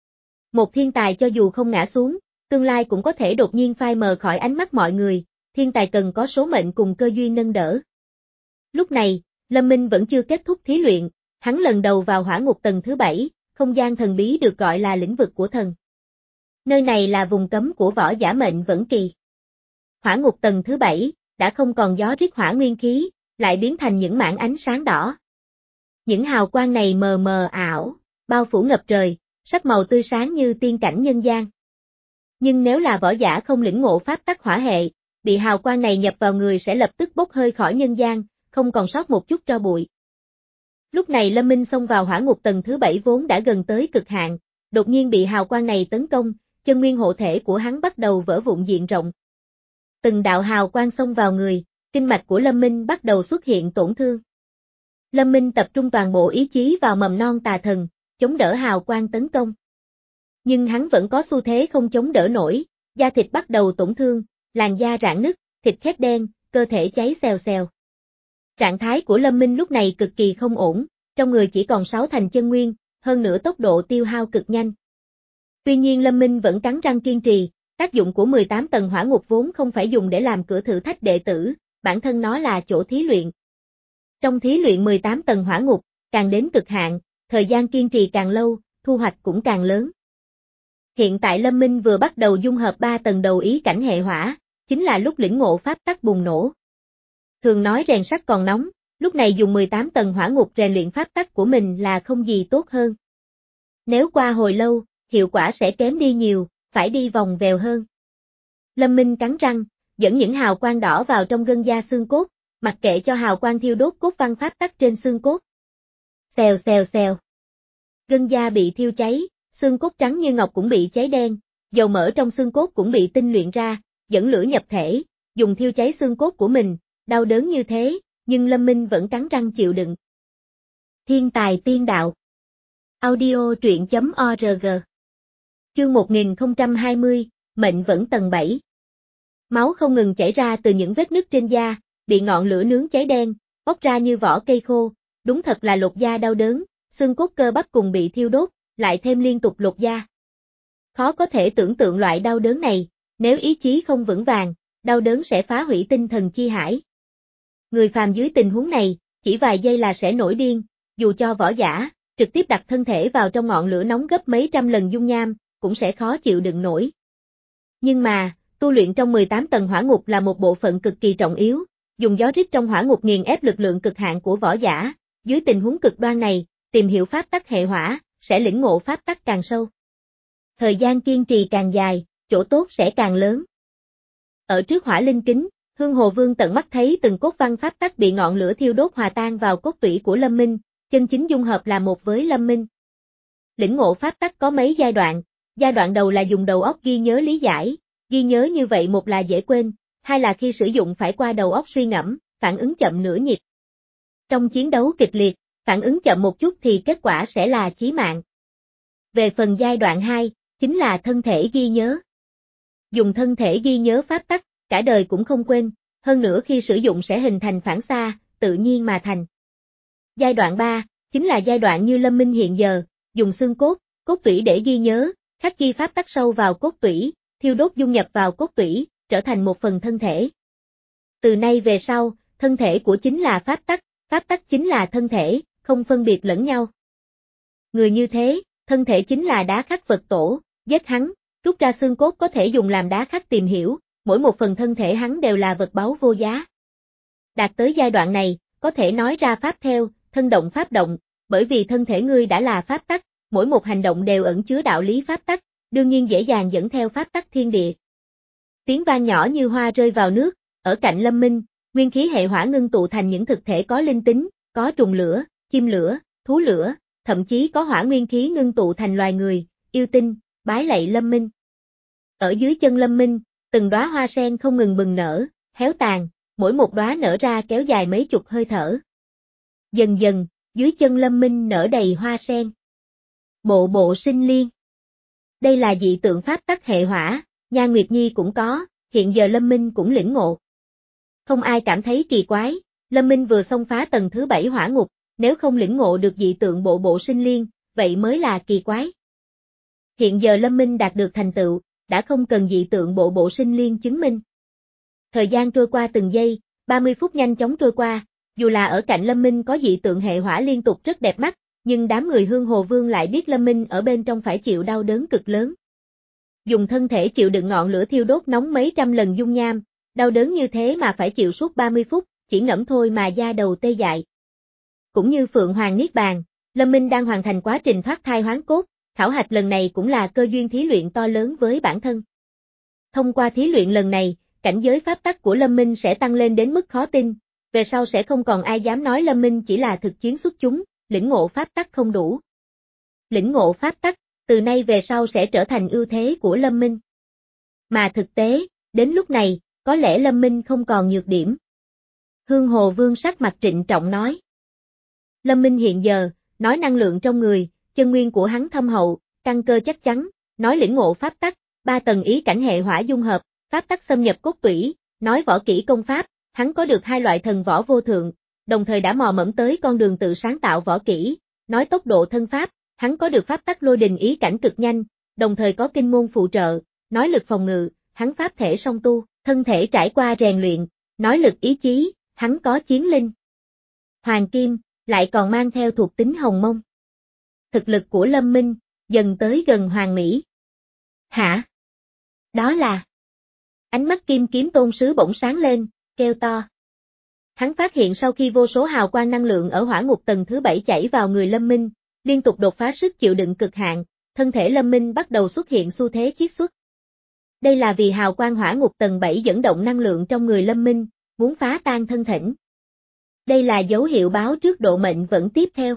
Một thiên tài cho dù không ngã xuống, tương lai cũng có thể đột nhiên phai mờ khỏi ánh mắt mọi người, thiên tài cần có số mệnh cùng cơ duyên nâng đỡ. Lúc này, Lâm Minh vẫn chưa kết thúc thí luyện, hắn lần đầu vào hỏa ngục tầng thứ bảy, không gian thần bí được gọi là lĩnh vực của thần. Nơi này là vùng cấm của võ giả mệnh vẫn kỳ. Hỏa ngục tầng thứ bảy, đã không còn gió rít hỏa nguyên khí, lại biến thành những mảng ánh sáng đỏ. Những hào quang này mờ mờ ảo, bao phủ ngập trời, sắc màu tươi sáng như tiên cảnh nhân gian. Nhưng nếu là võ giả không lĩnh ngộ pháp tắc hỏa hệ, bị hào quang này nhập vào người sẽ lập tức bốc hơi khỏi nhân gian, không còn sót một chút tro bụi. Lúc này Lâm Minh xông vào hỏa ngục tầng thứ bảy vốn đã gần tới cực hạn, đột nhiên bị hào quang này tấn công, chân nguyên hộ thể của hắn bắt đầu vỡ vụn diện rộng. Từng đạo hào quang xông vào người, kinh mạch của Lâm Minh bắt đầu xuất hiện tổn thương. Lâm Minh tập trung toàn bộ ý chí vào mầm non tà thần, chống đỡ hào quang tấn công. Nhưng hắn vẫn có xu thế không chống đỡ nổi, da thịt bắt đầu tổn thương, làn da rạn nứt, thịt khét đen, cơ thể cháy xèo xèo. Trạng thái của Lâm Minh lúc này cực kỳ không ổn, trong người chỉ còn sáu thành chân nguyên, hơn nữa tốc độ tiêu hao cực nhanh. Tuy nhiên Lâm Minh vẫn cắn răng kiên trì, tác dụng của mười tám tầng hỏa ngục vốn không phải dùng để làm cửa thử thách đệ tử, bản thân nó là chỗ thí luyện. Trong thí luyện mười tám tầng hỏa ngục, càng đến cực hạn, thời gian kiên trì càng lâu, thu hoạch cũng càng lớn. Hiện tại Lâm Minh vừa bắt đầu dung hợp ba tầng đầu ý cảnh hệ hỏa, chính là lúc lĩnh ngộ pháp tắc bùng nổ. Thường nói rèn sắt còn nóng, lúc này dùng mười tám tầng hỏa ngục rèn luyện pháp tắc của mình là không gì tốt hơn. Nếu qua hồi lâu, hiệu quả sẽ kém đi nhiều, phải đi vòng vèo hơn. Lâm Minh cắn răng, dẫn những hào quang đỏ vào trong gân da xương cốt, mặc kệ cho hào quang thiêu đốt cốt văn pháp tắc trên xương cốt. Xèo xèo xèo. Gân da bị thiêu cháy, xương cốt trắng như ngọc cũng bị cháy đen, dầu mỡ trong xương cốt cũng bị tinh luyện ra, dẫn lửa nhập thể, dùng thiêu cháy xương cốt của mình, Đau đớn như thế, nhưng Lâm Minh vẫn cắn răng chịu đựng. Thiên tài tiên đạo. Audio truyện chấm org. Chương một nghìn không trăm hai mươi, mệnh vẫn tầng bảy. Máu không ngừng chảy ra từ những vết nứt trên da, bị ngọn lửa nướng cháy đen, bốc ra như vỏ cây khô, đúng thật là lột da đau đớn, xương cốt cơ bắp cùng bị thiêu đốt, lại thêm liên tục lột da. Khó có thể tưởng tượng loại đau đớn này, nếu ý chí không vững vàng, đau đớn sẽ phá hủy tinh thần chi hải. Người phàm dưới tình huống này, chỉ vài giây là sẽ nổi điên, dù cho võ giả, trực tiếp đặt thân thể vào trong ngọn lửa nóng gấp mấy trăm lần dung nham, cũng sẽ khó chịu đựng nổi. Nhưng mà, tu luyện trong mười tám tầng hỏa ngục là một bộ phận cực kỳ trọng yếu, dùng gió rít trong hỏa ngục nghiền ép lực lượng cực hạn của võ giả, dưới tình huống cực đoan này, tìm hiểu pháp tắc hệ hỏa, sẽ lĩnh ngộ pháp tắc càng sâu. Thời gian kiên trì càng dài, chỗ tốt sẽ càng lớn. Ở trước hỏa linh kính, Hương Hồ Vương tận mắt thấy từng cốt văn pháp tắc bị ngọn lửa thiêu đốt hòa tan vào cốt tủy của Lâm Minh, chân chính dung hợp là một với Lâm Minh. Lĩnh ngộ pháp tắc có mấy giai đoạn, giai đoạn đầu là dùng đầu óc ghi nhớ lý giải, ghi nhớ như vậy một là dễ quên, hai là khi sử dụng phải qua đầu óc suy ngẫm, phản ứng chậm nửa nhịp. Trong chiến đấu kịch liệt, phản ứng chậm một chút thì kết quả sẽ là chí mạng. Về phần giai đoạn hai, chính là thân thể ghi nhớ. Dùng thân thể ghi nhớ pháp tắc, cả đời cũng không quên, hơn nữa khi sử dụng sẽ hình thành phản xạ, tự nhiên mà thành. Giai đoạn ba, chính là giai đoạn như Lâm Minh hiện giờ, dùng xương cốt, cốt tủy để ghi nhớ, khắc ghi pháp tắc sâu vào cốt tủy, thiêu đốt dung nhập vào cốt tủy, trở thành một phần thân thể. Từ nay về sau, thân thể của chính là pháp tắc, pháp tắc chính là thân thể, không phân biệt lẫn nhau. Người như thế, thân thể chính là đá khắc vật tổ, giết hắn, rút ra xương cốt có thể dùng làm đá khắc tìm hiểu, mỗi một phần thân thể hắn đều là vật báu vô giá. Đạt tới giai đoạn này, có thể nói ra pháp theo, thân động pháp động, bởi vì thân thể ngươi đã là pháp tắc, mỗi một hành động đều ẩn chứa đạo lý pháp tắc, đương nhiên dễ dàng dẫn theo pháp tắc thiên địa. Tiếng vang nhỏ như hoa rơi vào nước, ở cạnh Lâm Minh, nguyên khí hệ hỏa ngưng tụ thành những thực thể có linh tính, có trùng lửa, chim lửa, thú lửa, thậm chí có hỏa nguyên khí ngưng tụ thành loài người, yêu tinh, bái lạy Lâm Minh. Ở dưới chân Lâm Minh, từng đóa hoa sen không ngừng bừng nở, héo tàn, mỗi một đóa nở ra kéo dài mấy chục hơi thở. Dần dần, dưới chân Lâm Minh nở đầy hoa sen. Bộ bộ sinh liên. Đây là dị tượng pháp tắc hệ hỏa, Nhan Nguyệt Nhi cũng có, hiện giờ Lâm Minh cũng lĩnh ngộ. Không ai cảm thấy kỳ quái, Lâm Minh vừa xông phá tầng thứ bảy hỏa ngục, nếu không lĩnh ngộ được dị tượng bộ bộ sinh liên, vậy mới là kỳ quái. Hiện giờ Lâm Minh đạt được thành tựu, đã không cần dị tượng bộ bộ sinh liên chứng minh. Thời gian trôi qua từng giây, ba mươi phút nhanh chóng trôi qua, dù là ở cạnh Lâm Minh có dị tượng hệ hỏa liên tục rất đẹp mắt, nhưng đám người Hương Hồ Vương lại biết Lâm Minh ở bên trong phải chịu đau đớn cực lớn. Dùng thân thể chịu đựng ngọn lửa thiêu đốt nóng mấy trăm lần dung nham, đau đớn như thế mà phải chịu suốt ba mươi phút, chỉ ngẫm thôi mà da đầu tê dại. Cũng như Phượng Hoàng Niết Bàn, Lâm Minh đang hoàn thành quá trình thoát thai hoán cốt, khảo hạch lần này cũng là cơ duyên thí luyện to lớn với bản thân. Thông qua thí luyện lần này, cảnh giới pháp tắc của Lâm Minh sẽ tăng lên đến mức khó tin, về sau sẽ không còn ai dám nói Lâm Minh chỉ là thực chiến xuất chúng, lĩnh ngộ pháp tắc không đủ. Lĩnh ngộ pháp tắc, từ nay về sau sẽ trở thành ưu thế của Lâm Minh. Mà thực tế, đến lúc này, có lẽ Lâm Minh không còn nhược điểm. Hương Hồ Vương sắc mặt trịnh trọng nói. Lâm Minh hiện giờ, nói năng lượng trong người, chân nguyên của hắn thâm hậu, căn cơ chắc chắn, nói lĩnh ngộ pháp tắc, ba tầng ý cảnh hệ hỏa dung hợp, pháp tắc xâm nhập cốt tủy, nói võ kỹ công pháp, hắn có được hai loại thần võ vô thượng, đồng thời đã mò mẫm tới con đường tự sáng tạo võ kỹ, nói tốc độ thân pháp, hắn có được pháp tắc lôi đình ý cảnh cực nhanh, đồng thời có kinh môn phụ trợ, nói lực phòng ngự, hắn pháp thể song tu, thân thể trải qua rèn luyện, nói lực ý chí, hắn có chiến linh. Hoàng kim, lại còn mang theo thuộc tính hồng mông. Thực lực của Lâm Minh, dần tới gần hoàn mỹ. Hả? Đó là... Ánh mắt Kim Kiếm Tôn Sứ bỗng sáng lên, kêu to. Hắn phát hiện sau khi vô số hào quang năng lượng ở hỏa ngục tầng thứ bảy chảy vào người Lâm Minh, liên tục đột phá sức chịu đựng cực hạn, thân thể Lâm Minh bắt đầu xuất hiện xu thế chiết xuất. Đây là vì hào quang hỏa ngục tầng bảy dẫn động năng lượng trong người Lâm Minh, muốn phá tan thân thỉnh. Đây là dấu hiệu báo trước độ mệnh vận tiếp theo.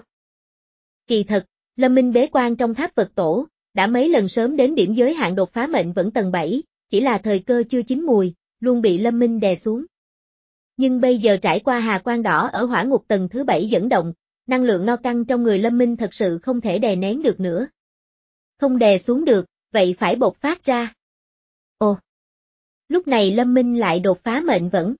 Kỳ thật, Lâm Minh bế quan trong tháp Phật Tổ, đã mấy lần sớm đến điểm giới hạn đột phá mệnh vẫn tầng bảy, chỉ là thời cơ chưa chín mùi, luôn bị Lâm Minh đè xuống. Nhưng bây giờ trải qua hà quang đỏ ở hỏa ngục tầng thứ bảy dẫn động, năng lượng no căng trong người Lâm Minh thật sự không thể đè nén được nữa. Không đè xuống được, vậy phải bộc phát ra. Ồ! Lúc này Lâm Minh lại đột phá mệnh vẫn.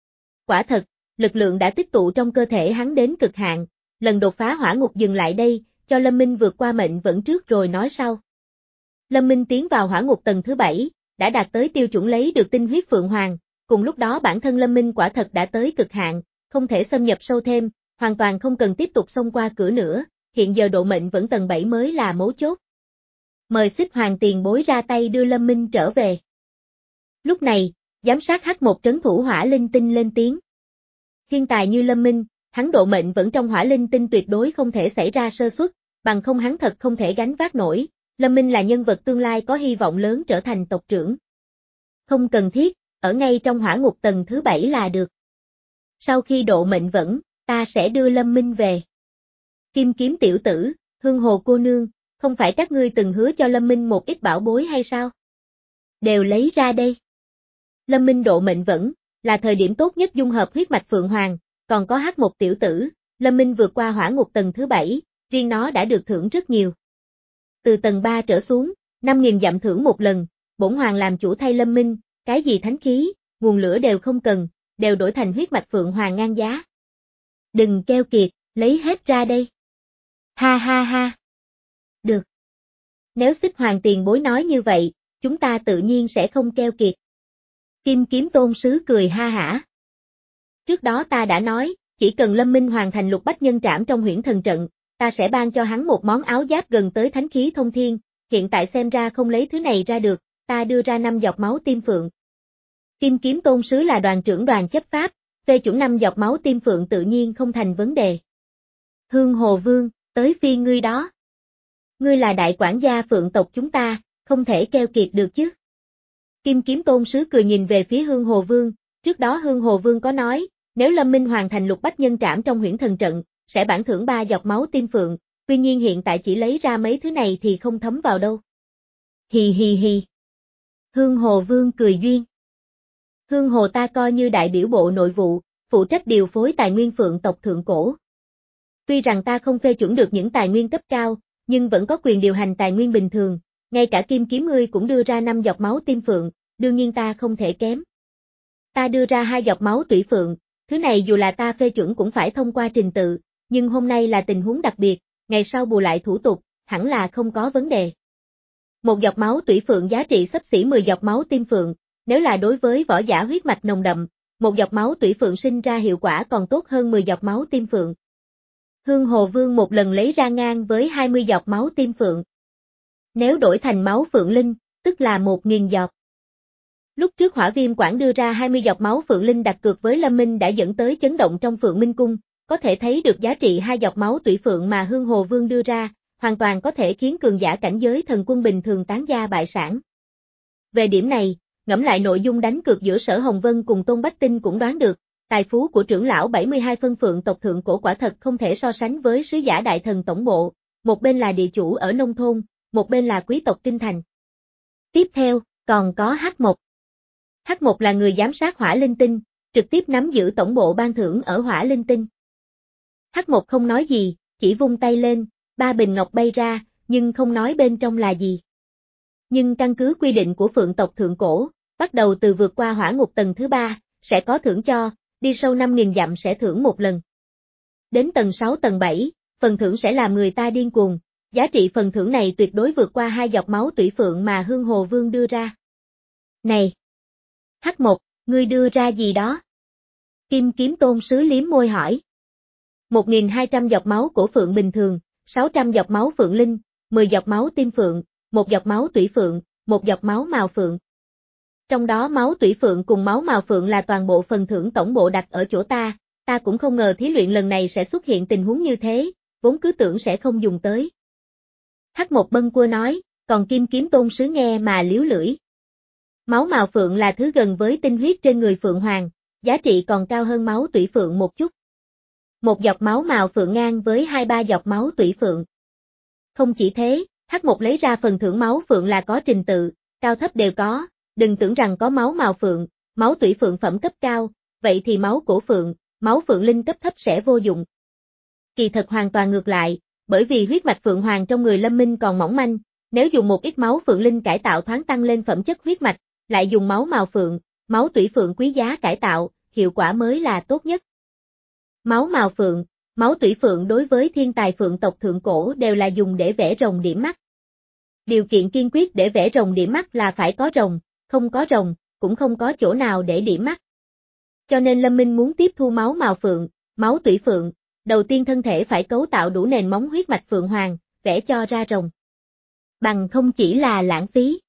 Quả thật, lực lượng đã tích tụ trong cơ thể hắn đến cực hạn, lần đột phá hỏa ngục dừng lại đây, cho Lâm Minh vượt qua mệnh vẫn trước rồi nói sau. Lâm Minh tiến vào hỏa ngục tầng thứ bảy, đã đạt tới tiêu chuẩn lấy được tinh huyết Phượng Hoàng, cùng lúc đó bản thân Lâm Minh quả thật đã tới cực hạn, không thể xâm nhập sâu thêm, hoàn toàn không cần tiếp tục xông qua cửa nữa, hiện giờ độ mệnh vẫn tầng bảy mới là mấu chốt. Mời Xích Hoàng tiền bối ra tay đưa Lâm Minh trở về. Lúc này, giám sát H một trấn thủ hỏa linh tinh lên tiếng. Thiên tài như Lâm Minh, hắn độ mệnh vẫn trong hỏa linh tinh tuyệt đối không thể xảy ra sơ suất, bằng không hắn thật không thể gánh vác nổi, Lâm Minh là nhân vật tương lai có hy vọng lớn trở thành tộc trưởng. Không cần thiết, ở ngay trong hỏa ngục tầng thứ bảy là được. Sau khi độ mệnh vẫn, ta sẽ đưa Lâm Minh về. Kim kiếm tiểu tử, Hương Hồ cô nương, không phải các ngươi từng hứa cho Lâm Minh một ít bảo bối hay sao? Đều lấy ra đây. Lâm Minh độ mệnh vẫn, là thời điểm tốt nhất dung hợp huyết mạch Phượng Hoàng, còn có H một tiểu tử, Lâm Minh vượt qua hỏa ngục tầng thứ bảy, riêng nó đã được thưởng rất nhiều. Từ tầng ba trở xuống, năm nghìn dặm thưởng một lần, bổn hoàng làm chủ thay Lâm Minh, cái gì thánh khí, nguồn lửa đều không cần, đều đổi thành huyết mạch Phượng Hoàng ngang giá. Đừng keo kiệt, lấy hết ra đây. Ha ha ha. Được. Nếu Xích Hoàng tiền bối nói như vậy, chúng ta tự nhiên sẽ không keo kiệt. Kim kiếm tôn sứ cười ha hả. Trước đó ta đã nói, chỉ cần Lâm Minh hoàn thành lục bách nhân trảm trong huyễn thần trận, ta sẽ ban cho hắn một món áo giáp gần tới thánh khí thông thiên, hiện tại xem ra không lấy thứ này ra được, ta đưa ra năm giọt máu tim phượng. Kim kiếm tôn sứ là đoàn trưởng đoàn chấp pháp, phê chuẩn năm giọt máu tim phượng tự nhiên không thành vấn đề. Hương Hồ Vương, tới phi ngươi đó. Ngươi là đại quản gia phượng tộc chúng ta, không thể keo kiệt được chứ. Kim kiếm tôn sứ cười nhìn về phía Hương Hồ Vương, trước đó Hương Hồ Vương có nói, nếu Lâm Minh hoàn thành lục bách nhân trảm trong huyễn thần trận, sẽ bản thưởng ba giọt máu tim phượng, tuy nhiên hiện tại chỉ lấy ra mấy thứ này thì không thấm vào đâu. Hì hì hì. Hương Hồ Vương cười duyên. Hương Hồ ta coi như đại biểu bộ nội vụ, phụ trách điều phối tài nguyên phượng tộc thượng cổ. Tuy rằng ta không phê chuẩn được những tài nguyên cấp cao, nhưng vẫn có quyền điều hành tài nguyên bình thường, ngay cả kim kiếm ngươi cũng đưa ra năm giọt máu tim phượng, đương nhiên ta không thể kém. Ta đưa ra hai giọt máu tủy phượng, thứ này dù là ta phê chuẩn cũng phải thông qua trình tự, nhưng hôm nay là tình huống đặc biệt, ngày sau bù lại thủ tục, hẳn là không có vấn đề. Một giọt máu tủy phượng giá trị xấp xỉ mười giọt máu tim phượng, nếu là đối với võ giả huyết mạch nồng đậm, một giọt máu tủy phượng sinh ra hiệu quả còn tốt hơn mười giọt máu tim phượng. Hương Hồ Vương một lần lấy ra ngang với hai mươi giọt máu tim phượng. Nếu đổi thành máu phượng linh, tức là một nghìn giọt. Lúc trước Hỏa Viêm Quảng đưa ra hai mươi giọt máu phượng linh đặt cược với Lâm Minh đã dẫn tới chấn động trong Phượng Minh Cung, có thể thấy được giá trị hai giọt máu tủy phượng mà Hương Hồ Vương đưa ra, hoàn toàn có thể khiến cường giả cảnh giới thần quân bình thường tán gia bại sản. Về điểm này, ngẫm lại nội dung đánh cược giữa Sở Hồng Vân cùng Tôn Bách Tinh cũng đoán được, tài phú của trưởng lão bảy mươi hai phân phượng tộc thượng cổ quả thật không thể so sánh với sứ giả đại thần tổng bộ, một bên là địa chủ ở nông thôn, một bên là quý tộc kinh thành. Tiếp theo, còn có H một. H một là người giám sát hỏa linh tinh, trực tiếp nắm giữ tổng bộ ban thưởng ở hỏa linh tinh. H một không nói gì, chỉ vung tay lên, ba bình ngọc bay ra, nhưng không nói bên trong là gì. Nhưng căn cứ quy định của phượng tộc thượng cổ, bắt đầu từ vượt qua hỏa ngục tầng thứ ba, sẽ có thưởng cho, đi sâu năm nghìn dặm sẽ thưởng một lần. Đến tầng sáu tầng bảy, phần thưởng sẽ làm người ta điên cuồng, giá trị phần thưởng này tuyệt đối vượt qua hai giọt máu tủy phượng mà Hương Hồ Vương đưa ra. Này! H một, ngươi đưa ra gì đó? Kim kiếm tôn sứ liếm môi hỏi. một nghìn hai trăm giọt máu cổ phượng bình thường, sáu trăm giọt máu phượng linh, mười giọt máu tim phượng, một giọt máu tủy phượng, một giọt máu mào phượng. Trong đó máu tủy phượng cùng máu mào phượng là toàn bộ phần thưởng tổng bộ đặt ở chỗ ta, ta cũng không ngờ thí luyện lần này sẽ xuất hiện tình huống như thế, vốn cứ tưởng sẽ không dùng tới. H một bâng quơ nói, còn kim kiếm tôn sứ nghe mà liếu lưỡi. Máu mào phượng là thứ gần với tinh huyết trên người phượng hoàng, giá trị còn cao hơn máu tủy phượng một chút. Một giọt máu mào phượng ngang với hai ba giọt máu tủy phượng. Không chỉ thế, H một lấy ra phần thưởng máu phượng là có trình tự, cao thấp đều có, đừng tưởng rằng có máu mào phượng, máu tủy phượng phẩm cấp cao, vậy thì máu cổ phượng, máu phượng linh cấp thấp sẽ vô dụng. Kỳ thật hoàn toàn ngược lại, bởi vì huyết mạch phượng hoàng trong người Lâm Minh còn mỏng manh, nếu dùng một ít máu phượng linh cải tạo thoáng tăng lên phẩm chất huyết mạch, lại dùng máu mào phượng, máu tủy phượng quý giá cải tạo, hiệu quả mới là tốt nhất. Máu mào phượng, máu tủy phượng đối với thiên tài phượng tộc thượng cổ đều là dùng để vẽ rồng điểm mắt. Điều kiện kiên quyết để vẽ rồng điểm mắt là phải có rồng, không có rồng, cũng không có chỗ nào để điểm mắt. Cho nên Lâm Minh muốn tiếp thu máu mào phượng, máu tủy phượng, đầu tiên thân thể phải cấu tạo đủ nền móng huyết mạch phượng hoàng, vẽ cho ra rồng. Bằng không chỉ là lãng phí.